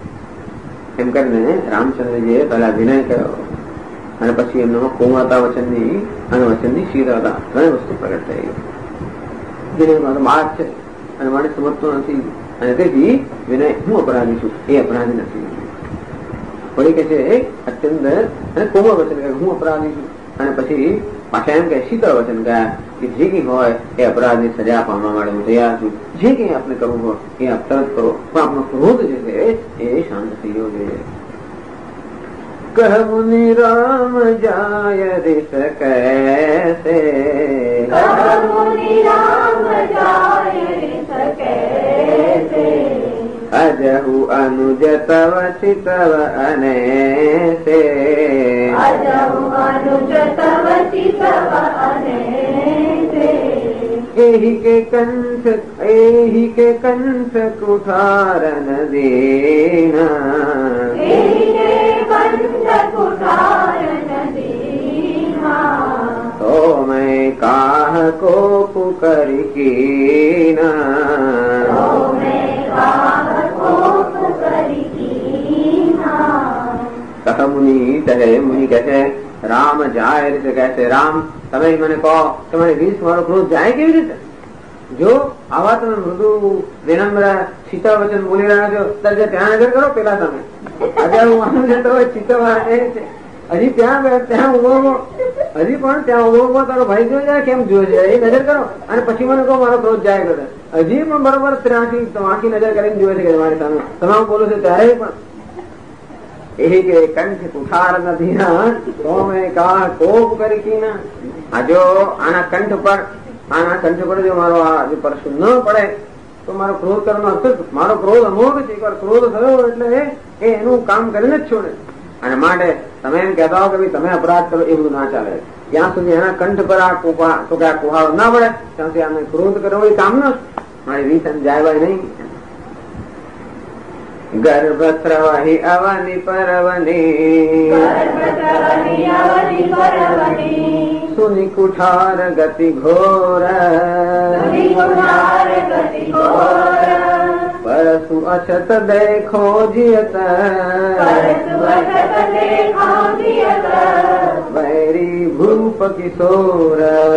એમ કરીને રામચંદ્રજીએ પહેલા વિનય કર્યો અને પછી એમનામાં કોમળતા વચનની અને વચનની શીતળતા ઘણી વસ્તુ પ્રગટ થઈ ગઈ. વિનયમાં તો બાળક છે અને મને સમજતો નથી અને તેથી વિનય હું અપરાધી છું એ અપરાધી નથી. વળી કે છે અત્યંત અને કોમળ વચન કહે હું અપરાધી છું અને પછી પાછા એમ કે શીતળ વચન ગયા કે જે કઈ હોય એ અપરાધની સજા પામવા માટે હું તૈયાર છું. જે કઈ આપણે કરવું હોય એ આપ તરત કરો પણ આપણો ક્રોધ જે છે એ શાંત થઈ ગયો જોઈએ. કહ મુનિ રામ જાય રિસ કૈસે અજહુ અનુજ તવ ચિતવ અનેસે એહી કે કંઠ કુઠારન દેના તો મેં કાહ કો પુકરી કીના કહ મુનિ કહે મુનિ કહે છે રામ જાય રીતે કહે છે રામ તમે મને કહો તમારી રીસ મારો ક્રોધ જાય કેવી રીતે? જો આવા તમે મૃદુ વિનમ્ર શીતળ વચન બોલી રહ્યા છો ત્યારે ત્યાં નજર કરો પેલા તમે આજે હું માનું જતો હોય શીતળ હજી ત્યાં ઉભો હજી પણ ત્યાં ઉભો તારો ભાઈ જોઈ જાય કેમ જોઈ જાય એ નજર કરો અને પછી મને કહો મારો ક્રોધ જાય કરે. હજી પણ બરોબર ત્યાંથી આખી નજર કરીને જોયે છે કે તમારી સામે તમે બોલો છો ત્યારે પણ એ કે કંઠ કુઠાર નથી તો મેં કા કોપ કરી કી. આ જો આના કંઠ પર જો મારો આ પરશુ ન પડે તો મારો ક્રોધ કરવાનો અર્થ મારો ક્રોધ અમોઘ છે. એકવાર ક્રોધ થયો એટલે એ એનું કામ કરીને જ છોડે. અને માટે તમે એમ કહેતા હો કે ભાઈ તમે અપરાધ કરો એ બધું ના ચાલે. જ્યાં સુધી એના કંઠ પર આ કુહાડો ના પડે ત્યાં સુધી આને ક્રોધ કરવો એ કામ ન મારી રીત જાય નહીં. ગર્ભ સ્રવહી અવનિ પરવની સુનિ કુઠાર ગતિ ઘોર પરસુ અછત દેખો જીયત વૈરી ભૂપ કિશોર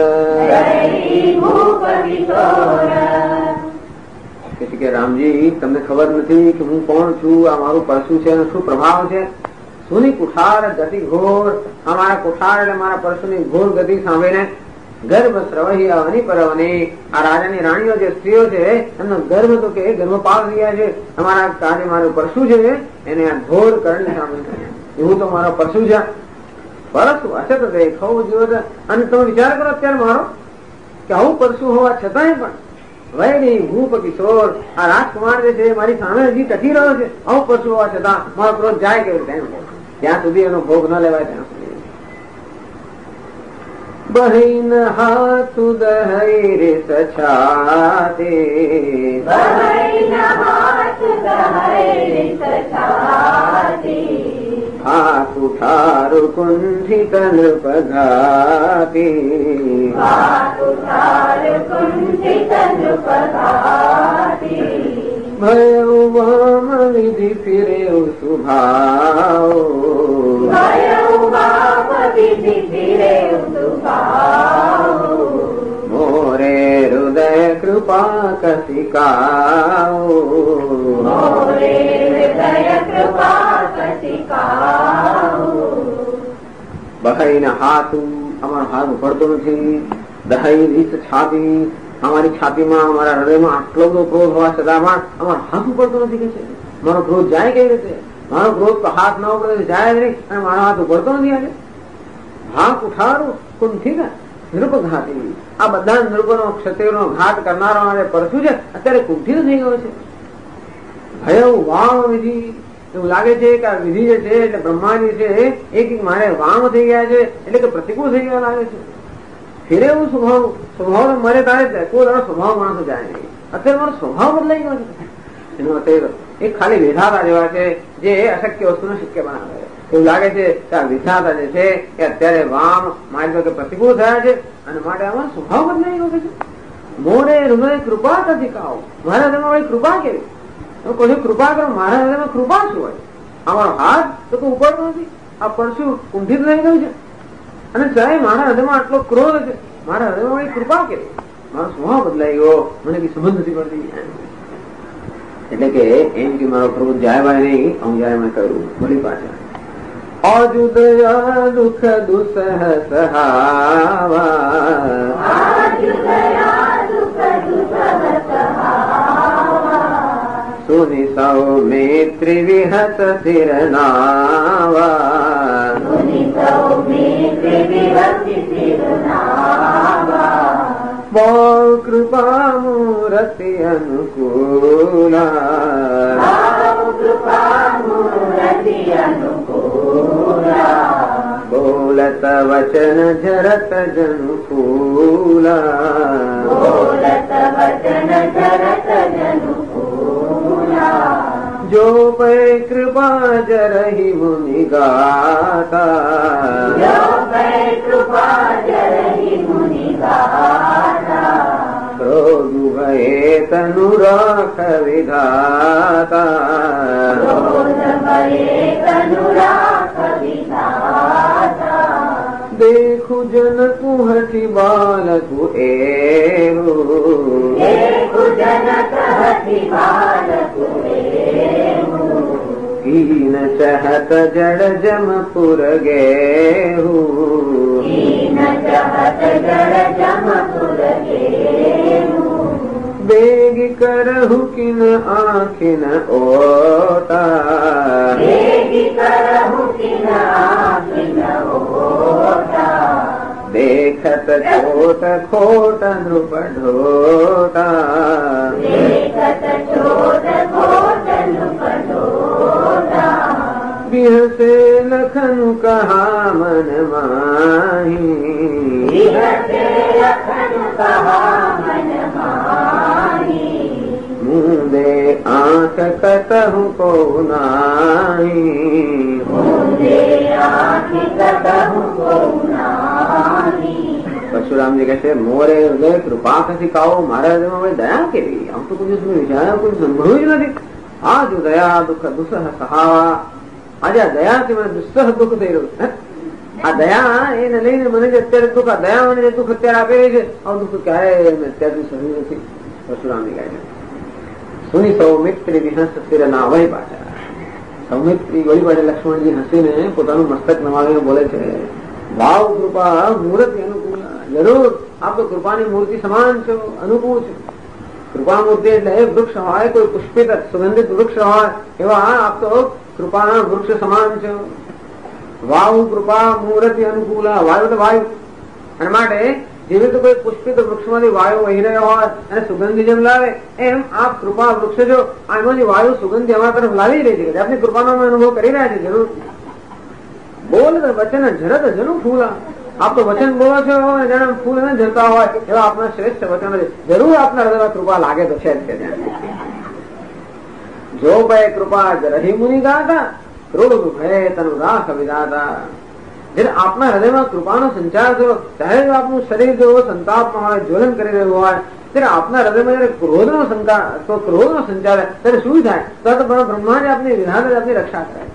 કે રામજી તમને ખબર નથી કે હું કોણ છું, આ મારું પરશુ છે અને શું પ્રભાવ છે. સુની કુઠાર ગતિ ઘોર આ મારા કુઠાર એટલે મારા પરશુની ઘોર ગતિ સાંભળીને ગર્ભ સ્રવહી અવનિ પરવની આ રાજાની રાણીઓ જે સ્ત્રીઓ છે એમનો ગર્ભ તો કે ગર્ભપાલ રહ્યા છે. અમારા આજે મારું પરશુ છે એને આ ઘોર કરણી સાંભળી એવું તો મારો પરશુ છે. પરશુ અછત દેખાવું જોઈએ અને તમે વિચાર કરો અત્યારે મારો કે આવું પરશુ હોવા છતાંય પણ વૈરી ભૂપ કિશોર આ રાજકુમાર જે છે મારી સામે હજી ટકી રહ્યો છે. આવું પરશુ હોવા છતાં મારો ક્રોધ જાય કેવી રીતે? ત્યાં સુધી એનો ભોગ ન લેવાય ત્યાં સુધી. બહીન હાથ દહી રે સછાતે હાથ ઉઠારુ કુંઠિત નૃપઘાતી ભયો વામ વિધિ ફિરેવ સુભાવ મોરે હૃદય કૃપા કસિકાઓ બહાઈને હાથ અમારો હાથ ઉપડતો નથી. દહાઈ રીત છાતી અમારી છાતીમાં અમારા હૃદયમાં આટલો બધો ક્રોધ હોવા છતાં પણ અમારો હાથ ઉપડતો નથી કે છે. મારો ક્રોધ જાય કઈ રીતે? મારો ક્રોધ તો હાથ ના ઉપડે જાય જ નહીં અને મારો હાથ ઉપડતો નથી. આજે હાથ ઉઠાડું કુંઠી ને નૃપઘાતી આ બધા નૃપનો ક્ષત્રિયનો ઘાત કરનારો પરશુ છે અત્યારે કુંઠી થઈ ગયો છે. ભય વામ વિધિ એવું લાગે છે કે આ વિધિ જે છે એટલે બ્રહ્માજી છે એક મારે વામ થઈ ગયા છે એટલે કે પ્રતિકૂળ થઈ ગયા લાગે છે. ફિરે એવું સ્વભાવ મરે તારે જાય કોઈ તારો સ્વભાવ માણસો જાય નહીં. અત્યારે મારો સ્વભાવ બદલાઈ ગયો છે. એનો અત્યારે એક ખાલી વિધાતા જેવા છે જે અશક્ય વસ્તુને શક્ય બનાવે. એવું લાગે છે કે આ વિધાતા જે છે એ અત્યારે વામ મારી કે પ્રતિકૂળ થયા છે અને માટે આમાં સ્વભાવ બદલાઈ ગયો છે. મોરે હૃદય કૃપા નથી કાઓ મારા હૃદયમાં વળી કૃપા કેવી? કોઈ કૃપા કરો મારા હૃદયમાં કૃપા શું હોય? અમારો હાથ તો ઉપડતો નથી, આ પરશું ઊંધી રહી ગયું છે. અને સાહેબ મારા હૃદયમાં આટલો ક્રોધ છે, મારા હૃદયમાં કૃપા કરી, મારો સ્વભાવ બદલાઈ ગયો, મને કઈ સમજ નથી પડતી. એટલે કે એમ કે મારો ક્રોધ જાય ભાઈ નહીં, હું જાય મેં કહ્યું બોલી પાછા અજુદયા દુઃખ દુસહ સહાવા સુનિ સૌમિત્રી વિહત શિરનાવા બહુ કૃપા મૂર્તિ અનુકૂલા બોલત વચન ઝરત જનુ ફૂલા જો પે કૃપા જરહી મુનિ ગાતા ક્રોધ ભયે તનુ રાખ વિધાતા દેખું જન કુહટી બાલકુ એવું कीन चहत जड़ जमपुर गेहूँ बेग करहु किन आँखिन ओटा देखत छोट खोट नृप ढोटा बिहसे लखन कहा मन माही मुंदे आँख कतहु को नाही परशुराम जी कहते मोरे हृदय कृपा कसी काओ मारा हृदय में दया केवी हम तो कुछ उसमें विचार कुछ संभव ही नहीं आज दया दुख दुसह सहावा આજે આ દયાથી મને દુસ્સહ દુઃખ થઈ રહ્યું છે. આ દયા એને લઈને મને જે અત્યારે દુઃખ, આ દયા મને જે દુઃખ અત્યારે આપે છે, આ દુઃખ ક્યારે અત્યારથી સહ્યું નથી. પરશુરામની ગાય સુની સૌમિત્રી વિહંસ શિરના વહી પાછા સૌમિત્રી વળી પાછા લક્ષ્મણજી હસીને પોતાનું મસ્તક નમાવીને બોલે છે ભાવ કૃપા મૂર્તિ અનુકૂળ. જરૂર આપ તો કૃપાની મૂર્તિ સમાન છો, અનુકૂળ છે. કૃપા મૂર્તિ એટલે વૃક્ષ હોય, કોઈ પુષ્પિત સુગંધિત વૃક્ષ હોય એવા આપ તો કૃપાના વૃક્ષ સમાન છે. વાયુ કૃપા મૂર્તિ અનુકૂળ. વાયુ તો વાયુ, અને માટે જેવી રીતે કોઈ પુષ્પિત વૃક્ષમાંથી વાયુ વહી રહ્યો હોય અને સુગંધી જેમ લાવે એમ આપ કૃપા વૃક્ષ છો. એમાંથી વાયુ સુગંધી અમારા તરફ લાવી રહી છે. આપની કૃપાનો અમે અનુભવ કરી રહ્યા છે. જરૂર બોલ વચન ઝરત જનું ફૂલા. આપ તો વચન બોલો છો જાણે ફૂલ ને જરતા હોય એવા આપના શ્રેષ્ઠ વચન છે. જરૂર આપના હૃદયમાં કૃપા લાગે તો છે જ. જો ભાઈ કૃપા રહી મુનિ ગાતા ક્રોધ ભય તનુ રાખ વિધાતા. જયારે આપના હૃદયમાં કૃપાનો સંચાર થયો, ત્યારે આપનું શરીર જો સંતાપમાં હોય, જ્વલન કરી રહ્યું હોય, ત્યારે આપના હૃદયમાં જયારે ક્રોધનો સંચાર ત્યારે શું થાય? તો બ્રહ્માજી આપની વિધાતા આપની રક્ષા કરે.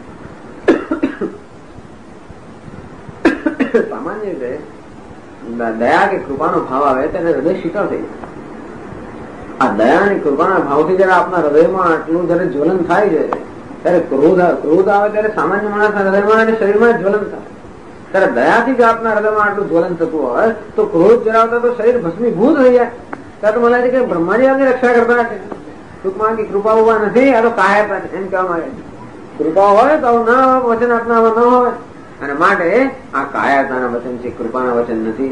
સામાન્ય રીતે દયા કે કૃપાનો ભાવ આવે ત્યારે હૃદય શીતળ થઈ જાય. આ દયા અને કૃપાના ભાવથી જયારે આપના હૃદયમાં આટલું જયારે જ્વલન થાય છે, ત્યારે ક્રોધ આવે ત્યારે સામાન્ય માણસના હૃદયમાં અને શરીરમાં જ્વલન થાય. ત્યારે દયાથી જ આપના હૃદયમાં આટલું જ્વલન થતું હોય તો ક્રોધ જરાવતા તો શરીર ભસ્મીભૂત થઈ જાય. ત્યારે તો મને છે કે બ્રહ્માજી આપની રક્ષા કરતા છે. ટૂંકમાં કે કૃપા ઉભા નથી, આ તો કાયરતા છે એમ કહેવા માંગે છે. કૃપા હોય તો ના વચન આપના ન હોય, અને માટે આ કાયરતાના વચન છે, કૃપાના વચન નથી.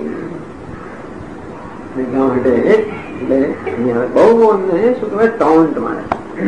માટે બહુ અમને શું કહેવાય ટોન્ટ મારે.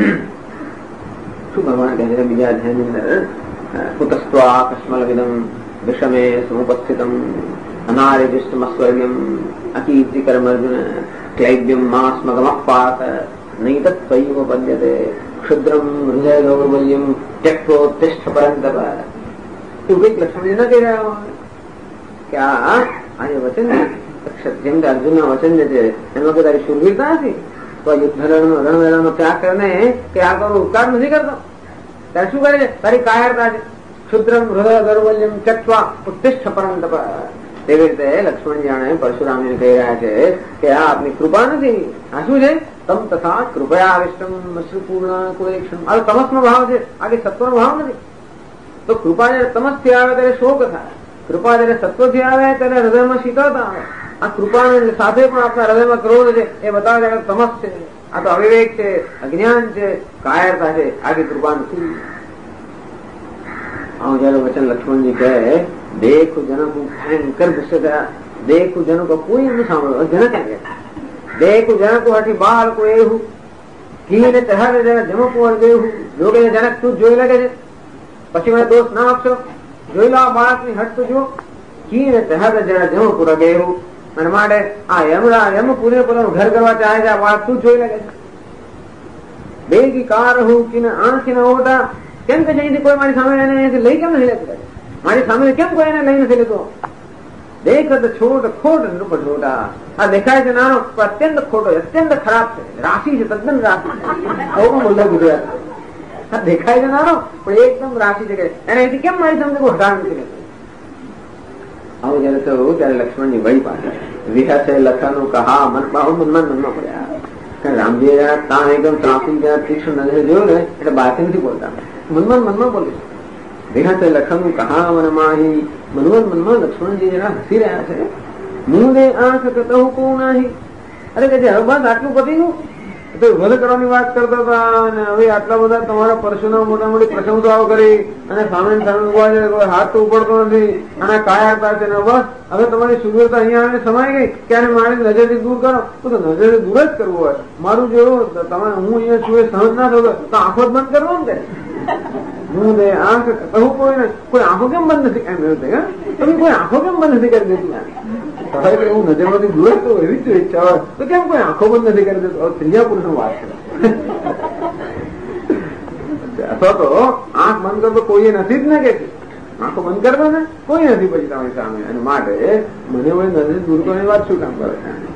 શું ભગવાન કહે છે બીજા અધ્યાયની અંદર કુતસ્ત્વા કસ્મલ વિદમ વિષમે સમુપસ્થિતમ અનાર્યજિષ્ટમસ્વર્ગ્યમ અકીર્તિકરમ અર્જુન ક્લૈબ્યમ માસ્મગમપાત નૈ તત્વૈવ પદ્યતે ક્ષુદ્રમ હૃદય દૌર્બલ્યમ ત્યક્તોત્તિષ્ઠ પરંતપ. એવું કઈક લક્ષ્મણ ન કહી રહ્યા હોય કે આ વચન જેમ કે અર્જુનના વચન જે છે એમાં કે તારી શૂરવીરતા નથી તો યુદ્ધ રણવેલાનો ત્યાગ કરીને કે આ તારો ઉપકાર નથી કરતો. ત્યારે શું કરે છે? તારી કાયરતા છે. ક્ષુદ્રમ હૃદય દૌર્બલ્યમ ચક્વા ઉત્તિષ્ઠ પરમ તપ. તેવી રીતે લક્ષ્મણ જાણે પરશુરામને કહી રહ્યા છે કે આ આપની કૃપા નથી, આ શું છે? તમ તથા કૃપયા આવિષ્ટમ અશ્રુપૂર્ણ કુલેક્ષણ. આ તમસનો ભાવ છે, આગે સત્વનો ભાવ નથી. તો કૃપા જયારે તમસથી આવે ત્યારે શોક થાય, કૃપા જયારે સત્વથી આવે ત્યારે હૃદયમાં શીતળતા આવે. આ કૃપા સાથે પણ આપણા હૃદયમાં ક્રોધ છે એ બતાવે છે તમસ છે, આ તો અવિવેક છે, અજ્ઞાન છે, કાયરતા છે, આગે કૃપા નથી. આવું જયારે વચન લક્ષ્મણજી કહે, દેખું જનક ભયંકર ગુસ્સે થયા. દેખું જનક કોઈ એમનું સાંભળ્યું, જનક એમ ગયા. દેખું જનક હઠી બાળકો એવું કીને ચહાડે જરા જમકું દેવું. જો કે જનક તું જોઈ લાગે છે, પછી મને દોષ ના આપશો. જોઈ લો આ બાળકની હટ તો જો કીને ચહાડે જરા જમકું એવું. અને માટે આ યમ પૂરેપૂરું ઘર કરવા ચાહે છે, આ બાળક તું જોઈ લાગે છે. બેગી કાર હું કીને આણસી ના હોતા. કેમ કે જઈથી કોઈ મારી સામે એને લઈ કેમ નથી લેતું? મારી સામે કેમ કોઈ એને લઈ નથી લેતો? દેખ છોટ ખોટ રૂપ છોટા. આ દેખાય છે નાનો પણ અત્યંત ખોટો, અત્યંત ખરાબ છે, રાશિ છે, તદ્દન રાશિ. બોલો ગુજરાત. આ દેખાય છે નાનો પણ એકદમ રાશિ છે, એને એથી કેમ મારી સામે કોઈ હટાવી નથી લેતું? આવું જયારે થયું ત્યારે લક્ષ્મણજી વળી પાસે વિહસે લખનું કહા મનમાં પડ્યા. રામજી તાણ એકદમ ત્રાસી ગયા, તીક્ષ્ણ નજરે જોયું ને એટલે બહારથી નથી બોલતા, મનમાં બોલે. વિહસે લખનું કહા મનમાહી. મનમાં લક્ષ્મણજી જરા હસી રહ્યા છે. મુંદે આંખ કતહુ કોણ આહી. અરે કે હવે બસ આટલું પતિનું તો વધ કરવાની વાત કરતા હતા અને હવે આટલા બધા તમારા પરશુના મોટા મોટી પ્રશંસાઓ કરી અને સામે ઉભા છે, કોઈ હાથ તો ઉપડતો નથી અને કાયા છે ને બસ હવે તમારી સુંદરતા અહીંયા આવીને સમાઈ ગઈ કે આને મારી નજરથી દૂર કરો. તો નજરથી દૂર જ કરવું હોય. મારું જેવું તમે હું અહીંયા છું એ સહજ ના થતો તો આંખો જ બંધ કરવો ને. હું દે આંખ કહું કોઈ આંખો કેમ બંધ નથી એમ એવું થાય. તમે કોઈ આંખો કેમ બંધ નથી કરી દેતું? હું નજરમાંથી દૂર જ તો એવી જ ઈચ્છા હોય તો કેમ કોઈ આંખો બંધ નથી કરી દેતો? ત્રીજા પુરુષનો વાત છે. અથવા તો આંખ બંધ કરતો કોઈ નથી જ ને કે આંખો બંધ કરતો ને કોઈ નથી પછી તમારી સામે. અને માટે મને નજર દૂર કરવાની વાત શું કામ કરે?